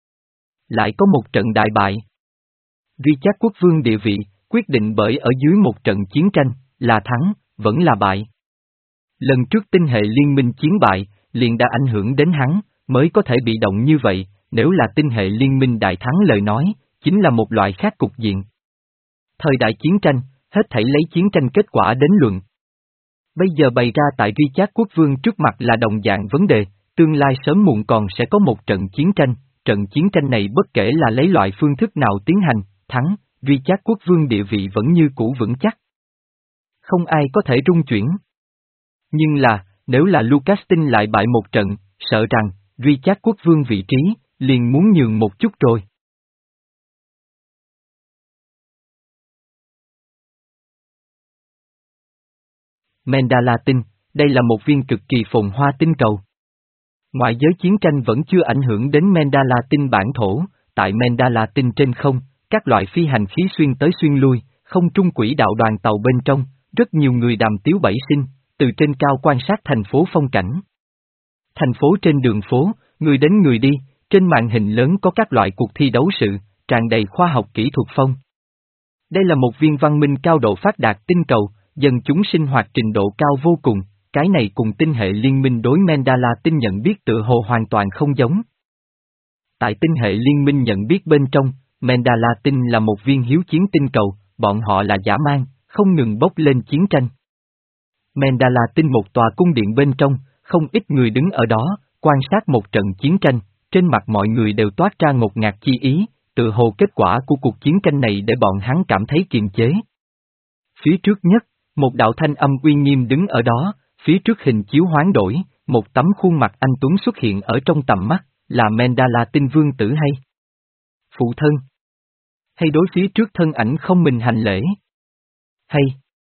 Lại có một trận đại bại. Richard quốc vương địa vị, quyết định bởi ở dưới một trận chiến tranh, là thắng, vẫn là bại. Lần trước tinh hệ liên minh chiến bại, liền đã ảnh hưởng đến hắn, mới có thể bị động như vậy, nếu là tinh hệ liên minh đại thắng lời nói, chính là một loại khác cục diện. Thời đại chiến tranh, hết thảy lấy chiến tranh kết quả đến luận. Bây giờ bày ra tại Richard quốc vương trước mặt là đồng dạng vấn đề, tương lai sớm muộn còn sẽ có một trận chiến tranh, trận chiến tranh này bất kể là lấy loại phương thức nào tiến hành, thắng, Richard quốc vương địa vị vẫn như cũ vững chắc. Không ai có thể rung chuyển. Nhưng là, nếu là Lucas tin lại bại một trận, sợ rằng, Richard quốc vương vị trí, liền muốn nhường một chút rồi. Mandala tinh, đây là một viên cực kỳ phồn hoa tinh cầu. Ngoại giới chiến tranh vẫn chưa ảnh hưởng đến Mandala tinh bản thổ, tại Mandala tinh trên không, các loại phi hành khí xuyên tới xuyên lui, không trung quỹ đạo đoàn tàu bên trong, rất nhiều người đàm tiếu bảy sinh, từ trên cao quan sát thành phố phong cảnh. Thành phố trên đường phố, người đến người đi, trên màn hình lớn có các loại cuộc thi đấu sự, tràn đầy khoa học kỹ thuật phong. Đây là một viên văn minh cao độ phát đạt tinh cầu, dân chúng sinh hoạt trình độ cao vô cùng, cái này cùng tinh hệ liên minh đối Mandala tinh nhận biết tự hồ hoàn toàn không giống. Tại tinh hệ liên minh nhận biết bên trong, Mandala tinh là một viên hiếu chiến tinh cầu, bọn họ là dã man, không ngừng bốc lên chiến tranh. Mandala tinh một tòa cung điện bên trong, không ít người đứng ở đó, quan sát một trận chiến tranh, trên mặt mọi người đều toát ra ngột ngạt chi ý, tự hồ kết quả của cuộc chiến tranh này để bọn hắn cảm thấy kiềm chế. Phía trước nhất, một đạo thanh âm uy nghiêm đứng ở đó, phía trước hình chiếu hoán đổi, một tấm khuôn mặt anh tuấn xuất hiện ở trong tầm mắt, là Mandala tinh vương tử hay? Phụ thân? Hay đối phía trước thân ảnh không mình hành lễ? Hay?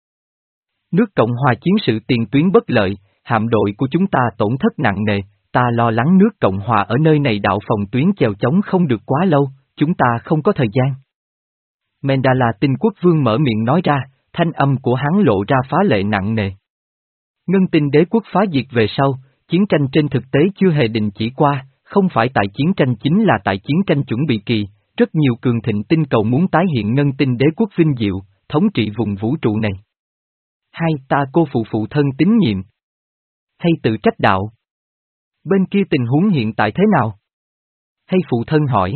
Nước Cộng hòa chiến sự tiền tuyến bất lợi, hạm đội của chúng ta tổn thất nặng nề, ta lo lắng nước Cộng hòa ở nơi này đạo phòng tuyến chèo chống không được quá lâu, chúng ta không có thời gian. Mandala tinh quốc vương mở miệng nói ra, thanh âm của hắn lộ ra phá lệ nặng nề. Ngân tinh đế quốc phá diệt về sau, chiến tranh trên thực tế chưa hề đình chỉ qua, không phải tại chiến tranh chính là tại chiến tranh chuẩn bị kỳ, rất nhiều cường thịnh tinh cầu muốn tái hiện ngân tinh đế quốc vinh diệu, thống trị vùng vũ trụ này. Hai ta cô phụ phụ thân tín nhiệm. Hay tự trách đạo. Bên kia tình huống hiện tại thế nào? Hay phụ thân hỏi.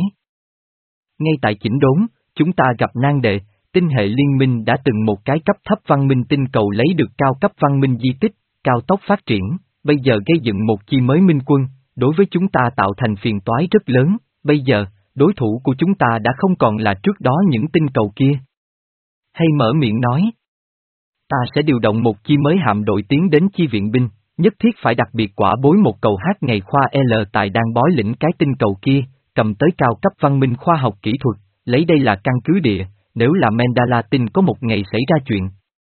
Ngay tại chỉnh đốn, chúng ta gặp nan đề, tinh hệ liên minh đã từng một cái cấp thấp văn minh tinh cầu lấy được cao cấp văn minh di tích, cao tốc phát triển, bây giờ gây dựng một chi mới minh quân, đối với chúng ta tạo thành phiền toái rất lớn, bây giờ, đối thủ của chúng ta đã không còn là trước đó những tinh cầu kia. Hay mở miệng nói. Ta sẽ điều động một chi mới hạm đội tiến đến chi viện binh, nhất thiết phải đặc biệt quả bối một cầu hát ngày khoa L tại đang bói lĩnh cái tinh cầu kia, cầm tới cao cấp văn minh khoa học kỹ thuật, lấy đây là căn cứ địa, nếu là Mandala tinh có một ngày xảy ra chuyện.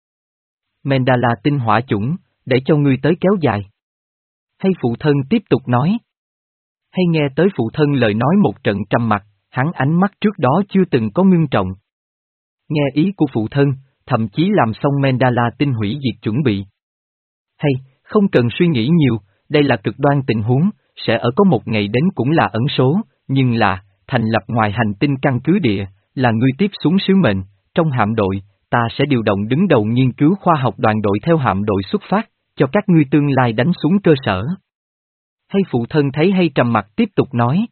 Mandala tinh hỏa chủng, để cho ngươi tới kéo dài. Hay phụ thân tiếp tục nói. Hay nghe tới phụ thân lời nói một trận trầm mặc, hắn ánh mắt trước đó chưa từng có ngưng trọng. Nghe ý của phụ thân, thậm chí làm xong Mandala tinh hủy diệt chuẩn bị. Hay, không cần suy nghĩ nhiều, đây là cực đoan tình huống, sẽ ở có một ngày đến cũng là ẩn số, nhưng là, thành lập ngoài hành tinh căn cứ địa, là ngươi tiếp xuống sứ mệnh, trong hạm đội, ta sẽ điều động đứng đầu nghiên cứu khoa học đoàn đội theo hạm đội xuất phát, cho các ngươi tương lai đánh xuống cơ sở. Hay phụ thân thấy hay trầm mặt tiếp tục nói.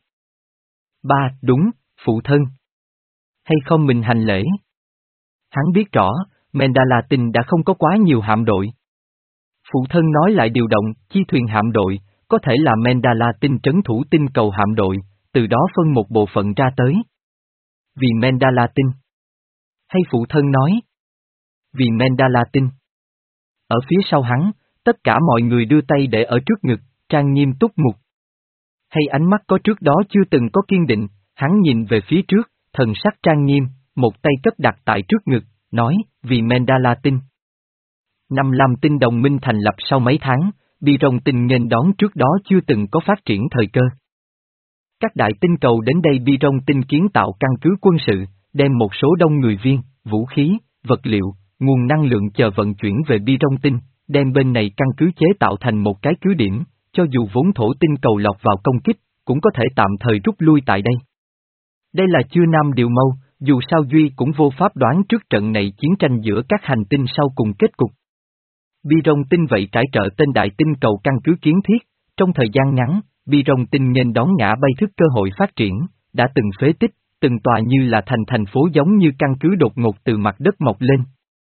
Ba, đúng, phụ thân. Hay không mình hành lễ. Hắn biết rõ, Mandala tinh đã không có quá nhiều hạm đội. Phụ thân nói lại điều động, chi thuyền hạm đội, có thể là Mandala tinh trấn thủ tinh cầu hạm đội, từ đó phân một bộ phận ra tới. Vì Mandala tinh. Hay phụ thân nói. Vì Mandala tinh. Ở phía sau hắn, tất cả mọi người đưa tay để ở trước ngực, trang nghiêm túc mục. Hay ánh mắt có trước đó chưa từng có kiên định, hắn nhìn về phía trước, thần sắc trang nghiêm, một tay cất đặt tại trước ngực, nói, vì Mandala tinh. Năm Lam tinh đồng minh thành lập sau mấy tháng, Biron tinh nghênh đón trước đó chưa từng có phát triển thời cơ. Các đại tinh cầu đến đây Biron tinh kiến tạo căn cứ quân sự, đem một số đông người viên, vũ khí, vật liệu, nguồn năng lượng chờ vận chuyển về Biron tinh, đem bên này căn cứ chế tạo thành một cái cứ điểm, cho dù vốn thổ tinh cầu lọt vào công kích, cũng có thể tạm thời rút lui tại đây. Đây là chưa nam điều mâu, dù sao Duy cũng vô pháp đoán trước trận này chiến tranh giữa các hành tinh sau cùng kết cục. Biron tinh vậy cải trợ tên đại tinh cầu căn cứ kiến thiết, trong thời gian ngắn, Biron tinh nghênh đón ngã bay thức cơ hội phát triển, đã từng phế tích, từng tòa như là thành thành phố giống như căn cứ đột ngột từ mặt đất mọc lên.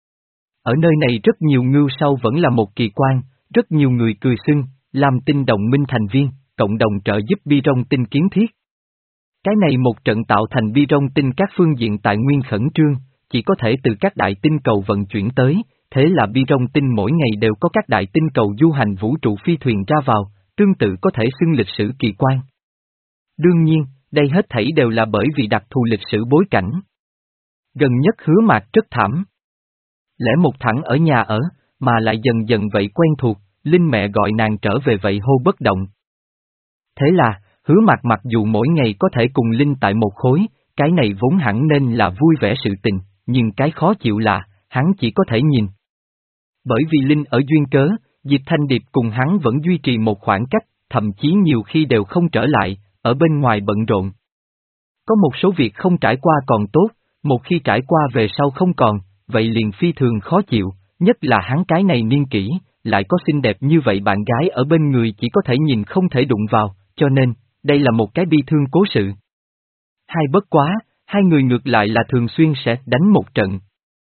Ở nơi này rất nhiều ngưu sâu vẫn là một kỳ quan, rất nhiều người cười xưng, làm tinh đồng minh thành viên, cộng đồng trợ giúp Biron tinh kiến thiết. Cái này một trận tạo thành Biron tinh các phương diện tài nguyên khẩn trương, chỉ có thể từ các đại tinh cầu vận chuyển tới, thế là Biron tinh mỗi ngày đều có các đại tinh cầu du hành vũ trụ phi thuyền ra vào, tương tự có thể xưng lịch sử kỳ quan. Đương nhiên, đây hết thảy đều là bởi vì đặc thù lịch sử bối cảnh. Gần nhất Hứa Mạc rất thảm. Lẽ một thẳng ở nhà ở, mà lại dần dần vậy quen thuộc, Linh mẹ gọi nàng trở về vậy hô bất động. Thế là, Hứa Mạc mặc dù mỗi ngày có thể cùng Linh tại một khối, cái này vốn hẳn nên là vui vẻ sự tình, nhưng cái khó chịu là, hắn chỉ có thể nhìn. Bởi vì Linh ở duyên cớ, Diệp Thanh Điệp cùng hắn vẫn duy trì một khoảng cách, thậm chí nhiều khi đều không trở lại, ở bên ngoài bận rộn. Có một số việc không trải qua còn tốt, một khi trải qua về sau không còn, vậy liền phi thường khó chịu, nhất là hắn cái này niên kỷ, lại có xinh đẹp như vậy bạn gái ở bên người chỉ có thể nhìn không thể đụng vào, cho nên, đây là một cái bi thương cố sự. Hai bất quá, hai người ngược lại là thường xuyên sẽ đánh một trận.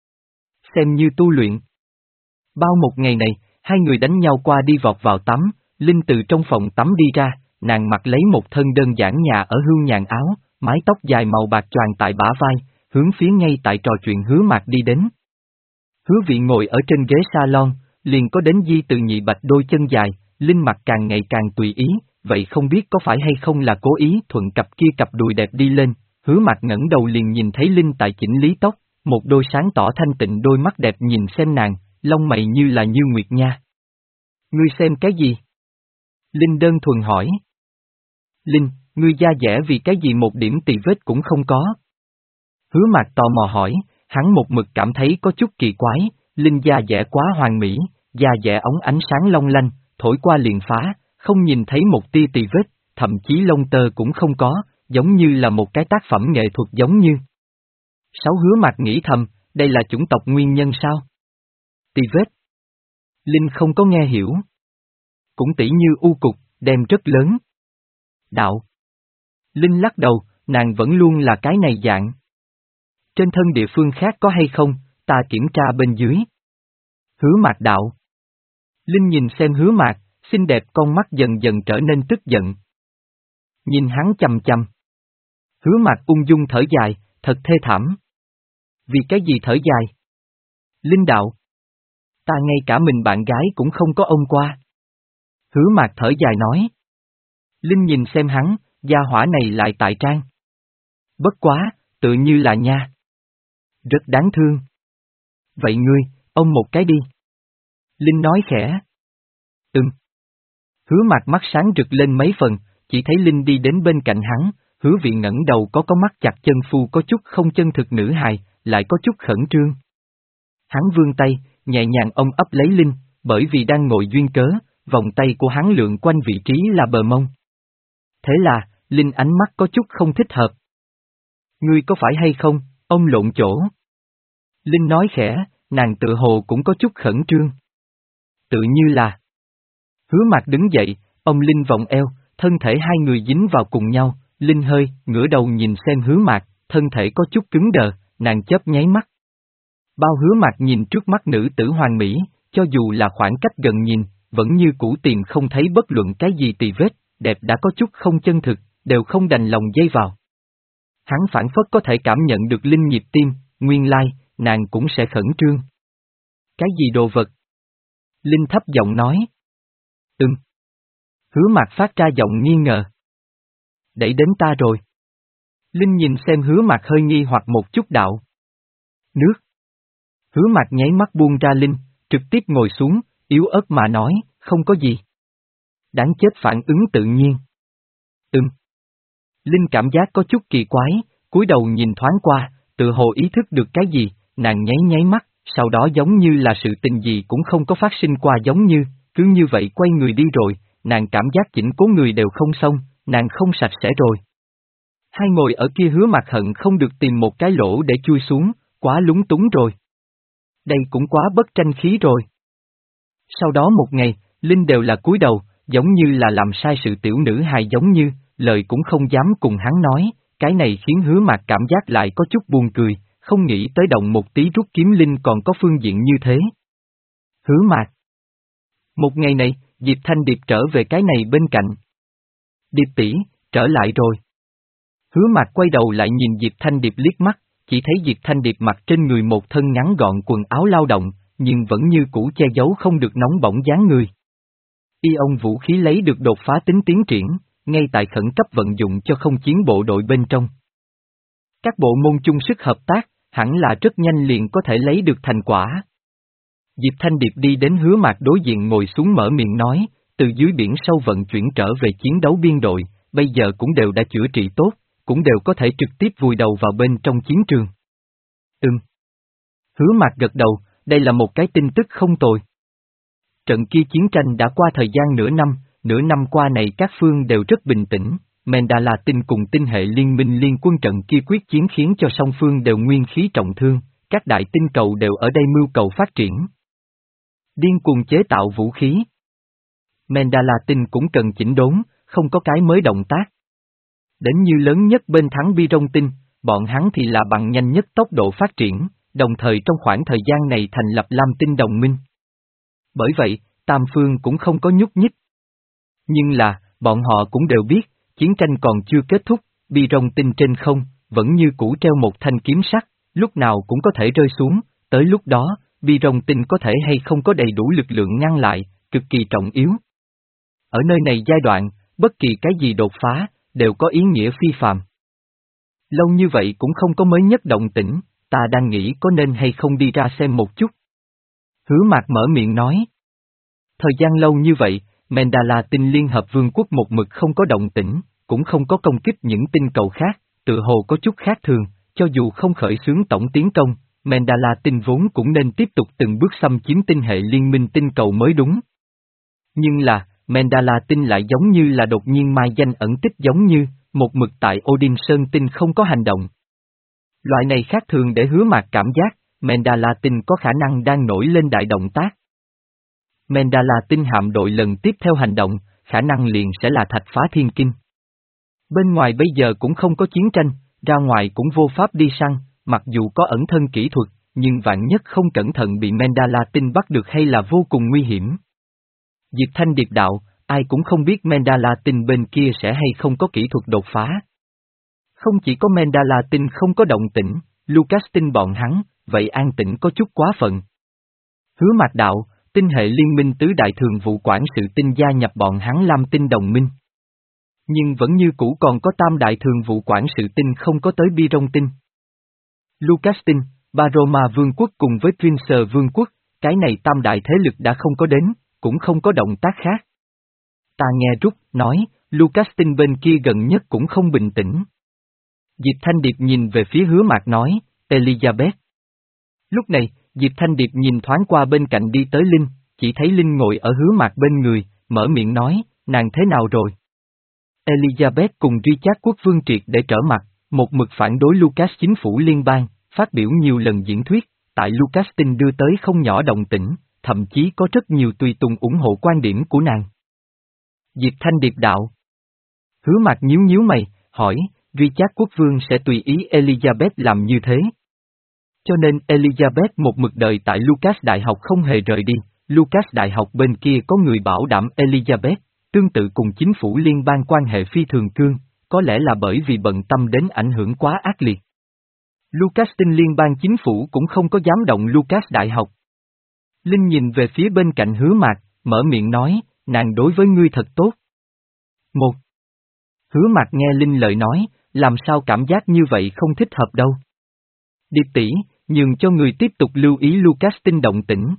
Xem như tu luyện. Bao một ngày này, hai người đánh nhau qua đi vọt vào tắm, Linh từ trong phòng tắm đi ra, nàng mặc lấy một thân đơn giản nhà ở hương nhàn áo, mái tóc dài màu bạc choàng tại bả vai, hướng phía ngay tại trò chuyện Hứa Mạc đi đến. Hứa Vị ngồi ở trên ghế salon, liền có đến Di Từ Nhị Bạch đôi chân dài, Linh mặt càng ngày càng tùy ý, vậy không biết có phải hay không là cố ý thuận cặp kia cặp đùi đẹp đi lên, Hứa Mạc ngẩng đầu liền nhìn thấy Linh tại chỉnh lý tóc, một đôi sáng tỏ thanh tịnh đôi mắt đẹp nhìn xem nàng, lông mày như là như nguyệt nha. Ngươi xem cái gì? Linh đơn thuần hỏi. Linh, ngươi da dẻ vì cái gì một điểm tì vết cũng không có? Hứa Mạc tò mò hỏi, hắn một mực cảm thấy có chút kỳ quái, Linh da dẻ quá hoàn mỹ, da dẻ ống ánh sáng long lanh, thổi qua liền phá, không nhìn thấy một tia tì vết, thậm chí lông tơ cũng không có, giống như là một cái tác phẩm nghệ thuật giống như. Sáu Hứa Mạc nghĩ thầm, đây là chủng tộc nguyên nhân sao? Tì vết. Linh không có nghe hiểu. Cũng tỉ như u cục, đem rất lớn. Đạo. Linh lắc đầu, nàng vẫn luôn là cái này dạng. Trên thân địa phương khác có hay không, ta kiểm tra bên dưới. Hứa Mạc đạo. Linh nhìn xem Hứa Mạc, xinh đẹp con mắt dần dần trở nên tức giận. Nhìn hắn chằm chằm. Hứa Mạc ung dung thở dài, thật thê thảm. Vì cái gì thở dài? Linh đạo. Ta ngay cả mình bạn gái cũng không có ôm qua. Hứa Mạc thở dài nói. Linh nhìn xem hắn, gia hỏa này lại tại trang. Bất quá, tự như là nha. Rất đáng thương. Vậy ngươi, ôm một cái đi. Linh nói khẽ. Ừm. Hứa Mạc mắt sáng rực lên mấy phần, chỉ thấy Linh đi đến bên cạnh hắn, Hứa Viện ngẩng đầu có có mắt chặt chân phu có chút không chân thực nữ hài, lại có chút khẩn trương. Hắn vươn tay, nhẹ nhàng ôm ấp lấy Linh, bởi vì đang ngồi duyên cớ, vòng tay của hắn lượn quanh vị trí là bờ mông. Thế là, Linh ánh mắt có chút không thích hợp. Ngươi có phải hay không, ông lộn chỗ. Linh nói khẽ, nàng tự hồ cũng có chút khẩn trương. Tự như là. Hứa Mạc đứng dậy, ông Linh vòng eo, thân thể hai người dính vào cùng nhau, Linh hơi, ngửa đầu nhìn xem Hứa Mạc, thân thể có chút cứng đờ, nàng chớp nháy mắt. Bao Hứa Mạc nhìn trước mắt nữ tử hoàn mỹ, cho dù là khoảng cách gần nhìn, vẫn như cũ tìm không thấy bất luận cái gì tì vết, đẹp đã có chút không chân thực, đều không đành lòng dây vào. Hắn phản phất có thể cảm nhận được Linh nhịp tim, nguyên lai, nàng cũng sẽ khẩn trương. Cái gì đồ vật? Linh thấp giọng nói. Ừm. Hứa Mạc phát ra giọng nghi ngờ. Đẩy đến ta rồi. Linh nhìn xem Hứa Mạc hơi nghi hoặc một chút đạo. Nước. Hứa Mạc nháy mắt buông ra Linh, trực tiếp ngồi xuống, yếu ớt mà nói, không có gì. Đáng chết phản ứng tự nhiên. Ừm. Linh cảm giác có chút kỳ quái, cúi đầu nhìn thoáng qua, tự hồ ý thức được cái gì, nàng nháy nháy mắt, sau đó giống như là sự tình gì cũng không có phát sinh qua giống như, cứ như vậy quay người đi rồi, nàng cảm giác chỉnh cố người đều không xong, nàng không sạch sẽ rồi. Hai ngồi ở kia Hứa Mạc hận không được tìm một cái lỗ để chui xuống, quá lúng túng rồi. Đây cũng quá bất tranh khí rồi. Sau đó một ngày, Linh đều là cúi đầu, giống như là làm sai sự tiểu nữ hài giống như, lời cũng không dám cùng hắn nói, cái này khiến Hứa Mạc cảm giác lại có chút buồn cười, không nghĩ tới động một tí rút kiếm Linh còn có phương diện như thế. Hứa Mạc. Một ngày này, Diệp Thanh Điệp trở về cái này bên cạnh. Điệp tỷ, trở lại rồi. Hứa Mạc quay đầu lại nhìn Diệp Thanh Điệp liếc mắt, chỉ thấy Diệp Thanh Điệp mặc trên người một thân ngắn gọn quần áo lao động, nhưng vẫn như cũ che giấu không được nóng bỏng dáng người. Y ông vũ khí lấy được đột phá tính tiến triển, ngay tại khẩn cấp vận dụng cho không chiến bộ đội bên trong. Các bộ môn chung sức hợp tác, hẳn là rất nhanh liền có thể lấy được thành quả. Diệp Thanh Điệp đi đến Hứa Mạc đối diện ngồi xuống mở miệng nói, từ dưới biển sâu vận chuyển trở về chiến đấu biên đội, bây giờ cũng đều đã chữa trị tốt, cũng đều có thể trực tiếp vùi đầu vào bên trong chiến trường. Ừm. Hứa Mạc gật đầu, đây là một cái tin tức không tồi. Trận kia chiến tranh đã qua thời gian nửa năm, nửa năm qua này các phương đều rất bình tĩnh, Mandala tinh cùng tinh hệ liên minh liên quân trận kia quyết chiến khiến cho song phương đều nguyên khí trọng thương, các đại tinh cầu đều ở đây mưu cầu phát triển. Điên cuồng chế tạo vũ khí. Mandala tinh cũng cần chỉnh đốn, không có cái mới động tác. Đến như lớn nhất bên thắng bi rong tinh, bọn hắn thì là bằng nhanh nhất tốc độ phát triển, đồng thời trong khoảng thời gian này thành lập Lam Tinh đồng minh. Bởi vậy, Tam Phương cũng không có nhúc nhích. Nhưng là, bọn họ cũng đều biết, chiến tranh còn chưa kết thúc, bi rong tinh trên không, vẫn như cũ treo một thanh kiếm sắt, lúc nào cũng có thể rơi xuống, tới lúc đó, bi rong tinh có thể hay không có đầy đủ lực lượng ngăn lại, cực kỳ trọng yếu. Ở nơi này giai đoạn, bất kỳ cái gì đột phá, đều có ý nghĩa phi phàm. Lâu như vậy cũng không có mới nhất động tĩnh, ta đang nghĩ có nên hay không đi ra xem một chút. Hứa Mạc mở miệng nói. Thời gian lâu như vậy, Mandala tinh Liên Hợp Vương quốc một mực không có động tĩnh, cũng không có công kích những tinh cầu khác, tự hồ có chút khác thường, cho dù không khởi xướng tổng tiến công, Mandala tinh vốn cũng nên tiếp tục từng bước xâm chiếm tinh hệ liên minh tinh cầu mới đúng. Nhưng là, Mandala tinh lại giống như là đột nhiên mai danh ẩn tích giống như, một mực tại Odin Sơn tinh không có hành động. Loại này khác thường để Hứa Mạc cảm giác, Mandala tinh có khả năng đang nổi lên đại động tác. Mandala tinh hạm đội lần tiếp theo hành động, khả năng liền sẽ là Thạch Phá Thiên Kinh. Bên ngoài bây giờ cũng không có chiến tranh, ra ngoài cũng vô pháp đi săn, mặc dù có ẩn thân kỹ thuật, nhưng vạn nhất không cẩn thận bị Mandala tinh bắt được hay là vô cùng nguy hiểm. Diệp Thanh Điệp đạo, ai cũng không biết Mandala tinh bên kia sẽ hay không có kỹ thuật đột phá. Không chỉ có Mandala tinh không có động tĩnh, Lucas tin bọn hắn, vậy An Tĩnh có chút quá phận. Hứa Mạc đạo, tinh hệ liên minh tứ đại thường vụ quản sự tinh gia nhập bọn hắn Lam tinh đồng minh. Nhưng vẫn như cũ còn có tam đại thường vụ quản sự tinh không có tới Bi Rong tinh. Lucas tinh, Baroma vương quốc cùng với Prince vương quốc, cái này tam đại thế lực đã không có đến, cũng không có động tác khác. Ta nghe Rút nói, Lucas tinh bên kia gần nhất cũng không bình tĩnh. Diệp Thanh Điệp nhìn về phía Hứa Mạc nói, Elizabeth. Lúc này, Diệp Thanh Điệp nhìn thoáng qua bên cạnh đi tới Linh, chỉ thấy Linh ngồi ở Hứa Mạc bên người, mở miệng nói, nàng thế nào rồi? Elizabeth cùng Richard quốc vương triệt để trở mặt, một mực phản đối Lucas chính phủ liên bang, phát biểu nhiều lần diễn thuyết, tại Lucas tin đưa tới không nhỏ động tĩnh, thậm chí có rất nhiều tùy tùng ủng hộ quan điểm của nàng. Diệp Thanh Điệp đạo. Hứa Mạc nhíu nhíu mày, hỏi, Richard quốc vương sẽ tùy ý Elizabeth làm như thế. Cho nên Elizabeth một mực đời tại Lucas Đại học không hề rời đi, Lucas Đại học bên kia có người bảo đảm Elizabeth, tương tự cùng chính phủ liên bang quan hệ phi thường cương, có lẽ là bởi vì bận tâm đến ảnh hưởng quá ác liệt. Lucas tin liên bang chính phủ cũng không có dám động Lucas Đại học. Linh nhìn về phía bên cạnh Hứa Mạc, mở miệng nói, nàng đối với ngươi thật tốt. Một. Hứa Mạc nghe Linh lời nói, làm sao cảm giác như vậy không thích hợp đâu. Điệp tỷ, nhường cho người tiếp tục lưu ý Lucas tinh động tĩnh.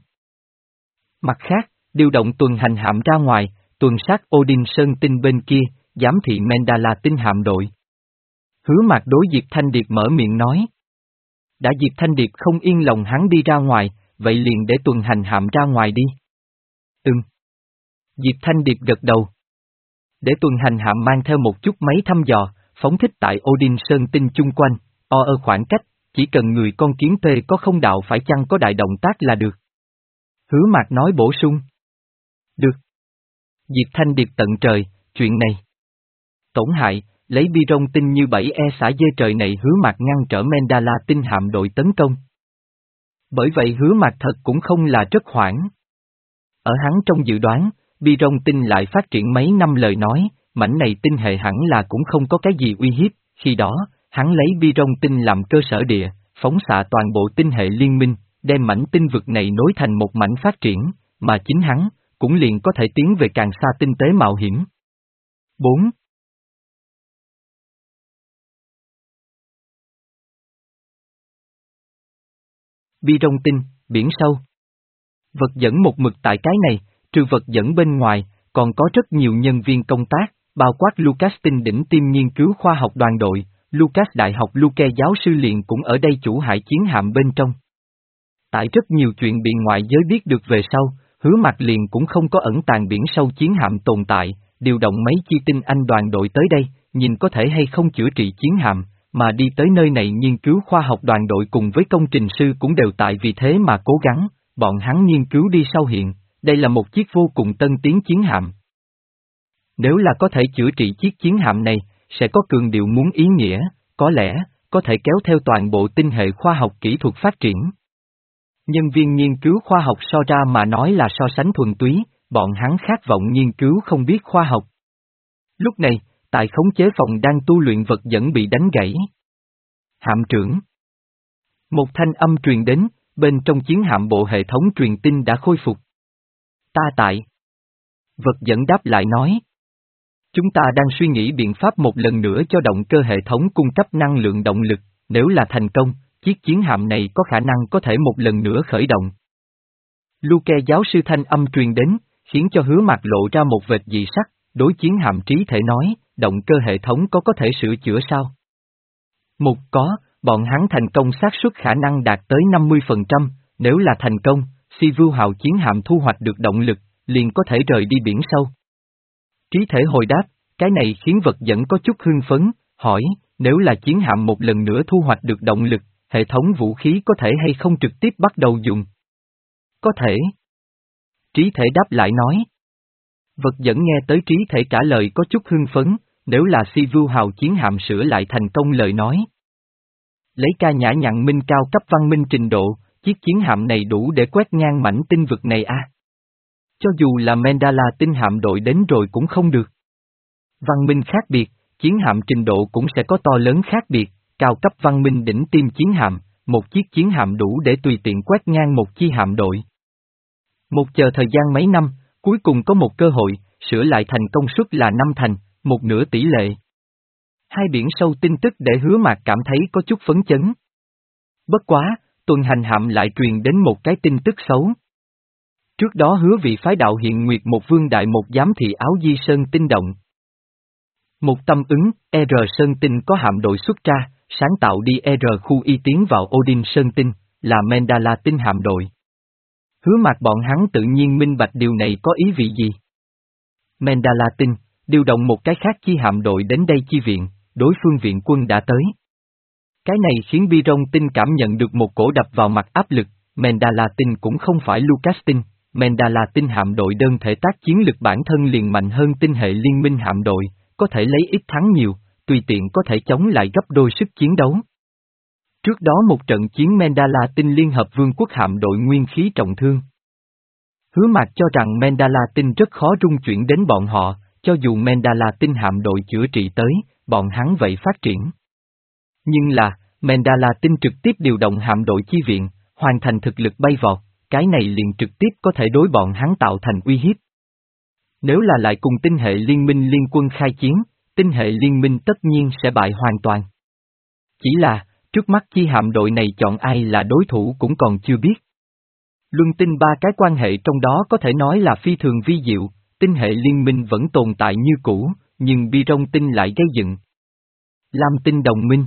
Mặt khác, điều động tuần hành hạm ra ngoài, tuần sát Odin Sơn tinh bên kia, giám thị Mandala tinh hạm đội. Hứa Mạc đối Diệp Thanh Điệp mở miệng nói. Đã Diệp Thanh Điệp không yên lòng hắn đi ra ngoài, vậy liền để tuần hành hạm ra ngoài đi. Ừm. Diệp Thanh Điệp gật đầu. Để tuần hành hạm mang theo một chút máy thăm dò, phóng thích tại Odin Sơn tinh chung quanh, o ở khoảng cách, chỉ cần người con kiến tê có không đạo phải chăng có đại động tác là được. Hứa Mạc nói bổ sung. Được. Diệp Thanh Điệp tận trời, chuyện này. Tổn hại, lấy Bi Rong tinh như bảy e xả dê trời này Hứa Mạc ngăn trở Mandala tinh hạm đội tấn công. Bởi vậy Hứa Mạc thật cũng không là rất hoảng. Ở hắn trong dự đoán, Bi Rong tinh lại phát triển mấy năm lời nói, mảnh này tinh hệ hẳn là cũng không có cái gì uy hiếp, khi đó, hắn lấy Bi Rong tinh làm cơ sở địa, phóng xạ toàn bộ tinh hệ liên minh, đem mảnh tinh vực này nối thành một mảnh phát triển, mà chính hắn, cũng liền có thể tiến về càng xa tinh tế mạo hiểm. bốn. Bi Rong tinh, biển sâu. Vật dẫn một mực tại cái này, trừ vật dẫn bên ngoài, còn có rất nhiều nhân viên công tác, bao quát Lucas tinh đỉnh tiêm nghiên cứu khoa học đoàn đội, Lucas Đại học Luke giáo sư liền cũng ở đây chủ hại chiến hạm bên trong. Tại rất nhiều chuyện bị ngoại giới biết được về sau, Hứa Mạc liền cũng không có ẩn tàng biển sâu chiến hạm tồn tại, điều động mấy chi tinh anh đoàn đội tới đây, nhìn có thể hay không chữa trị chiến hạm, mà đi tới nơi này nghiên cứu khoa học đoàn đội cùng với công trình sư cũng đều tại vì thế mà cố gắng, bọn hắn nghiên cứu đi sau hiện, đây là một chiếc vô cùng tân tiến chiến hạm. Nếu là có thể chữa trị chiếc chiến hạm này, sẽ có cường điệu muốn ý nghĩa, có lẽ, có thể kéo theo toàn bộ tinh hệ khoa học kỹ thuật phát triển. Nhân viên nghiên cứu khoa học so ra mà nói là so sánh thuần túy, bọn hắn khát vọng nghiên cứu không biết khoa học. Lúc này, tại khống chế phòng đang tu luyện vật dẫn bị đánh gãy. Hạm trưởng. Một thanh âm truyền đến, bên trong chiến hạm bộ hệ thống truyền tin đã khôi phục. Ta tại. Vật dẫn đáp lại nói. Chúng ta đang suy nghĩ biện pháp một lần nữa cho động cơ hệ thống cung cấp năng lượng động lực, nếu là thành công, chiếc chiến hạm này có khả năng có thể một lần nữa khởi động. Luke giáo sư thanh âm truyền đến, khiến cho Hứa Mạc lộ ra một vệt dị sắc, đối chiến hạm trí thể nói, động cơ hệ thống có có thể sửa chữa sao? Một có, bọn hắn thành công xác suất khả năng đạt tới năm mươi phần trăm, nếu là thành công, Si Vưu Hào chiến hạm thu hoạch được động lực, liền có thể rời đi biển sâu. Trí thể hồi đáp, cái này khiến vật dẫn có chút hưng phấn, hỏi, nếu là chiến hạm một lần nữa thu hoạch được động lực, hệ thống vũ khí có thể hay không trực tiếp bắt đầu dùng? Có thể. Trí thể đáp lại nói. Vật dẫn nghe tới trí thể trả lời có chút hưng phấn, nếu là Si Vưu Hào chiến hạm sửa lại thành công lời nói. Lấy ca nhã nhặn minh cao cấp văn minh trình độ, chiếc chiến hạm này đủ để quét ngang mảnh tinh vực này a. À? Cho dù là Mandala tinh hạm đội đến rồi cũng không được. Văn minh khác biệt, chiến hạm trình độ cũng sẽ có to lớn khác biệt, cao cấp văn minh đỉnh tiêm chiến hạm, một chiếc chiến hạm đủ để tùy tiện quét ngang một chi hạm đội. Một chờ thời gian mấy năm, cuối cùng có một cơ hội, sửa lại thành công suất là năm thành, một nửa tỷ lệ. Hai biển sâu tin tức để Hứa Mạc cảm thấy có chút phấn chấn. Bất quá, tuần hành hạm lại truyền đến một cái tin tức xấu. Trước đó hứa vị phái đạo hiện nguyệt một vương đại một giám thị áo di sơn tinh động. Một tâm ứng, R Sơn Tinh có hạm đội xuất ra, sáng tạo đi R khu y tiến vào Odin Sơn Tinh, là Mandala Tinh hạm đội. Hứa Mạc bọn hắn tự nhiên minh bạch điều này có ý vị gì. Mandala Tinh, điều động một cái khác chi hạm đội đến đây chi viện, đối phương viện quân đã tới. Cái này khiến Biron Tinh cảm nhận được một cổ đập vào mặt áp lực, Mandala Tinh cũng không phải Lucas Tinh, Mandala Tinh hạm đội đơn thể tác chiến lực bản thân liền mạnh hơn tinh hệ liên minh hạm đội, có thể lấy ít thắng nhiều, tùy tiện có thể chống lại gấp đôi sức chiến đấu. Trước đó một trận chiến Mandala Tinh liên hợp vương quốc hạm đội nguyên khí trọng thương. Hứa Mạc cho rằng Mandala Tinh rất khó rung chuyển đến bọn họ, cho dù Mandala Tinh hạm đội chữa trị tới, bọn hắn vậy phát triển. Nhưng là, Mandala Tinh trực tiếp điều động hạm đội chi viện, hoàn thành thực lực bay vọt, cái này liền trực tiếp có thể đối bọn hắn tạo thành uy hiếp. Nếu là lại cùng tinh hệ liên minh liên quân khai chiến, tinh hệ liên minh tất nhiên sẽ bại hoàn toàn. Chỉ là, trước mắt chi hạm đội này chọn ai là đối thủ cũng còn chưa biết. Luân tinh ba cái quan hệ trong đó có thể nói là phi thường vi diệu, tinh hệ liên minh vẫn tồn tại như cũ, nhưng Biron tinh lại gây dựng. Lam tinh đồng minh.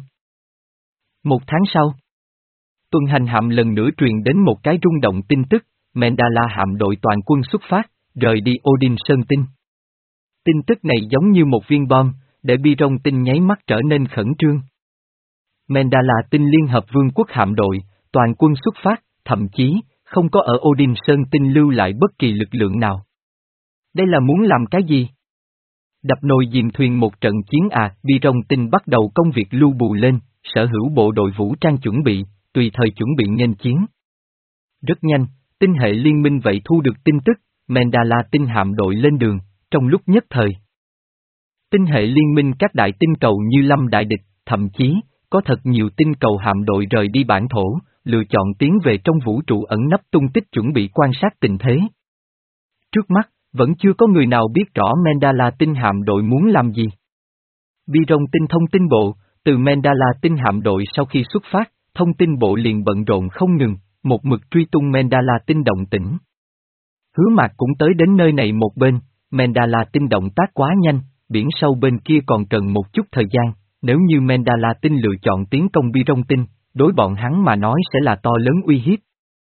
Một tháng sau, tuần hành hạm lần nữa truyền đến một cái rung động tin tức, Mandala hạm đội toàn quân xuất phát, rời đi Odin Sơn Tinh. Tin tức này giống như một viên bom, để Biron tinh nháy mắt trở nên khẩn trương. Mandala Tinh liên hợp vương quốc hạm đội, toàn quân xuất phát, thậm chí, không có ở Odin Sơn Tinh lưu lại bất kỳ lực lượng nào. Đây là muốn làm cái gì? Đập nồi dìm thuyền một trận chiến à, Biron tinh bắt đầu công việc lưu bù lên, sở hữu bộ đội vũ trang chuẩn bị, tùy thời chuẩn bị nghênh chiến. Rất nhanh, tinh hệ liên minh vậy thu được tin tức, Mandala tinh hạm đội lên đường, trong lúc nhất thời. Tinh hệ liên minh các đại tinh cầu như Lâm đại địch, thậm chí, có thật nhiều tinh cầu hạm đội rời đi bản thổ, lựa chọn tiến về trong vũ trụ ẩn nấp tung tích chuẩn bị quan sát tình thế. Trước mắt, vẫn chưa có người nào biết rõ Mandala tinh hạm đội muốn làm gì. Biron tinh thông tin bộ, từ Mandala tinh hạm đội sau khi xuất phát, thông tin bộ liền bận rộn không ngừng, một mực truy tung Mandala tinh động tĩnh. Hứa Mạc cũng tới đến nơi này một bên, Mandala tinh động tác quá nhanh, biển sâu bên kia còn cần một chút thời gian, nếu như Mandala tinh lựa chọn tiến công Biron tinh, đối bọn hắn mà nói sẽ là to lớn uy hiếp.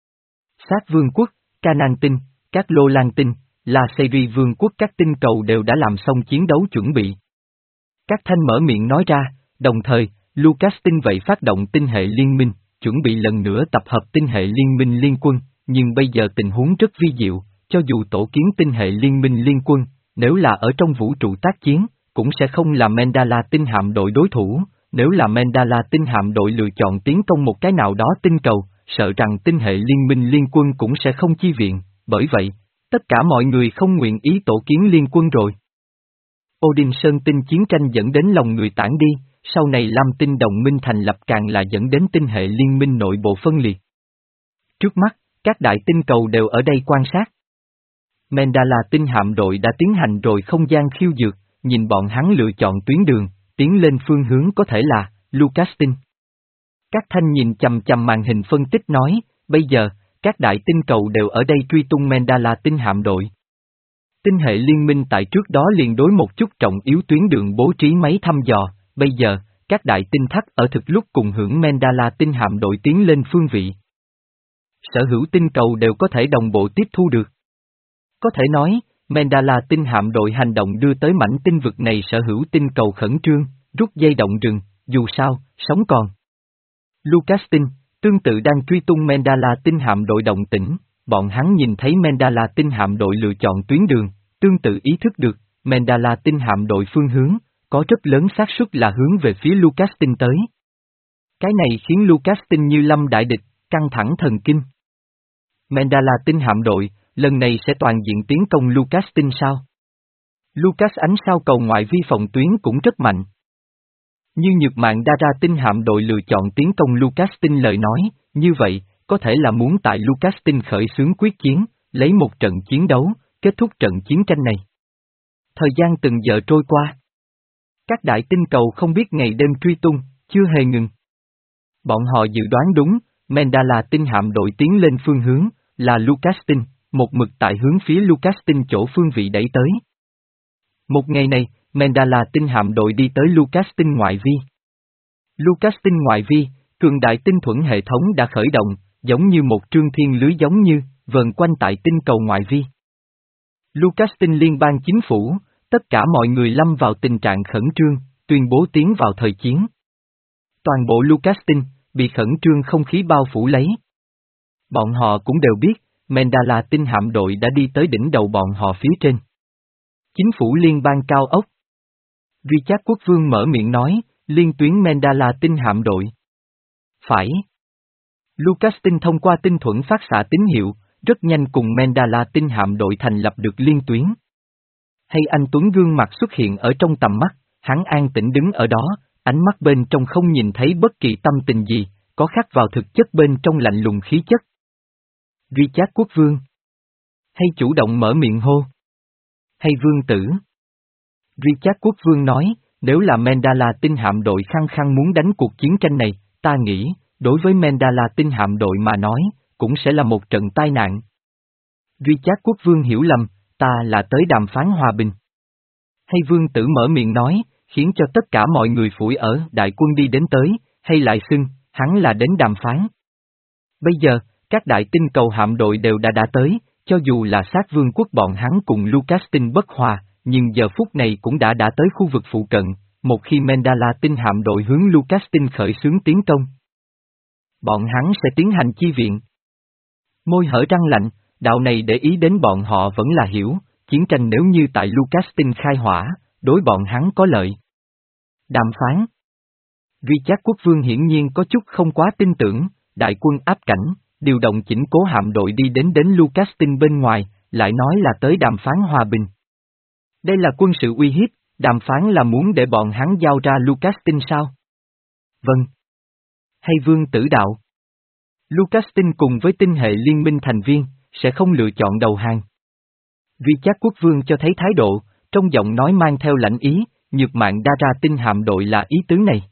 Sát vương quốc, Canaan tinh, các Lô Lan tinh, La Seri vương quốc các tinh cầu đều đã làm xong chiến đấu chuẩn bị. Các thanh mở miệng nói ra, đồng thời, Lucas tinh vậy phát động tinh hệ liên minh, chuẩn bị lần nữa tập hợp tinh hệ liên minh liên quân, nhưng bây giờ tình huống rất vi diệu, cho dù tổ kiến tinh hệ liên minh liên quân, nếu là ở trong vũ trụ tác chiến, cũng sẽ không là Mandala tinh hạm đội đối thủ, nếu là Mandala tinh hạm đội lựa chọn tiến công một cái nào đó tinh cầu, sợ rằng tinh hệ liên minh liên quân cũng sẽ không chi viện, bởi vậy, tất cả mọi người không nguyện ý tổ kiến liên quân rồi. Odin Sơn Tinh chiến tranh dẫn đến lòng người tản đi, sau này Lam Tinh đồng minh thành lập càng là dẫn đến tinh hệ liên minh nội bộ phân liệt. Trước mắt, các đại tinh cầu đều ở đây quan sát. Mandala tinh hạm đội đã tiến hành rồi không gian khiêu dược, nhìn bọn hắn lựa chọn tuyến đường, tiến lên phương hướng có thể là Lucas tinh. Các thanh nhìn chằm chằm màn hình phân tích nói, bây giờ, các đại tinh cầu đều ở đây truy tung Mandala tinh hạm đội. Tinh hệ liên minh tại trước đó liền đối một chút trọng yếu tuyến đường bố trí máy thăm dò, bây giờ, các đại tinh thắt ở thực lúc cùng hưởng Mandala tinh hạm đội tiến lên phương vị. Sở hữu tinh cầu đều có thể đồng bộ tiếp thu được. Có thể nói, Mandala tinh hạm đội hành động đưa tới mảnh tinh vực này sở hữu tinh cầu khẩn trương, rút dây động rừng, dù sao, sống còn. Lucas tinh, tương tự đang truy tung Mandala tinh hạm đội động tĩnh, bọn hắn nhìn thấy Mandala tinh hạm đội lựa chọn tuyến đường, tương tự ý thức được, Mandala tinh hạm đội phương hướng, có rất lớn xác suất là hướng về phía Lucas tinh tới. Cái này khiến Lucas tinh như lâm đại địch, căng thẳng thần kinh. Mandala tinh hạm đội, lần này sẽ toàn diện tiến công Lucas tinh sao? Lucas ánh sao cầu ngoại vi phòng tuyến cũng rất mạnh. Như Nhược Mạn đa ra tinh hạm đội lựa chọn tiến công Lucas Tin lời nói, như vậy, có thể là muốn tại Lucas Tin khởi xướng quyết chiến, lấy một trận chiến đấu, kết thúc trận chiến tranh này. Thời gian từng giờ trôi qua. Các đại tinh cầu không biết ngày đêm truy tung, chưa hề ngừng. Bọn họ dự đoán đúng, Mandala tinh hạm đội tiến lên phương hướng, là Lucas Tin, một mực tại hướng phía Lucas Tin chỗ phương vị đẩy tới. Một ngày này, Mandala tinh hạm đội đi tới Lucas Tin ngoại vi. Lucas Tin ngoại vi, cường đại tinh thuẫn hệ thống đã khởi động, giống như một trương thiên lưới giống như, vờn quanh tại tinh cầu ngoại vi. Lucas Tin liên bang chính phủ, tất cả mọi người lâm vào tình trạng khẩn trương, tuyên bố tiến vào thời chiến. Toàn bộ Lucas Tin, bị khẩn trương không khí bao phủ lấy. Bọn họ cũng đều biết, Mandala tinh hạm đội đã đi tới đỉnh đầu bọn họ phía trên. Chính phủ liên bang cao ốc. Richard Quốc Vương mở miệng nói, liên tuyến Mandala tinh hạm đội. Phải. Lucas Tin thông qua tinh thuẫn phát xạ tín hiệu, rất nhanh cùng Mandala tinh hạm đội thành lập được liên tuyến. Hay anh Tuấn gương mặt xuất hiện ở trong tầm mắt, hắn an tĩnh đứng ở đó, ánh mắt bên trong không nhìn thấy bất kỳ tâm tình gì, có khắc vào thực chất bên trong lạnh lùng khí chất. Richard Quốc Vương. Hay chủ động mở miệng hô. Hay vương tử. Richard Quốc Vương nói, nếu là Mandala tinh hạm đội khăng khăng muốn đánh cuộc chiến tranh này, ta nghĩ, đối với Mandala tinh hạm đội mà nói, cũng sẽ là một trận tai nạn. Richard Quốc Vương hiểu lầm, ta là tới đàm phán hòa bình. Hay vương tử mở miệng nói, khiến cho tất cả mọi người phủi ở đại quân đi đến tới, hay lại xưng, hắn là đến đàm phán. Bây giờ, các đại tinh cầu hạm đội đều đã đã tới, cho dù là sát vương quốc bọn hắn cùng Lucas Tin bất hòa, nhưng giờ phút này cũng đã đã tới khu vực phụ cận, một khi Mandala tinh hạm đội hướng Lucas Tin khởi xướng tiến công. Bọn hắn sẽ tiến hành chi viện. Môi hở răng lạnh, đạo này để ý đến bọn họ vẫn là hiểu, chiến tranh nếu như tại Lucas Tin khai hỏa, đối bọn hắn có lợi. Đàm phán. Richard Quốc Vương hiển nhiên có chút không quá tin tưởng, đại quân áp cảnh, điều động chỉnh cố hạm đội đi đến đến Lucas Tin bên ngoài, lại nói là tới đàm phán hòa bình. Đây là quân sự uy hiếp, đàm phán là muốn để bọn hắn giao ra Lucas Tin sao? Vâng. Hay vương tử đạo. Lucas Tin cùng với tinh hệ liên minh thành viên, sẽ không lựa chọn đầu hàng. Richard Quốc Vương cho thấy thái độ, trong giọng nói mang theo lãnh ý, Nhược Mạn đa ra tinh hạm đội là ý tứ này.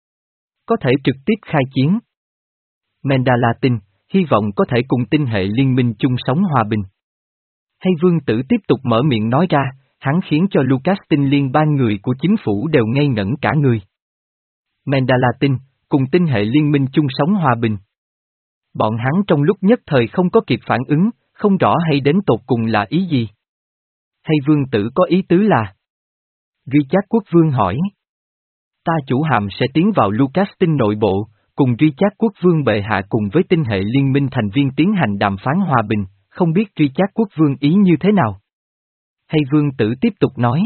Có thể trực tiếp khai chiến. Mandala Tin, hy vọng có thể cùng tinh hệ liên minh chung sống hòa bình. Hay vương tử tiếp tục mở miệng nói ra, hắn khiến cho Lucas Tin liên bang người của chính phủ đều ngây ngẩn cả người. Mandala Tin, cùng tinh hệ liên minh chung sống hòa bình. Bọn hắn trong lúc nhất thời không có kịp phản ứng, không rõ hay đến tột cùng là ý gì. Hay vương tử có ý tứ là? Richard Quốc Vương hỏi. Ta chủ hạm sẽ tiến vào Lucas Tin nội bộ, cùng Richard Quốc Vương bệ hạ cùng với tinh hệ liên minh thành viên tiến hành đàm phán hòa bình, không biết Richard Quốc Vương ý như thế nào? Hay vương tử tiếp tục nói.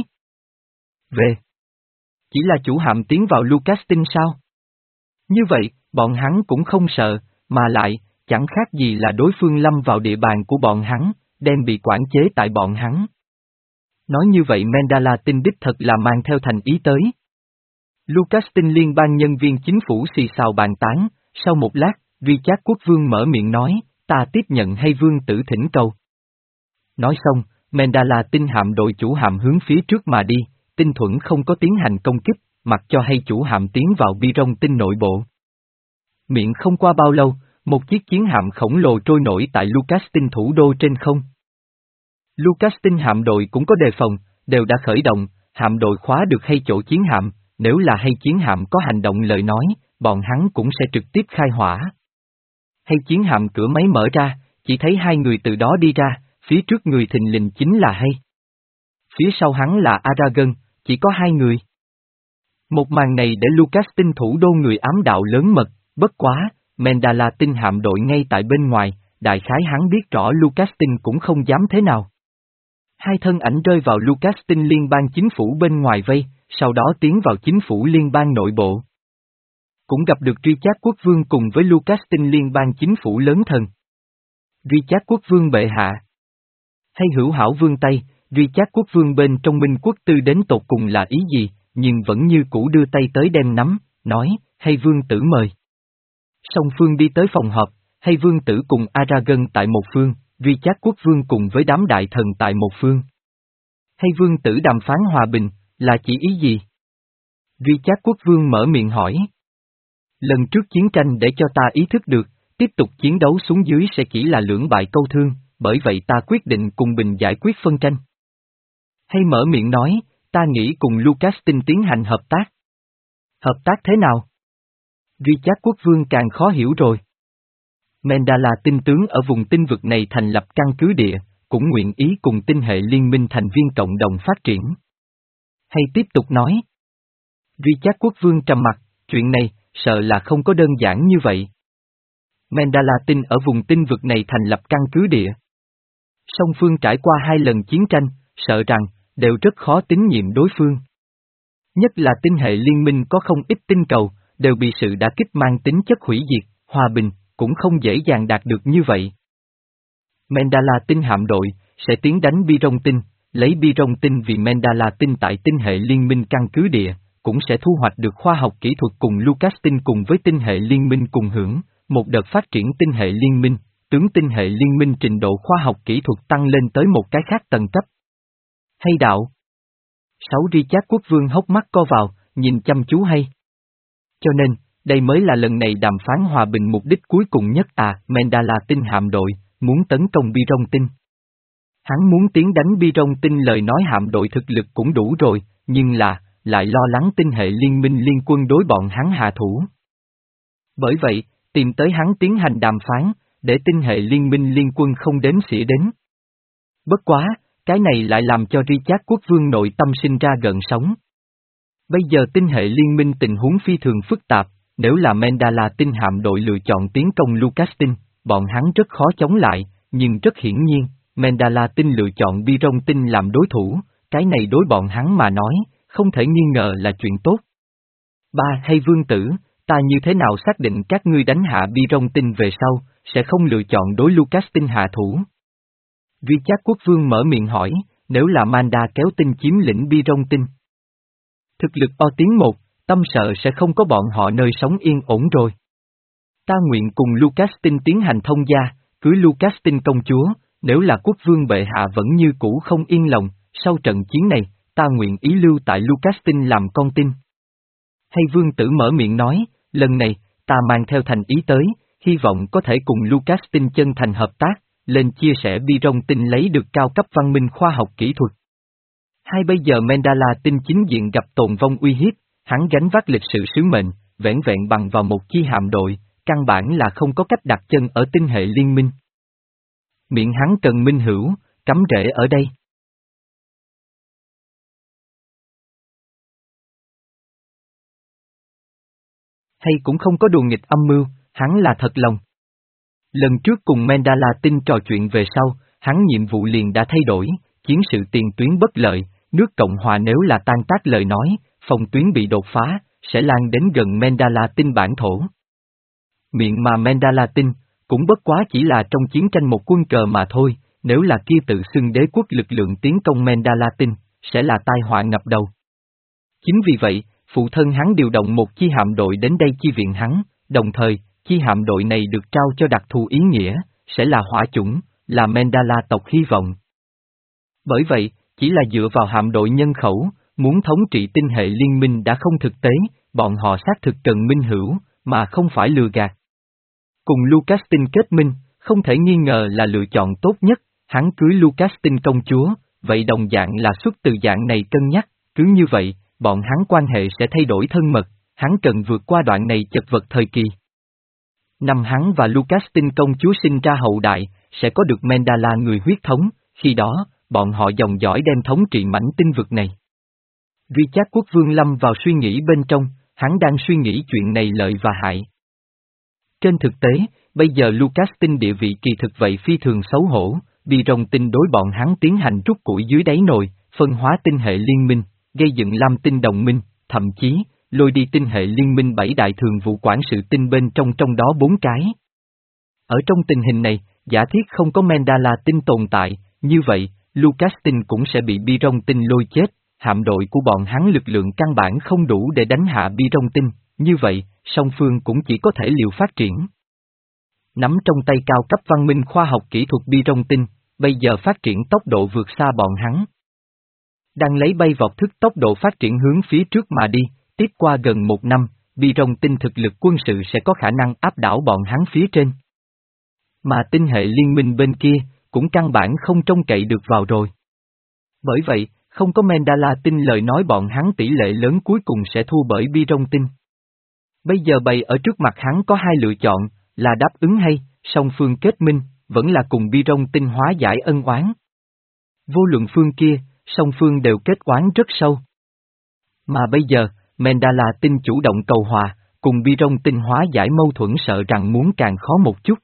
Về. Chỉ là chủ hạm tiến vào Lucas Tin sao? Như vậy, bọn hắn cũng không sợ, mà lại, chẳng khác gì là đối phương lâm vào địa bàn của bọn hắn, đem bị quản chế tại bọn hắn. Nói như vậy Mandala Tin đích thật là mang theo thành ý tới. Lucas Tin liên bang nhân viên chính phủ xì xào bàn tán, sau một lát, Richard Quốc Vương mở miệng nói, ta tiếp nhận hay vương tử thỉnh cầu. Nói xong, Mandala Tin hạm đội chủ hạm hướng phía trước mà đi, tinh thuẫn không có tiến hành công kích, mặc cho hay chủ hạm tiến vào Biron Tinh nội bộ. Miệng không qua bao lâu, một chiếc chiến hạm khổng lồ trôi nổi tại Lucas Tin thủ đô trên không. Lucas Tin hạm đội cũng có đề phòng, đều đã khởi động, hạm đội khóa được hay chỗ chiến hạm, nếu là hay chiến hạm có hành động lời nói, bọn hắn cũng sẽ trực tiếp khai hỏa. Hay chiến hạm cửa máy mở ra, chỉ thấy hai người từ đó đi ra, phía trước người thình lình chính là hay. Phía sau hắn là Aragon, chỉ có hai người. Một màn này để Lucas Tin thủ đô người ám đạo lớn mật, bất quá, Mandala Tin hạm đội ngay tại bên ngoài, đại khái hắn biết rõ Lucas Tin cũng không dám thế nào. Hai thân ảnh rơi vào Lucas Tin liên bang chính phủ bên ngoài vây, sau đó tiến vào chính phủ liên bang nội bộ. Cũng gặp được Richard Quốc Vương cùng với Lucas Tin liên bang chính phủ lớn thần. Richard Quốc Vương bệ hạ. Hay hữu hảo vương Tây, Richard quốc vương bên trong Minh quốc tư đến tột cùng là ý gì, nhưng vẫn như cũ đưa tay tới đem nắm, nói, hay vương tử mời. Song phương đi tới phòng họp, hay vương tử cùng Aragon tại một phương, Richard quốc vương cùng với đám đại thần tại một phương. Hay vương tử đàm phán hòa bình, là chỉ ý gì? Richard quốc vương mở miệng hỏi. Lần trước chiến tranh để cho ta ý thức được, tiếp tục chiến đấu xuống dưới sẽ chỉ là lưỡng bại câu thương, bởi vậy ta quyết định cùng Bình giải quyết phân tranh. Hay mở miệng nói, ta nghĩ cùng Lucastin tiến hành hợp tác. Hợp tác thế nào? Richard quốc vương càng khó hiểu rồi. Mendala tinh tướng ở vùng tinh vực này thành lập căn cứ địa, cũng nguyện ý cùng tinh hệ liên minh thành viên cộng đồng phát triển. Hay tiếp tục nói. Richard quốc vương trầm mặt, chuyện này, sợ là không có đơn giản như vậy. Mendala tinh ở vùng tinh vực này thành lập căn cứ địa. Song phương trải qua hai lần chiến tranh, sợ rằng, đều rất khó tín nhiệm đối phương. Nhất là tinh hệ liên minh có không ít tinh cầu, đều bị sự đả kích mang tính chất hủy diệt, hòa bình, cũng không dễ dàng đạt được như vậy. Mendala tinh hạm đội, sẽ tiến đánh Biron tinh, lấy Biron tinh vì Mendala tinh tại tinh hệ liên minh căn cứ địa, cũng sẽ thu hoạch được khoa học kỹ thuật cùng Lucas tinh cùng với tinh hệ liên minh cùng hưởng, một đợt phát triển tinh hệ liên minh, tướng tinh hệ liên minh trình độ khoa học kỹ thuật tăng lên tới một cái khác tầng cấp. Hay đạo. Sáu Richard quốc vương hốc mắt co vào, nhìn chăm chú hay. Cho nên, đây mới là lần này đàm phán hòa bình mục đích cuối cùng nhất à, Mendala tinh hạm đội, muốn tấn công Biron tinh. Hắn muốn tiến đánh Biron tinh lời nói hạm đội thực lực cũng đủ rồi, nhưng là, lại lo lắng tinh hệ liên minh liên quân đối bọn hắn hạ thủ. Bởi vậy, tìm tới hắn tiến hành đàm phán, để tinh hệ liên minh liên quân không đếm xỉa đến. Bất quá, cái này lại làm cho Richard quốc vương nội tâm sinh ra gợn sóng. Bây giờ tinh hệ liên minh tình huống phi thường phức tạp, nếu là Mendala tinh hạm đội lựa chọn tiến công Lucas tinh, bọn hắn rất khó chống lại, nhưng rất hiển nhiên, Mendala tinh lựa chọn Biron tinh làm đối thủ, cái này đối bọn hắn mà nói, không thể nghi ngờ là chuyện tốt. Ba hay vương tử, ta như thế nào xác định các ngươi đánh hạ Biron tinh về sau, sẽ không lựa chọn đối Lucas tinh hạ thủ? Richard quốc vương mở miệng hỏi, nếu là Manda kéo tinh chiếm lĩnh Biron tinh. Thực lực o tiến một, tâm sợ sẽ không có bọn họ nơi sống yên ổn rồi. Ta nguyện cùng Lucas tinh tiến hành thông gia, cưới Lucas tinh công chúa, nếu là quốc vương bệ hạ vẫn như cũ không yên lòng, sau trận chiến này, ta nguyện ý lưu tại Lucas tinh làm con tin. Hay vương tử mở miệng nói, lần này, ta mang theo thành ý tới, hy vọng có thể cùng Lucas tinh chân thành hợp tác, lên chia sẻ Biron tinh lấy được cao cấp văn minh khoa học kỹ thuật. Hai bây giờ Mendala tinh chính diện gặp tồn vong uy hiếp, hắn gánh vác lịch sự sứ mệnh, vẻn vẹn bằng vào một chi hạm đội, căn bản là không có cách đặt chân ở tinh hệ liên minh. Miệng hắn cần minh hữu, cắm rễ ở đây. Hay cũng không có đùa nghịch âm mưu, hắn là thật lòng. Lần trước cùng Mendala tinh trò chuyện về sau, hắn nhiệm vụ liền đã thay đổi, chiến sự tiền tuyến bất lợi, nước Cộng Hòa nếu là tan tác lời nói, phòng tuyến bị đột phá, sẽ lan đến gần Mendala tinh bản thổ. Miệng mà Mendala tinh, cũng bất quá chỉ là trong chiến tranh một quân cờ mà thôi, nếu là kia tự xưng đế quốc lực lượng tiến công Mendala tinh, sẽ là tai họa ngập đầu. Chính vì vậy, phụ thân hắn điều động một chi hạm đội đến đây chi viện hắn, đồng thời, chi hạm đội này được trao cho đặc thù ý nghĩa, sẽ là hỏa chủng, là Mendala tộc hy vọng. Bởi vậy, chỉ là dựa vào hạm đội nhân khẩu, muốn thống trị tinh hệ liên minh đã không thực tế, bọn họ xác thực cần minh hữu, mà không phải lừa gạt. Cùng Lucas tinh kết minh, không thể nghi ngờ là lựa chọn tốt nhất, hắn cưới Lucas tinh công chúa, vậy đồng dạng là xuất từ dạng này cân nhắc, cứ như vậy, bọn hắn quan hệ sẽ thay đổi thân mật, hắn cần vượt qua đoạn này chật vật thời kỳ. Năm hắn và Lucas tinh công chúa sinh ra hậu đại, sẽ có được Mendala người huyết thống, khi đó, bọn họ dòng dõi đem thống trị mảnh tinh vực này. Richard quốc vương lâm vào suy nghĩ bên trong, hắn đang suy nghĩ chuyện này lợi và hại. Trên thực tế, bây giờ Lucas tinh địa vị kỳ thực vậy phi thường xấu hổ, Biron tinh đối bọn hắn tiến hành rút củi dưới đáy nồi, phân hóa tinh hệ liên minh, gây dựng lam tinh đồng minh, thậm chí, lôi đi tinh hệ liên minh bảy đại thường vụ quản sự tinh bên trong trong đó bốn cái. Ở trong tình hình này, giả thiết không có Mendala tinh tồn tại, như vậy, Lucastin cũng sẽ bị Birontin lôi chết, hạm đội của bọn hắn lực lượng căn bản không đủ để đánh hạ Birontin, như vậy, song phương cũng chỉ có thể liều phát triển. Nắm trong tay cao cấp văn minh khoa học kỹ thuật Birontin, bây giờ phát triển tốc độ vượt xa bọn hắn. Đang lấy bay vọt thức tốc độ phát triển hướng phía trước mà đi, tiếp qua gần một năm, Birontin thực lực quân sự sẽ có khả năng áp đảo bọn hắn phía trên. Mà tinh hệ liên minh bên kia, cũng căn bản không trông cậy được vào rồi. Bởi vậy, không có Mandala tin lời nói bọn hắn tỷ lệ lớn cuối cùng sẽ thua bởi Birontin. Bây giờ bày ở trước mặt hắn có hai lựa chọn, là đáp ứng hay, song phương kết minh, vẫn là cùng Birontin hóa giải ân oán. Vô luận phương kia, song phương đều kết oán rất sâu. Mà bây giờ, Mandala tin chủ động cầu hòa, cùng Birontin hóa giải mâu thuẫn sợ rằng muốn càng khó một chút.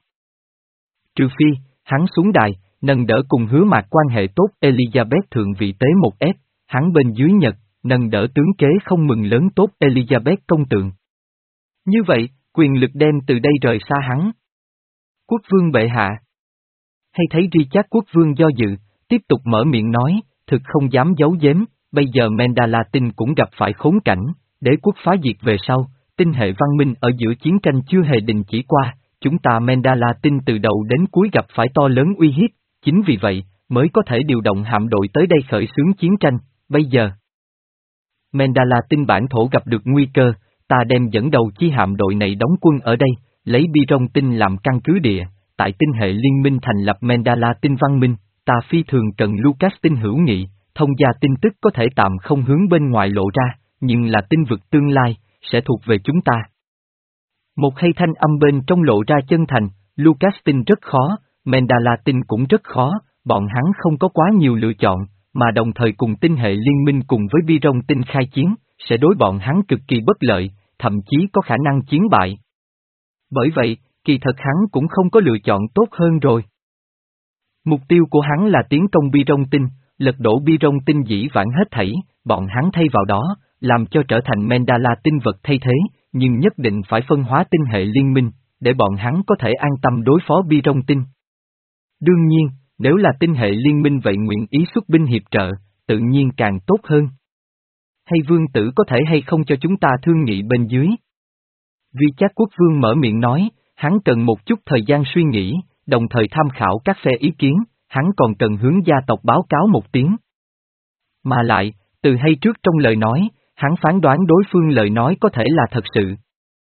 Trừ phi, hắn xuống đài, nâng đỡ cùng hứa mạc quan hệ tốt Elizabeth thượng vị tế một ép, hắn bên dưới Nhật, nâng đỡ tướng kế không mừng lớn tốt Elizabeth công tượng. Như vậy, quyền lực đem từ đây rời xa hắn. Quốc vương bệ hạ. Hay thấy Richard quốc vương do dự, tiếp tục mở miệng nói, thực không dám giấu giếm, bây giờ Mandala tin cũng gặp phải khốn cảnh, đế quốc phá diệt về sau, tinh hệ văn minh ở giữa chiến tranh chưa hề đình chỉ qua, chúng ta Mandala tin từ đầu đến cuối gặp phải to lớn uy hiếp, chính vì vậy, mới có thể điều động hạm đội tới đây khởi xướng chiến tranh, bây giờ. Mandala tin bản thổ gặp được nguy cơ, ta đem dẫn đầu chi hạm đội này đóng quân ở đây, lấy Birontin làm căn cứ địa, tại tinh hệ liên minh thành lập Mandala tin văn minh, ta phi thường cần Lucas tin hữu nghị, thông gia tin tức có thể tạm không hướng bên ngoài lộ ra, nhưng là tinh vực tương lai, sẽ thuộc về chúng ta. Một hay thanh âm bên trong lộ ra chân thành, Lucas tin rất khó, Mandala tin cũng rất khó, bọn hắn không có quá nhiều lựa chọn, mà đồng thời cùng tinh hệ liên minh cùng với Birontin khai chiến, sẽ đối bọn hắn cực kỳ bất lợi, thậm chí có khả năng chiến bại. Bởi vậy, kỳ thật hắn cũng không có lựa chọn tốt hơn rồi. Mục tiêu của hắn là tiến công Birontin, lật đổ Birontin dĩ vãng hết thảy, bọn hắn thay vào đó, làm cho trở thành Mandala tinh vật thay thế, nhưng nhất định phải phân hóa tinh hệ liên minh, để bọn hắn có thể an tâm đối phó Birontin. Đương nhiên, nếu là tinh hệ liên minh vậy nguyện ý xuất binh hiệp trợ, tự nhiên càng tốt hơn. Hay vương tử có thể hay không cho chúng ta thương nghị bên dưới? Vì chắc quốc vương mở miệng nói, hắn cần một chút thời gian suy nghĩ, đồng thời tham khảo các phe ý kiến, hắn còn cần hướng gia tộc báo cáo một tiếng. Mà lại, từ hay trước trong lời nói, hắn phán đoán đối phương lời nói có thể là thật sự.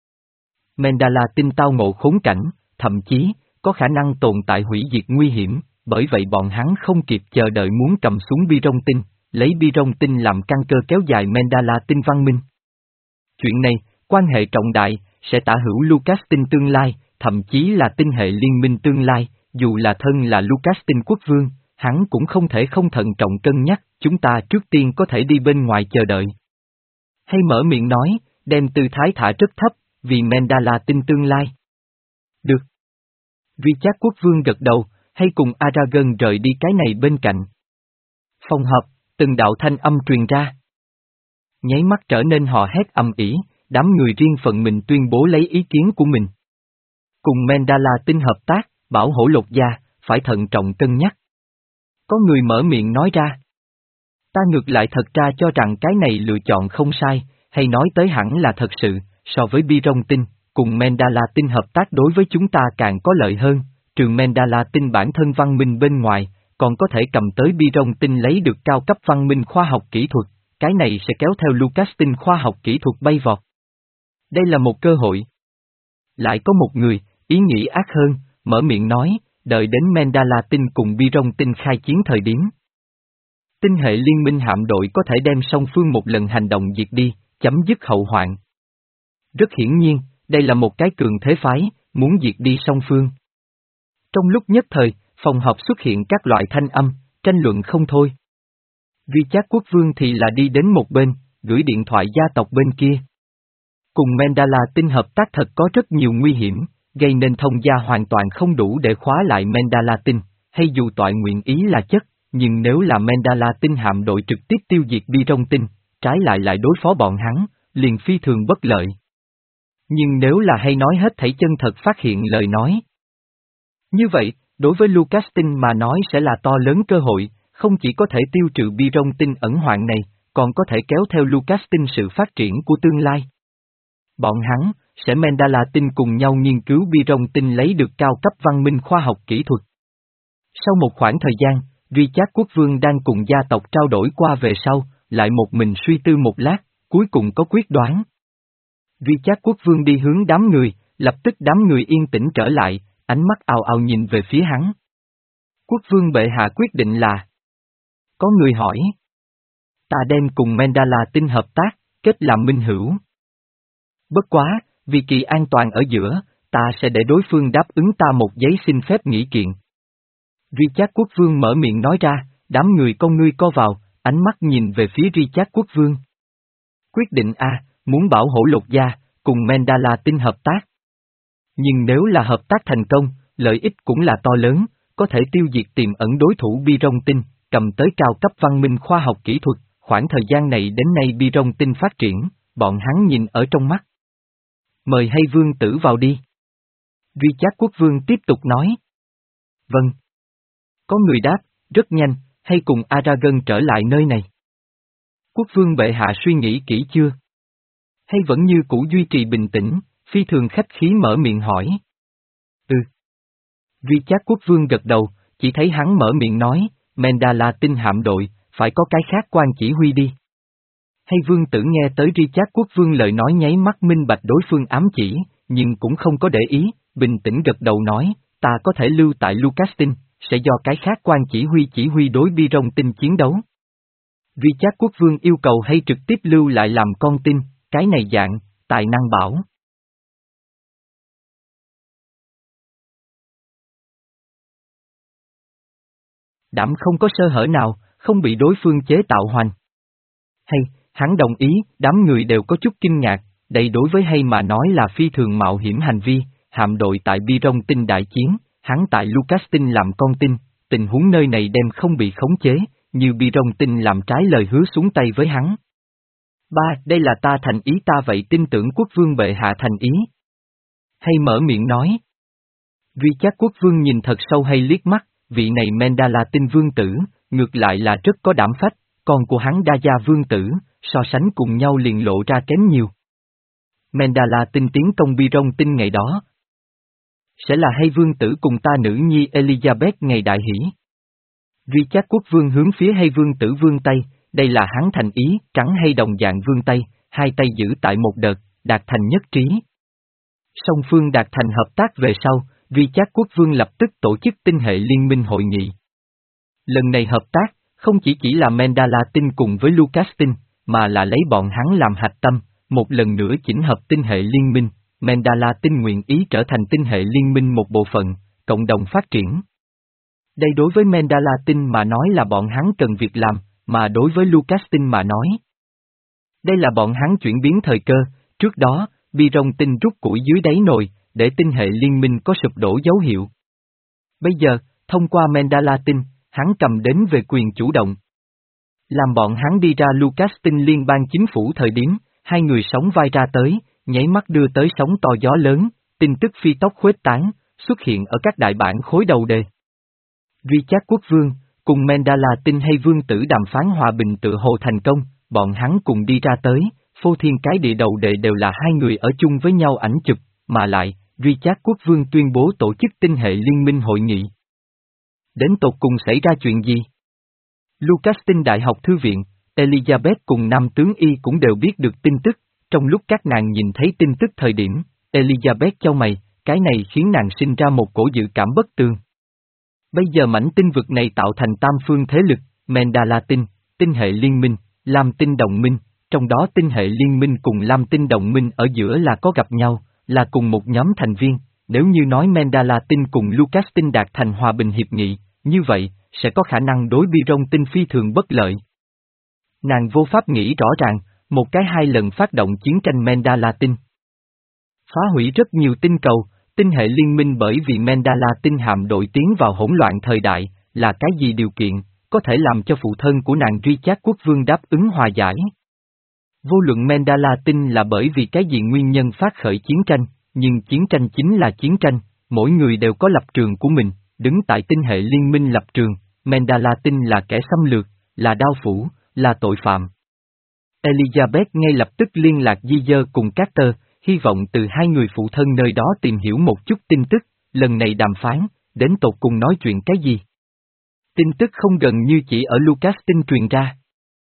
Mandala tin tao ngộ khốn cảnh, thậm chí, có khả năng tồn tại hủy diệt nguy hiểm, bởi vậy bọn hắn không kịp chờ đợi muốn cầm súng Birontin, lấy Birontin làm căn cơ kéo dài Mandala tin văn minh. Chuyện này, quan hệ trọng đại, sẽ tả hữu Lucas tin tương lai, thậm chí là tinh hệ liên minh tương lai, dù là thân là Lucas tin quốc vương, hắn cũng không thể không thận trọng cân nhắc, chúng ta trước tiên có thể đi bên ngoài chờ đợi. Hay mở miệng nói, đem tư thái thả rất thấp, vì Mandala tin tương lai. Được. Vì chắc quốc vương gật đầu, hay cùng Aragon rời đi cái này bên cạnh. Phòng họp, từng đạo thanh âm truyền ra. Nháy mắt trở nên hò hét ầm ĩ, đám người riêng phần mình tuyên bố lấy ý kiến của mình. Cùng Mandala tin hợp tác, bảo hộ lột da, phải thận trọng cân nhắc. Có người mở miệng nói ra. Ta ngược lại thật ra cho rằng cái này lựa chọn không sai, hay nói tới hẳn là thật sự, so với Birontin, cùng Mandala tin hợp tác đối với chúng ta càng có lợi hơn, trừ Mandala tin bản thân văn minh bên ngoài, còn có thể cầm tới Birontin lấy được cao cấp văn minh khoa học kỹ thuật, cái này sẽ kéo theo Lucas tin khoa học kỹ thuật bay vọt. Đây là một cơ hội. Lại có một người, ý nghĩ ác hơn, mở miệng nói, đợi đến Mandala tin cùng Birontin khai chiến thời điểm. Tinh hệ liên minh hạm đội có thể đem song phương một lần hành động diệt đi, chấm dứt hậu hoạn. Rất hiển nhiên, đây là một cái cường thế phái, muốn diệt đi song phương. Trong lúc nhất thời, phòng họp xuất hiện các loại thanh âm, tranh luận không thôi. Vì chắc quốc vương thì là đi đến một bên, gửi điện thoại gia tộc bên kia. Cùng Mandala tin hợp tác thật có rất nhiều nguy hiểm, gây nên thông gia hoàn toàn không đủ để khóa lại Mandala tin, hay dù toại nguyện ý là chất, nhưng nếu là Mandala tin hạm đội trực tiếp tiêu diệt Birontin, trái lại lại đối phó bọn hắn, liền phi thường bất lợi. Nhưng nếu là hay nói hết thảy chân thật phát hiện lời nói. Như vậy, đối với Lucas tin mà nói sẽ là to lớn cơ hội, không chỉ có thể tiêu trừ bi rong tinh ẩn hoạn này, còn có thể kéo theo Lucas tinh sự phát triển của tương lai. Bọn hắn sẽ Mandala tinh cùng nhau nghiên cứu bi rong tinh lấy được cao cấp văn minh khoa học kỹ thuật. Sau một khoảng thời gian, Richard Quốc Vương đang cùng gia tộc trao đổi qua về sau, lại một mình suy tư một lát, cuối cùng có quyết đoán. Richard Quốc Vương đi hướng đám người, lập tức đám người yên tĩnh trở lại, ánh mắt ào ào nhìn về phía hắn. Quốc Vương bệ hạ quyết định là. Có người hỏi. Ta đem cùng Mandala tinh hợp tác, kết làm minh hữu. Bất quá, vì kỳ an toàn ở giữa, ta sẽ để đối phương đáp ứng ta một giấy xin phép nghỉ kiện. Richard Quốc Vương mở miệng nói ra, đám người con ngươi co vào, ánh mắt nhìn về phía Richard Quốc Vương. Quyết định A, muốn bảo hộ Lột Gia, cùng Mandala tinh hợp tác. Nhưng nếu là hợp tác thành công, lợi ích cũng là to lớn, có thể tiêu diệt tiềm ẩn đối thủ bi rong tinh, cầm tới cao cấp văn minh khoa học kỹ thuật, khoảng thời gian này đến nay bi rong tinh phát triển, bọn hắn nhìn ở trong mắt. Mời hay vương tử vào đi. Richard Quốc Vương tiếp tục nói. Vâng. Có người đáp, rất nhanh, hay cùng Aragon trở lại nơi này. Quốc Vương bệ hạ suy nghĩ kỹ chưa? Hay vẫn như cũ duy trì bình tĩnh, phi thường khách khí mở miệng hỏi. Ừ. Richard Quốc Vương gật đầu, chỉ thấy hắn mở miệng nói, Mandala tinh hạm đội, phải có cái khác quan chỉ huy đi. Hay vương tử nghe tới Richard Quốc Vương lời nói nháy mắt minh bạch đối phương ám chỉ, nhưng cũng không có để ý, bình tĩnh gật đầu nói, ta có thể lưu tại Lucastin, sẽ do cái khác quan chỉ huy chỉ huy đối bi rong tinh chiến đấu. Richard Quốc Vương yêu cầu hay trực tiếp lưu lại làm con tin, cái này dạng, tài năng bảo. Đảm không có sơ hở nào, không bị đối phương chế tạo hoành. Hay, hắn đồng ý, đám người đều có chút kinh ngạc, đây đối với hay mà nói là phi thường mạo hiểm hành vi, hạm đội tại bi rong tinh đại chiến, hắn tại Lucastin làm con tin, tình huống nơi này đem không bị khống chế, như bi rong tinh làm trái lời hứa xuống tay với hắn. Ba, đây là ta thành ý ta vậy tin tưởng Quốc Vương bệ hạ thành ý. Hay mở miệng nói. Richard Quốc Vương nhìn thật sâu hay liếc mắt, vị này Mandala tinh vương tử, ngược lại là rất có đảm phách, con của hắn Đa Gia vương tử, so sánh cùng nhau liền lộ ra kém nhiều. Mandala tinh tiến công bi rong tinh ngày đó. Sẽ là hay vương tử cùng ta nữ nhi Elizabeth ngày đại hỷ. Richard Quốc Vương hướng phía hay vương tử vương tay, đây là hắn thành ý, trắng hay đồng dạng vương tay, hai tay giữ tại một đợt, đạt thành nhất trí. Song phương đạt thành hợp tác về sau, Richard Quốc Vương lập tức tổ chức tinh hệ liên minh hội nghị. Lần này hợp tác, không chỉ chỉ là Mandala tinh cùng với Lucastin, mà là lấy bọn hắn làm hạch tâm, một lần nữa chỉnh hợp tinh hệ liên minh, Mandala tinh nguyện ý trở thành tinh hệ liên minh một bộ phận, cộng đồng phát triển. Đây đối với Mandala tinh mà nói là bọn hắn cần việc làm, mà đối với Lucastin mà nói. Đây là bọn hắn chuyển biến thời cơ, trước đó, bi rong tinh rút củi dưới đáy nồi, để tinh hệ liên minh có sụp đổ dấu hiệu. Bây giờ, thông qua Mandala tinh, hắn cầm đến về quyền chủ động. Làm bọn hắn đi ra Lucastin liên bang chính phủ thời điểm, hai người sóng vai ra tới, nháy mắt đưa tới sóng to gió lớn, tin tức phi tốc khuếch tán, xuất hiện ở các đại bản khối đầu đề. Richard Quốc Vương, cùng Mandala tinh hay vương tử đàm phán hòa bình tự hồ thành công, bọn hắn cùng đi ra tới, phô thiên cái địa đầu đề đều là hai người ở chung với nhau ảnh chụp, mà lại, Richard Quốc Vương tuyên bố tổ chức tinh hệ liên minh hội nghị. Đến tột cùng xảy ra chuyện gì? Lucastin Đại học Thư viện, Elizabeth cùng nam tướng Y cũng đều biết được tin tức, trong lúc các nàng nhìn thấy tin tức thời điểm, Elizabeth chau mày, cái này khiến nàng sinh ra một cổ dự cảm bất tường. Bây giờ mảnh tinh vực này tạo thành tam phương thế lực, Mandala tinh, tinh hệ liên minh, Lam tinh đồng minh, trong đó tinh hệ liên minh cùng Lam tinh đồng minh ở giữa là có gặp nhau, là cùng một nhóm thành viên, nếu như nói Mandala tinh cùng Lucastin đạt thành hòa bình hiệp nghị, như vậy, sẽ có khả năng đối bi rong tinh phi thường bất lợi. Nàng vô pháp nghĩ rõ ràng, một cái hai lần phát động chiến tranh Mandala tinh. Phá hủy rất nhiều tinh cầu, tinh hệ liên minh bởi vì Mandala tinh hạm đội tiến vào hỗn loạn thời đại, là cái gì điều kiện, có thể làm cho phụ thân của nàng Richard Quốc Vương đáp ứng hòa giải. Vô luận Mandala tinh là bởi vì cái gì nguyên nhân phát khởi chiến tranh, nhưng chiến tranh chính là chiến tranh, mỗi người đều có lập trường của mình, đứng tại tinh hệ liên minh lập trường, Mandalatin là kẻ xâm lược, là đao phủ, là tội phạm. Elizabeth ngay lập tức liên lạc di dơ cùng Carter, hy vọng từ hai người phụ thân nơi đó tìm hiểu một chút tin tức, lần này đàm phán, đến tột cùng nói chuyện cái gì. Tin tức không gần như chỉ ở Lucastin truyền ra.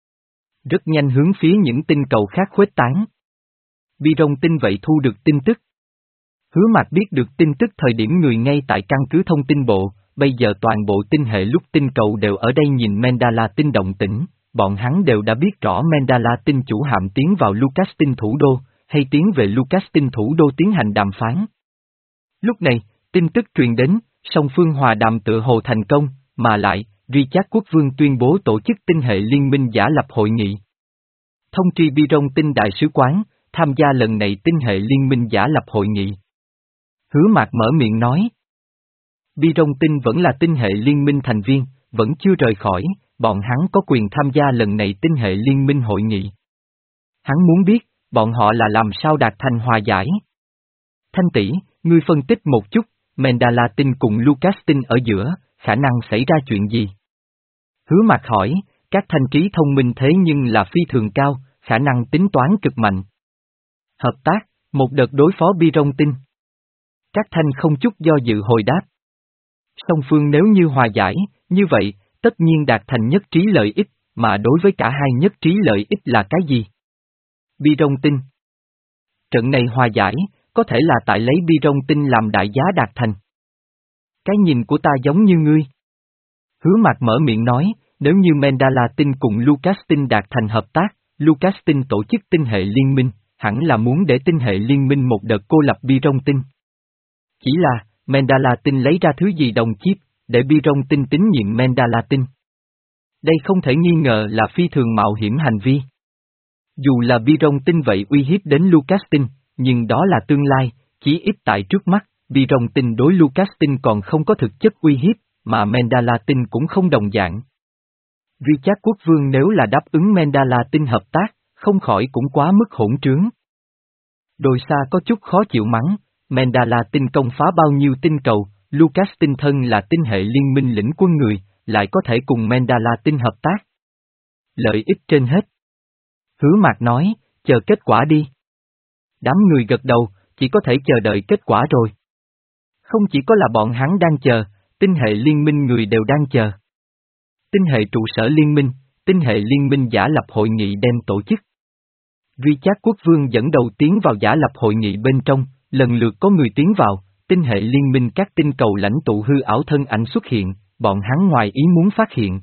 Rất nhanh hướng phía những tinh cầu khác khuếch tán. Biron tin vậy thu được tin tức. Hứa Mạc biết được tin tức thời điểm người ngay tại căn cứ thông tin bộ, bây giờ toàn bộ tinh hệ lúc tinh cầu đều ở đây nhìn Mandalatin động tĩnh, bọn hắn đều đã biết rõ Mandalatin chủ hạm tiến vào Lucastin thủ đô, hay tiến về Lucastin thủ đô tiến hành đàm phán. Lúc này, tin tức truyền đến, song phương hòa đàm tựa hồ thành công, mà lại, Richard Quốc vương tuyên bố tổ chức tinh hệ liên minh giả lập hội nghị. Thông tri Biron tinh đại sứ quán, tham gia lần này tinh hệ liên minh giả lập hội nghị. Hứa Mạc mở miệng nói. Biron tinh vẫn là tinh hệ liên minh thành viên, vẫn chưa rời khỏi, bọn hắn có quyền tham gia lần này tinh hệ liên minh hội nghị. Hắn muốn biết, bọn họ là làm sao đạt thành hòa giải. Thanh tỷ, ngươi phân tích một chút, Mandalatin cùng Lucastin ở giữa, khả năng xảy ra chuyện gì? Hứa Mạc hỏi, các thanh trí thông minh thế nhưng là phi thường cao, khả năng tính toán cực mạnh. Hợp tác, một đợt đối phó Biron tinh. Các thanh không chút do dự hồi đáp. Song phương nếu như hòa giải, như vậy, tất nhiên đạt thành nhất trí lợi ích, mà đối với cả hai nhất trí lợi ích là cái gì? Biron tinh. Trận này hòa giải, có thể là tại lấy Biron tinh làm đại giá đạt thành. Cái nhìn của ta giống như ngươi. Hứa Mạc mở miệng nói, nếu như Mandalatin cùng Lucastin đạt thành hợp tác, Lucastin tổ chức tinh hệ liên minh, hẳn là muốn để tinh hệ liên minh một đợt cô lập Biron tinh. Chỉ là, Mandalatin lấy ra thứ gì đồng chip, để Biron tinh tín nhiệm Mandalatin. Đây không thể nghi ngờ là phi thường mạo hiểm hành vi. Dù là Biron tinh vậy uy hiếp đến Lucastin, nhưng đó là tương lai, chỉ ít tại trước mắt, Biron tinh đối Lucastin còn không có thực chất uy hiếp, mà Mandalatin cũng không đồng dạng. Richard Quốc vương nếu là đáp ứng Mandalatin hợp tác, không khỏi cũng quá mức hỗn trướng. Đồi xa có chút khó chịu mắng, Mandalatin công phá bao nhiêu tinh cầu, Lucastin thân là tinh hệ liên minh lĩnh quân người, lại có thể cùng Mandalatin hợp tác. Lợi ích trên hết. Hứa Mạc nói, chờ kết quả đi. Đám người gật đầu, chỉ có thể chờ đợi kết quả rồi. Không chỉ có là bọn hắn đang chờ, tinh hệ liên minh người đều đang chờ. Tinh hệ trụ sở liên minh, tinh hệ liên minh giả lập hội nghị đem tổ chức. Richard Quốc vương dẫn đầu tiến vào giả lập hội nghị bên trong, lần lượt có người tiến vào, tinh hệ liên minh các tinh cầu lãnh tụ hư ảo thân ảnh xuất hiện, bọn hắn ngoài ý muốn phát hiện.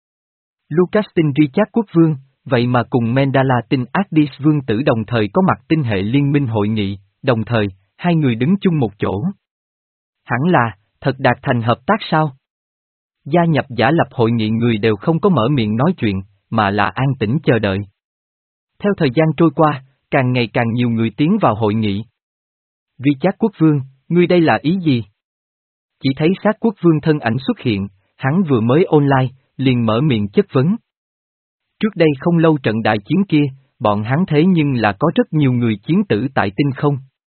Lucastin Richard Quốc vương, vậy mà cùng Mandalatin Ardis vương tử đồng thời có mặt tinh hệ liên minh hội nghị, đồng thời, hai người đứng chung một chỗ. Hẳn là, thật đạt thành hợp tác sao? Gia nhập giả lập hội nghị người đều không có mở miệng nói chuyện, mà là an tĩnh chờ đợi. Theo thời gian trôi qua, càng ngày càng nhiều người tiến vào hội nghị. Richard Quốc vương, ngươi đây là ý gì? Chỉ thấy sát quốc vương thân ảnh xuất hiện, hắn vừa mới online, liền mở miệng chất vấn. Trước đây không lâu trận đại chiến kia, bọn hắn thế nhưng là có rất nhiều người chiến tử tại tinh không.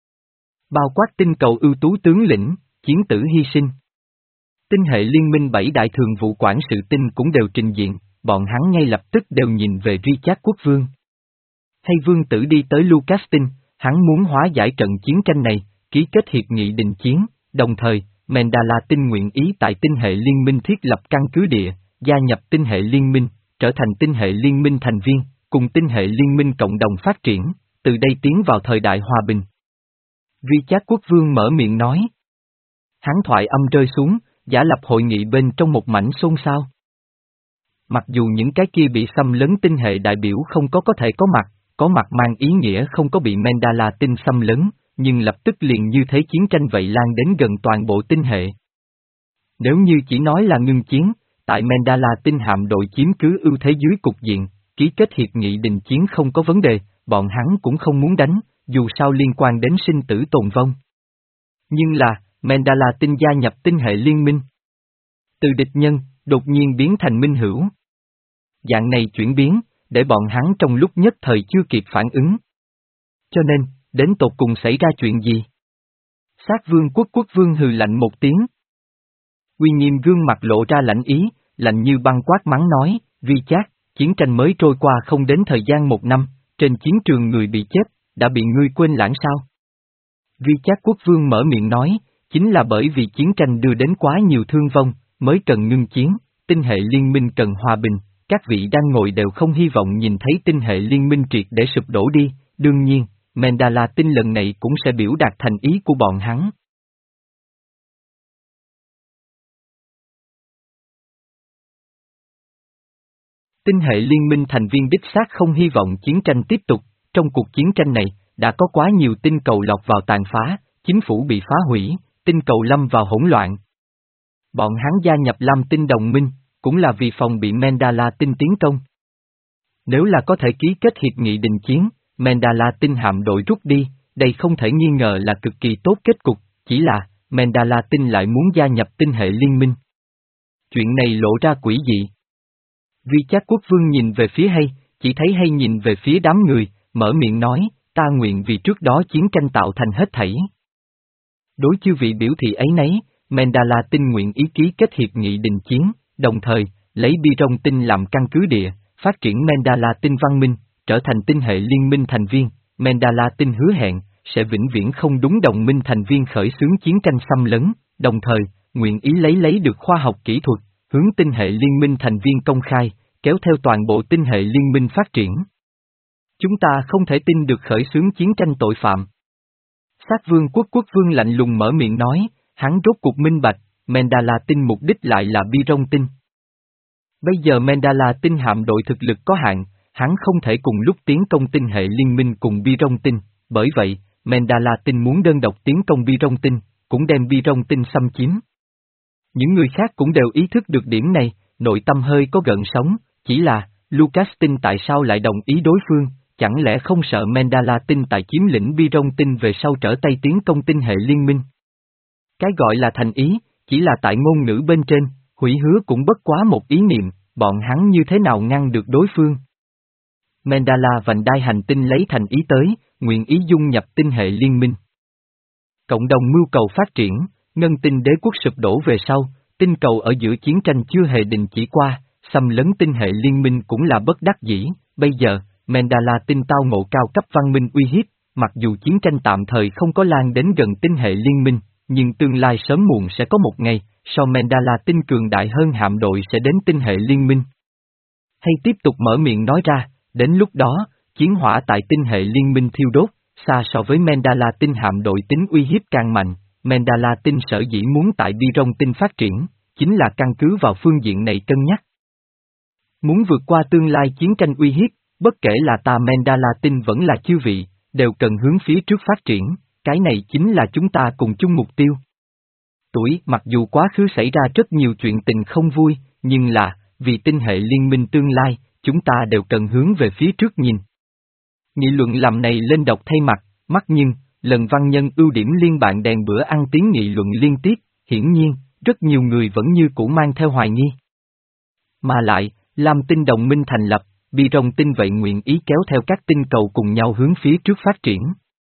Bao quát tinh cầu ưu tú tướng lĩnh, chiến tử hy sinh. Tinh hệ liên minh bảy đại thường vụ quản sự tinh cũng đều trình diện, bọn hắn ngay lập tức đều nhìn về Richard Quốc vương. Hay vương tử đi tới Lucastin, hắn muốn hóa giải trận chiến tranh này, ký kết hiệp nghị đình chiến, đồng thời, Mandalatin nguyện ý tại tinh hệ liên minh thiết lập căn cứ địa, gia nhập tinh hệ liên minh, trở thành tinh hệ liên minh thành viên, cùng tinh hệ liên minh cộng đồng phát triển, từ đây tiến vào thời đại hòa bình. Richard Quốc vương mở miệng nói. Hắn thoại âm rơi xuống, giả lập hội nghị bên trong một mảnh xôn xao. Mặc dù những cái kia bị xâm lấn tinh hệ đại biểu không có có thể có mặt, có mặt mang ý nghĩa không có bị Mandalatin xâm lấn, nhưng lập tức liền như thế chiến tranh vậy lan đến gần toàn bộ tinh hệ. Nếu như chỉ nói là ngưng chiến, tại Mandalatin hạm đội chiếm cứ ưu thế dưới cục diện, ký kết hiệp nghị đình chiến không có vấn đề, bọn hắn cũng không muốn đánh, dù sao liên quan đến sinh tử tồn vong. Nhưng là, Mandalatin gia nhập tinh hệ liên minh. Từ địch nhân, đột nhiên biến thành minh hữu. Dạng này chuyển biến, để bọn hắn trong lúc nhất thời chưa kịp phản ứng. Cho nên, đến tột cùng xảy ra chuyện gì? Sát vương quốc quốc vương hừ lạnh một tiếng. Uy Nghiêm gương mặt lộ ra lãnh ý, lạnh như băng quát mắng nói, Richard, chiến tranh mới trôi qua không đến thời gian một năm, trên chiến trường người bị chết, đã bị ngươi quên lãng sao? Richard quốc vương mở miệng nói, chính là bởi vì chiến tranh đưa đến quá nhiều thương vong, mới cần ngưng chiến, tinh hệ liên minh cần hòa bình, các vị đang ngồi đều không hy vọng nhìn thấy tinh hệ liên minh triệt để sụp đổ đi, đương nhiên, Mandala tinh lần này cũng sẽ biểu đạt thành ý của bọn hắn. Tinh hệ liên minh thành viên đích xác không hy vọng chiến tranh tiếp tục, trong cuộc chiến tranh này, đã có quá nhiều tinh cầu lọt vào tàn phá, chính phủ bị phá hủy, tinh cầu lâm vào hỗn loạn. Bọn hắn gia nhập Lam tinh đồng minh, cũng là vì phòng bị Mandala tinh tiến công. Nếu là có thể ký kết hiệp nghị đình chiến, Mandala tinh hạm đội rút đi, đây không thể nghi ngờ là cực kỳ tốt kết cục, chỉ là, Mandala tinh lại muốn gia nhập tinh hệ liên minh. Chuyện này lộ ra quỷ dị. Richard quốc vương nhìn về phía hay, chỉ thấy hay nhìn về phía đám người, mở miệng nói, ta nguyện vì trước đó chiến tranh tạo thành hết thảy. Đối chư vị biểu thị ấy nấy, Mandala tinh nguyện ý ký kết hiệp nghị đình chiến, đồng thời, lấy Bi Rong tinh làm căn cứ địa, phát triển Mandala tinh văn minh, trở thành tinh hệ liên minh thành viên. Mandala tinh hứa hẹn, sẽ vĩnh viễn không đúng đồng minh thành viên khởi xướng chiến tranh xâm lấn, đồng thời, nguyện ý lấy lấy được khoa học kỹ thuật, hướng tinh hệ liên minh thành viên công khai, kéo theo toàn bộ tinh hệ liên minh phát triển. Chúng ta không thể tin được khởi xướng chiến tranh tội phạm. Sát vương quốc quốc vương lạnh lùng mở miệng nói, hắn rốt cuộc minh bạch, Mandala tinh mục đích lại là Bi Rong tinh. Bây giờ Mandala tinh hạm đội thực lực có hạn, hắn không thể cùng lúc tiến công tinh hệ liên minh cùng Bi Rong tinh, bởi vậy, Mandala tinh muốn đơn độc tiến công Bi Rong tinh, cũng đem Bi Rong tinh xâm chiếm. Những người khác cũng đều ý thức được điểm này, nội tâm hơi có gợn sóng, chỉ là, Lucas tinh tại sao lại đồng ý đối phương, chẳng lẽ không sợ Mandala tinh tại chiếm lĩnh Bi Rong tinh về sau trở tay tiến công tinh hệ liên minh? Cái gọi là thành ý, chỉ là tại ngôn ngữ bên trên, hủy hứa cũng bất quá một ý niệm, bọn hắn như thế nào ngăn được đối phương? Mandala vành đai hành tinh lấy thành ý tới, nguyện ý dung nhập tinh hệ liên minh. Cộng đồng mưu cầu phát triển, ngân tinh đế quốc sụp đổ về sau, tinh cầu ở giữa chiến tranh chưa hề đình chỉ qua, xâm lấn tinh hệ liên minh cũng là bất đắc dĩ, bây giờ, Mandala tinh tao ngộ cao cấp văn minh uy hiếp, mặc dù chiến tranh tạm thời không có lan đến gần tinh hệ liên minh, nhưng tương lai sớm muộn sẽ có một ngày, sau Mandala tinh cường đại hơn hạm đội sẽ đến tinh hệ liên minh. Hay tiếp tục mở miệng nói ra, đến lúc đó, chiến hỏa tại tinh hệ liên minh thiêu đốt, xa so với Mandala tinh hạm đội tính uy hiếp càng mạnh, Mandala tinh sở dĩ muốn tại Bi Rong tinh phát triển, chính là căn cứ vào phương diện này cân nhắc. Muốn vượt qua tương lai chiến tranh uy hiếp, bất kể là ta Mandala tinh vẫn là chư vị, đều cần hướng phía trước phát triển, cái này chính là chúng ta cùng chung mục tiêu. Tuổi, mặc dù quá khứ xảy ra rất nhiều chuyện tình không vui, nhưng là, vì tinh hệ liên minh tương lai, chúng ta đều cần hướng về phía trước nhìn. Nghị luận làm này lên đọc thay mặt, mắt nhưng, lần văn nhân ưu điểm liên bạn đèn bữa ăn tiếng nghị luận liên tiếp, hiển nhiên, rất nhiều người vẫn như cũ mang theo hoài nghi. Mà lại, Lam tinh đồng minh thành lập, Bi Rong tinh vậy nguyện ý kéo theo các tinh cầu cùng nhau hướng phía trước phát triển.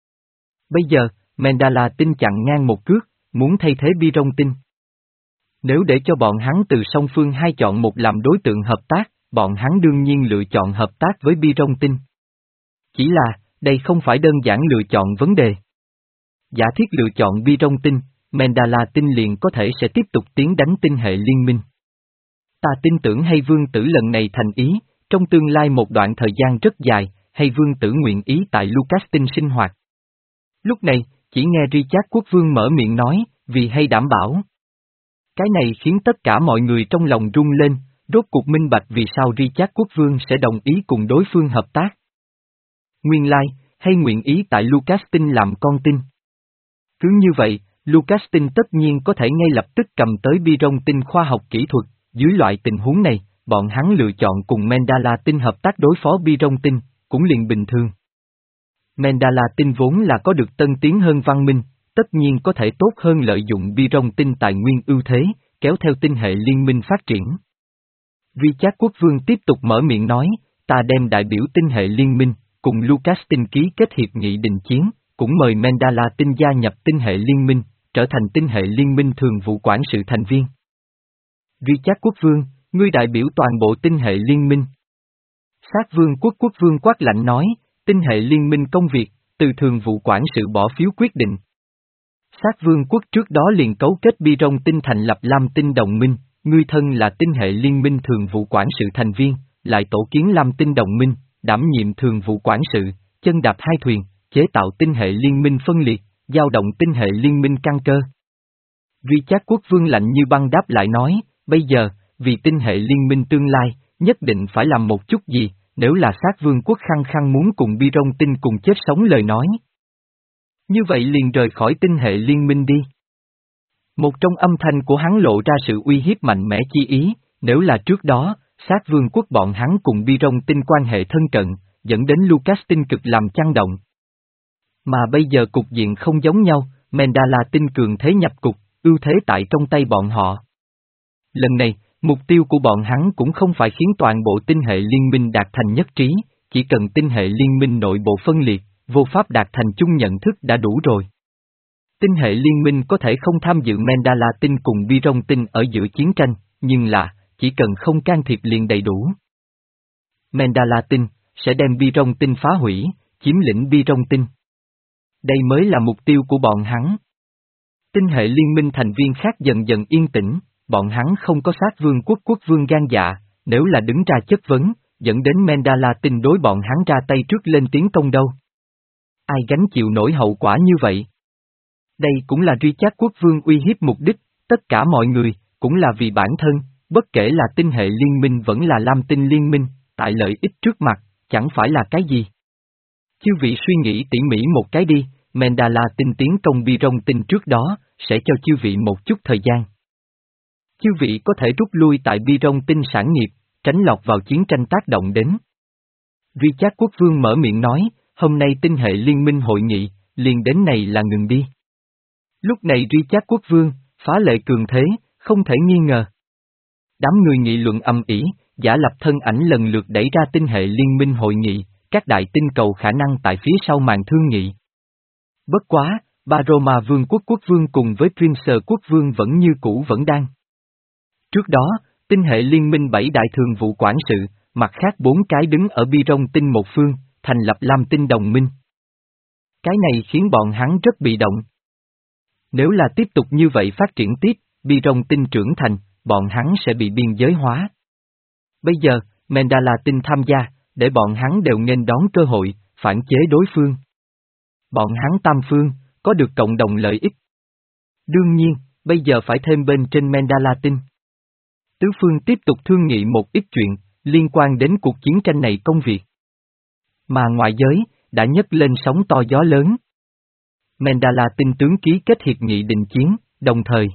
Bây giờ, Mandala tinh chặn ngang một cước, muốn thay thế Bi Rong tinh. Nếu để cho bọn hắn từ song phương hai chọn một làm đối tượng hợp tác, bọn hắn đương nhiên lựa chọn hợp tác với Bi Rong tinh. Chỉ là, đây không phải đơn giản lựa chọn vấn đề. Giả thiết lựa chọn Bi Rong tinh, Mandala tinh liền có thể sẽ tiếp tục tiến đánh tinh hệ liên minh. Ta tin tưởng hay vương tử lần này thành ý, trong tương lai một đoạn thời gian rất dài, hay vương tử nguyện ý tại Lucas tinh sinh hoạt. Lúc này, chỉ nghe Richard quốc vương mở miệng nói, vì hay đảm bảo. Cái này khiến tất cả mọi người trong lòng rung lên, rốt cuộc minh bạch vì sao Richard quốc vương sẽ đồng ý cùng đối phương hợp tác. Nguyên lai, hay nguyện ý tại Lucas tinh làm con tin. Cứ như vậy, Lucas tinh tất nhiên có thể ngay lập tức cầm tới Bi Rong tinh khoa học kỹ thuật, dưới loại tình huống này, bọn hắn lựa chọn cùng Mandala tinh hợp tác đối phó Bi Rong tinh, cũng liền bình thường. Mandala tinh vốn là có được tân tiến hơn văn minh, tất nhiên có thể tốt hơn lợi dụng Bi Rong tinh tài nguyên ưu thế, kéo theo tinh hệ liên minh phát triển. Richard quốc vương tiếp tục mở miệng nói, ta đem đại biểu tinh hệ liên minh, cùng Lucas tinh ký kết hiệp nghị đình chiến, cũng mời Mandala tinh gia nhập tinh hệ liên minh, trở thành tinh hệ liên minh thường vụ quản sự thành viên. Richard quốc vương, ngươi đại biểu toàn bộ tinh hệ liên minh. Sát vương quốc quốc vương quát lạnh nói, tinh hệ liên minh công việc, từ thường vụ quản sự bỏ phiếu quyết định. Sát vương quốc trước đó liền cấu kết Bi Rong Tinh thành lập Lam Tinh đồng minh, ngươi thân là tinh hệ liên minh thường vụ quản sự thành viên, lại tổ kiến Lam Tinh đồng minh, đảm nhiệm thường vụ quản sự, chân đạp hai thuyền, chế tạo tinh hệ liên minh phân liệt, dao động tinh hệ liên minh căn cơ. Richard quốc vương lạnh như băng đáp lại nói, bây giờ, vì tinh hệ liên minh tương lai, nhất định phải làm một chút gì, nếu là sát vương quốc khăng khăng muốn cùng Bi Rong Tinh cùng chết sống lời nói. Như vậy liền rời khỏi tinh hệ liên minh đi. Một trong âm thanh của hắn lộ ra sự uy hiếp mạnh mẽ chi ý, nếu là trước đó, sát vương quốc bọn hắn cùng Bi Rong Tinh quan hệ thân cận, dẫn đến Lucas Tinh cực làm chăng động. Mà bây giờ cục diện không giống nhau, Mandala Tinh cường thế nhập cục, ưu thế tại trong tay bọn họ. Lần này, mục tiêu của bọn hắn cũng không phải khiến toàn bộ tinh hệ liên minh đạt thành nhất trí, chỉ cần tinh hệ liên minh nội bộ phân liệt, vô pháp đạt thành chung nhận thức đã đủ rồi. Tinh hệ liên minh có thể không tham dự Mandala Tinh cùng Bi Rong Tinh ở giữa chiến tranh, nhưng là, chỉ cần không can thiệp liền đầy đủ. Mandala Tinh sẽ đem Bi Rong Tinh phá hủy, chiếm lĩnh Bi Rong Tinh. Đây mới là mục tiêu của bọn hắn. Tinh hệ liên minh thành viên khác dần dần yên tĩnh, bọn hắn không có sát vương quốc quốc vương gan dạ, nếu là đứng ra chất vấn, dẫn đến Mandala Tinh đối bọn hắn ra tay trước lên tiếng công đâu. Ai gánh chịu nổi hậu quả như vậy? Đây cũng là Richard quốc vương uy hiếp mục đích, tất cả mọi người, cũng là vì bản thân, bất kể là tinh hệ liên minh vẫn là Lam Tinh liên minh, tại lợi ích trước mặt, chẳng phải là cái gì. Chư vị suy nghĩ tỉ mỉ một cái đi, Mandala Tinh tiến công Bi Rong Tinh trước đó, sẽ cho chư vị một chút thời gian. Chư vị có thể rút lui tại Bi Rong Tinh sản nghiệp, tránh lọt vào chiến tranh tác động đến. Richard quốc vương mở miệng nói, hôm nay tinh hệ liên minh hội nghị, liền đến này là ngừng đi. Lúc này Richard quốc vương, phá lệ cường thế, không thể nghi ngờ. Đám người nghị luận âm ỉ, giả lập thân ảnh lần lượt đẩy ra tinh hệ liên minh hội nghị, các đại tinh cầu khả năng tại phía sau màn thương nghị. Bất quá, Baroma vương quốc quốc vương cùng với Prince quốc vương vẫn như cũ vẫn đang. Trước đó, tinh hệ liên minh bảy đại thường vụ quản sự, mặt khác bốn cái đứng ở Bi Rong Tinh một phương, thành lập Lam Tinh đồng minh. Cái này khiến bọn hắn rất bị động. Nếu là tiếp tục như vậy phát triển tiếp, Bi Rong Tinh trưởng thành, bọn hắn sẽ bị biên giới hóa. Bây giờ, Mandala Tinh tham gia, để bọn hắn đều nghênh đón cơ hội, phản chế đối phương. Bọn hắn tam phương, có được cộng đồng lợi ích. Đương nhiên, bây giờ phải thêm bên trên Mandala Tinh. Tứ phương tiếp tục thương nghị một ít chuyện, liên quan đến cuộc chiến tranh này công việc. Mà ngoại giới, đã nhấc lên sóng to gió lớn. Mandala Tinh tướng ký kết hiệp nghị đình chiến, đồng thời.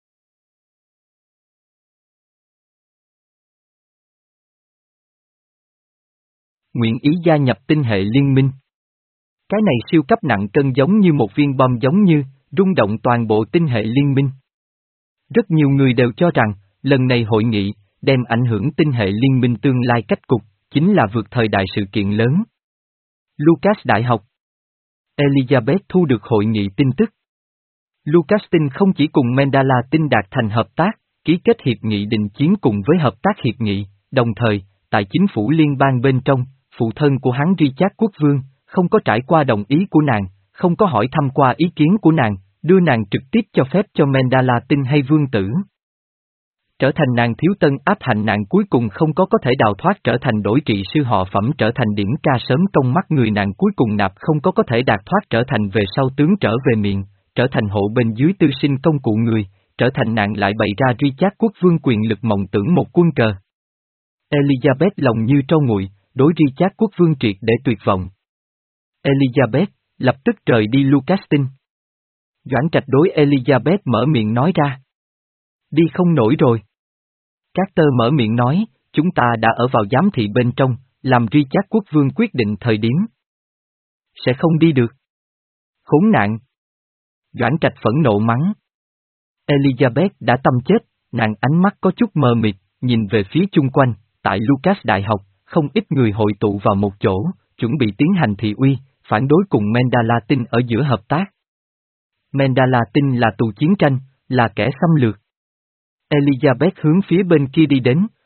Nguyện ý gia nhập tinh hệ liên minh. Cái này siêu cấp nặng cân giống như một viên bom giống như, rung động toàn bộ tinh hệ liên minh. Rất nhiều người đều cho rằng, lần này hội nghị, đem ảnh hưởng tinh hệ liên minh tương lai cách cục, chính là vượt thời đại sự kiện lớn. Lucas Đại học. Elizabeth thu được hội nghị tin tức. Lucas Tinh không chỉ cùng Mandala Tinh đạt thành hợp tác, ký kết hiệp nghị đình chiến cùng với hợp tác hiệp nghị, đồng thời, tại chính phủ liên bang bên trong, phụ thân của hắn Richard quốc vương, không có trải qua đồng ý của nàng, không có hỏi thăm qua ý kiến của nàng, đưa nàng trực tiếp cho phép cho Mandala Tinh hay vương tử. Trở thành nàng thiếu tân áp hành nàng cuối cùng không có có thể đào thoát trở thành đổi trị sư họ phẩm trở thành điển ca sớm công mắt người nàng cuối cùng nạp không có có thể đạt thoát trở thành về sau tướng trở về miệng, trở thành hộ bên dưới tư sinh công cụ người, trở thành nàng lại bày ra Richard quốc vương quyền lực mộng tưởng một quân cờ. Elizabeth lòng như trâu nguội, đối Richard quốc vương triệt để tuyệt vọng. Elizabeth, lập tức rời đi Lucas Tinh. Doãn Trạch đối Elizabeth mở miệng nói ra. Đi không nổi rồi. Carter mở miệng nói, chúng ta đã ở vào giám thị bên trong, làm Richard quốc vương quyết định thời điểm. Sẽ không đi được. Khốn nạn. Doãn Trạch phẫn nộ mắng. Elizabeth đã tâm chết, nàng ánh mắt có chút mờ mịt, nhìn về phía chung quanh, tại Lucas Đại học, không ít người hội tụ vào một chỗ, chuẩn bị tiến hành thị uy, phản đối cùng Mandala Tinh ở giữa hợp tác. Mandala Tinh là tù chiến tranh, là kẻ xâm lược. Elizabeth hướng phía bên kia đi đến,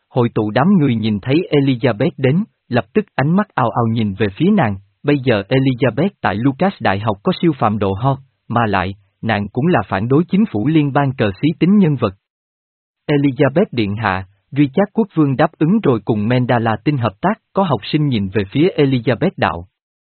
hội tụ đám người nhìn thấy Elizabeth đến, lập tức ánh mắt ào ào nhìn về phía nàng, bây giờ Elizabeth tại Lucas Đại học có siêu phàm độ ho, mà lại, nàng cũng là phản đối chính phủ liên bang cờ xí tính nhân vật. Elizabeth điện hạ, Richard quốc vương đáp ứng rồi cùng Mandala tin hợp tác, có học sinh nhìn về phía Elizabeth đạo.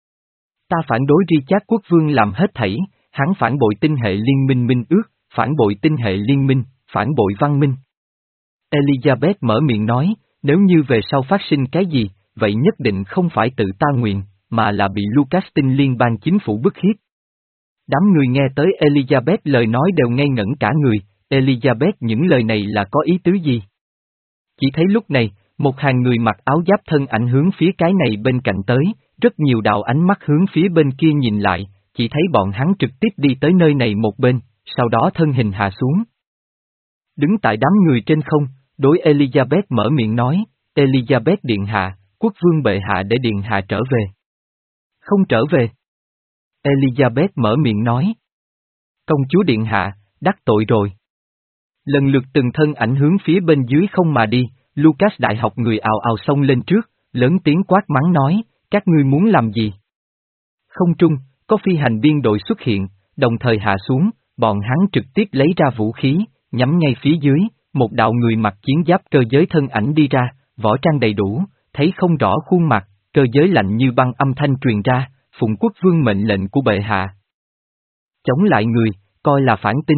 Ta phản đối Richard quốc vương làm hết thảy, hắn phản bội tinh hệ liên minh minh ước, phản bội tinh hệ liên minh, phản bội văn minh. Elizabeth mở miệng nói, nếu như về sau phát sinh cái gì, vậy nhất định không phải tự ta nguyện, mà là bị Lucas tinh liên bang chính phủ bức hiếp. Đám người nghe tới Elizabeth lời nói đều ngây ngẩn cả người, Elizabeth những lời này là có ý tứ gì? Chỉ thấy lúc này, một hàng người mặc áo giáp thân ảnh hướng phía cái này bên cạnh tới, rất nhiều đạo ánh mắt hướng phía bên kia nhìn lại, chỉ thấy bọn hắn trực tiếp đi tới nơi này một bên, sau đó thân hình hạ xuống. Đứng tại đám người trên không, đối Elizabeth mở miệng nói, Elizabeth điện hạ, quốc vương bệ hạ để điện hạ trở về. Không trở về. Elizabeth mở miệng nói. Công chúa điện hạ, đắc tội rồi. Lần lượt từng thân ảnh hướng phía bên dưới không mà đi, Lucas đại học người ào ào xông lên trước, lớn tiếng quát mắng nói, các ngươi muốn làm gì? Không trung, có phi hành viên đội xuất hiện, đồng thời hạ xuống, bọn hắn trực tiếp lấy ra vũ khí, nhắm ngay phía dưới, một đạo người mặc chiến giáp cơ giới thân ảnh đi ra, võ trang đầy đủ, thấy không rõ khuôn mặt, cơ giới lạnh như băng âm thanh truyền ra, phụng quốc vương mệnh lệnh của bệ hạ. Chống lại người, coi là phản tin.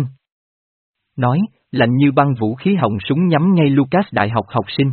Nói, lạnh như băng vũ khí họng súng nhắm ngay Lucas đại học học sinh.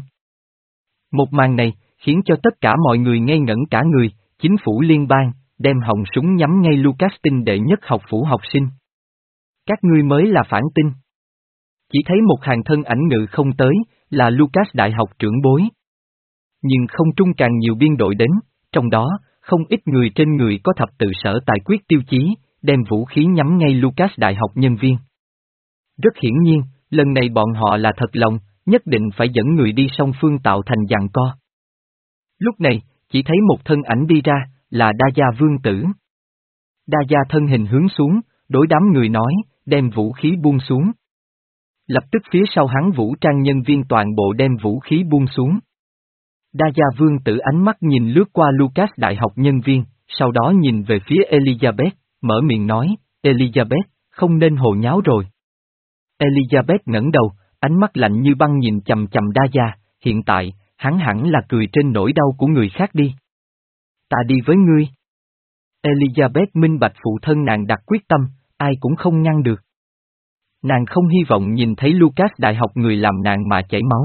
Một màn này, khiến cho tất cả mọi người ngây ngẩn cả người, chính phủ liên bang, đem họng súng nhắm ngay Lucas tinh đệ nhất học phủ học sinh. Các ngươi mới là phản tin. Chỉ thấy một hàng thân ảnh ngự không tới, là Lucas đại học trưởng bối. Nhưng không trung càng nhiều biên đội đến, trong đó, không ít người trên người có thập tự sở tài quyết tiêu chí, đem vũ khí nhắm ngay Lucas đại học nhân viên. Rất hiển nhiên, lần này bọn họ là thật lòng, nhất định phải dẫn người đi song phương tạo thành giằng co. Lúc này, chỉ thấy một thân ảnh đi ra, là Đa Gia vương tử. Đa Gia thân hình hướng xuống, đối đám người nói, đem vũ khí buông xuống. Lập tức phía sau hắn vũ trang nhân viên toàn bộ đem vũ khí buông xuống. Đa Gia vương tử ánh mắt nhìn lướt qua Lucas đại học nhân viên, sau đó nhìn về phía Elizabeth, mở miệng nói, Elizabeth, không nên hồ nháo rồi. Elizabeth ngẩng đầu, ánh mắt lạnh như băng nhìn chầm chầm Đa Gia, hiện tại, hắn hẳn là cười trên nỗi đau của người khác đi. Ta đi với ngươi. Elizabeth minh bạch phụ thân nàng đặt quyết tâm, ai cũng không ngăn được. Nàng không hy vọng nhìn thấy Lucas đại học người làm nàng mà chảy máu.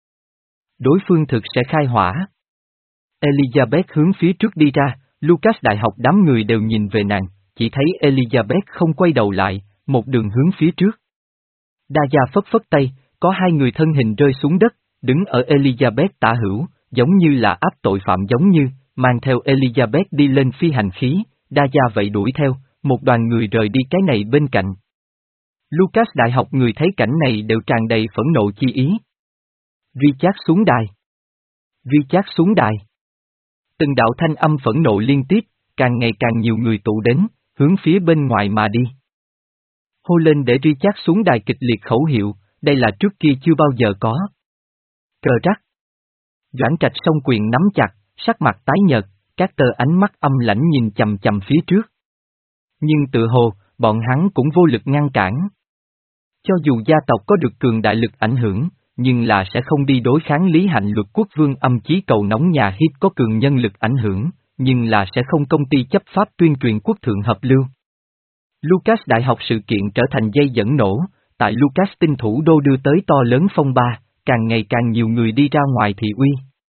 Đối phương thực sẽ khai hỏa. Elizabeth hướng phía trước đi ra, Lucas đại học đám người đều nhìn về nàng, chỉ thấy Elizabeth không quay đầu lại, một đường hướng phía trước. Đa Gia phất phất tay, có hai người thân hình rơi xuống đất, đứng ở Elizabeth tả hữu, giống như là áp tội phạm giống như, mang theo Elizabeth đi lên phi hành khí, Đa Gia vậy đuổi theo, một đoàn người rời đi cái này bên cạnh. Lucas đại học người thấy cảnh này đều tràn đầy phẫn nộ chi ý. Richard xuống đài. Richard xuống đài. Từng đạo thanh âm phẫn nộ liên tiếp, càng ngày càng nhiều người tụ đến, hướng phía bên ngoài mà đi. Hô lên để Richard xuống đài kịch liệt khẩu hiệu, đây là trước kia chưa bao giờ có. Cờ rắc. Doãn Trạch song quyền nắm chặt, sắc mặt tái nhợt, các tơ ánh mắt âm lãnh nhìn chầm chầm phía trước. Nhưng tự hồ, bọn hắn cũng vô lực ngăn cản. Cho dù gia tộc có được cường đại lực ảnh hưởng, nhưng là sẽ không đi đối kháng lý hạnh luật quốc vương âm chí cầu nóng nhà Hít có cường nhân lực ảnh hưởng, nhưng là sẽ không công ty chấp pháp tuyên truyền quốc thượng hợp lưu. Lucas đại học sự kiện trở thành dây dẫn nổ, tại Lucas tinh thủ đô đưa tới to lớn phong ba, càng ngày càng nhiều người đi ra ngoài thị uy.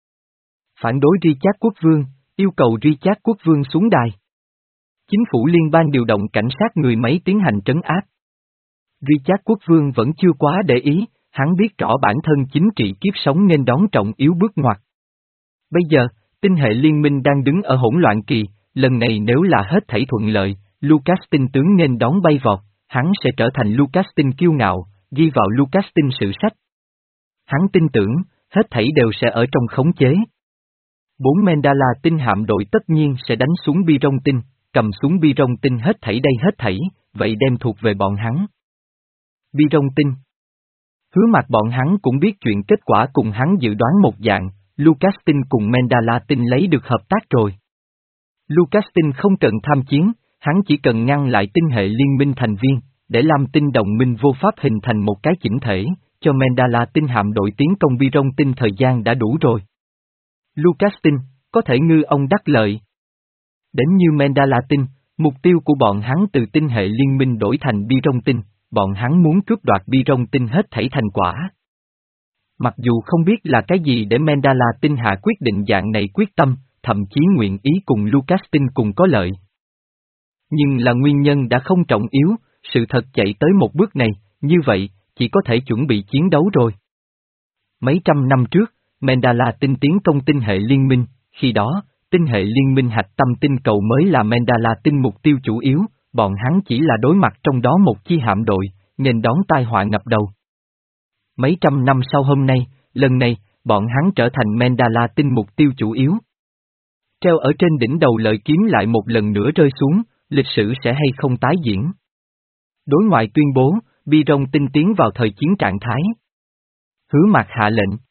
Phản đối Richard quốc vương, yêu cầu Richard quốc vương xuống đài. Chính phủ liên bang điều động cảnh sát người máy tiến hành trấn áp. Richard quốc vương vẫn chưa quá để ý, hắn biết rõ bản thân chính trị kiếp sống nên đón trọng yếu bước ngoặt. Bây giờ, tinh hệ liên minh đang đứng ở hỗn loạn kỳ, lần này nếu là hết thảy thuận lợi, Lucas tinh tướng nên đón bay vọt, hắn sẽ trở thành Lucas tinh kiêu ngạo, ghi vào Lucas tinh sử sách. Hắn tin tưởng, hết thảy đều sẽ ở trong khống chế. Bốn Mandala tinh hạm đội tất nhiên sẽ đánh xuống bi rong tinh, cầm xuống bi rong tinh hết thảy đây hết thảy, vậy đem thuộc về bọn hắn. Bi rong tinh. Hứa Mạc bọn hắn cũng biết chuyện kết quả cùng hắn dự đoán một dạng, Lucastin cùng Mandalatin lấy được hợp tác rồi. Lucastin không cần tham chiến, hắn chỉ cần ngăn lại tinh hệ liên minh thành viên, để Lam tinh đồng minh vô pháp hình thành một cái chỉnh thể, cho Mandalatin hạm đội tiến công Biron tinh thời gian đã đủ rồi. Lucastin, có thể ngư ông đắc lợi. Đến như Mandalatin, mục tiêu của bọn hắn từ tinh hệ liên minh đổi thành Biron tinh, bọn hắn muốn cướp đoạt Biron tinh hết thảy thành quả. Mặc dù không biết là cái gì để Mandalatin hạ quyết định dạng này quyết tâm, thậm chí nguyện ý cùng Lucastin cùng có lợi. Nhưng là nguyên nhân đã không trọng yếu, sự thật chạy tới một bước này, như vậy, chỉ có thể chuẩn bị chiến đấu rồi. Mấy trăm năm trước, Mandalatin tiến công tinh hệ liên minh, khi đó, tinh hệ liên minh hạch tâm tinh cầu mới là Mandalatin mục tiêu chủ yếu, bọn hắn chỉ là đối mặt trong đó một chi hạm đội, nên đón tai họa ngập đầu. Mấy trăm năm sau hôm nay, lần này, bọn hắn trở thành Mandalatin mục tiêu chủ yếu. Treo ở trên đỉnh đầu lợi kiếm lại một lần nữa rơi xuống, lịch sử sẽ hay không tái diễn. Đối ngoại tuyên bố, Biron tinh tiến vào thời chiến trạng thái. Hứa Mạc hạ lệnh,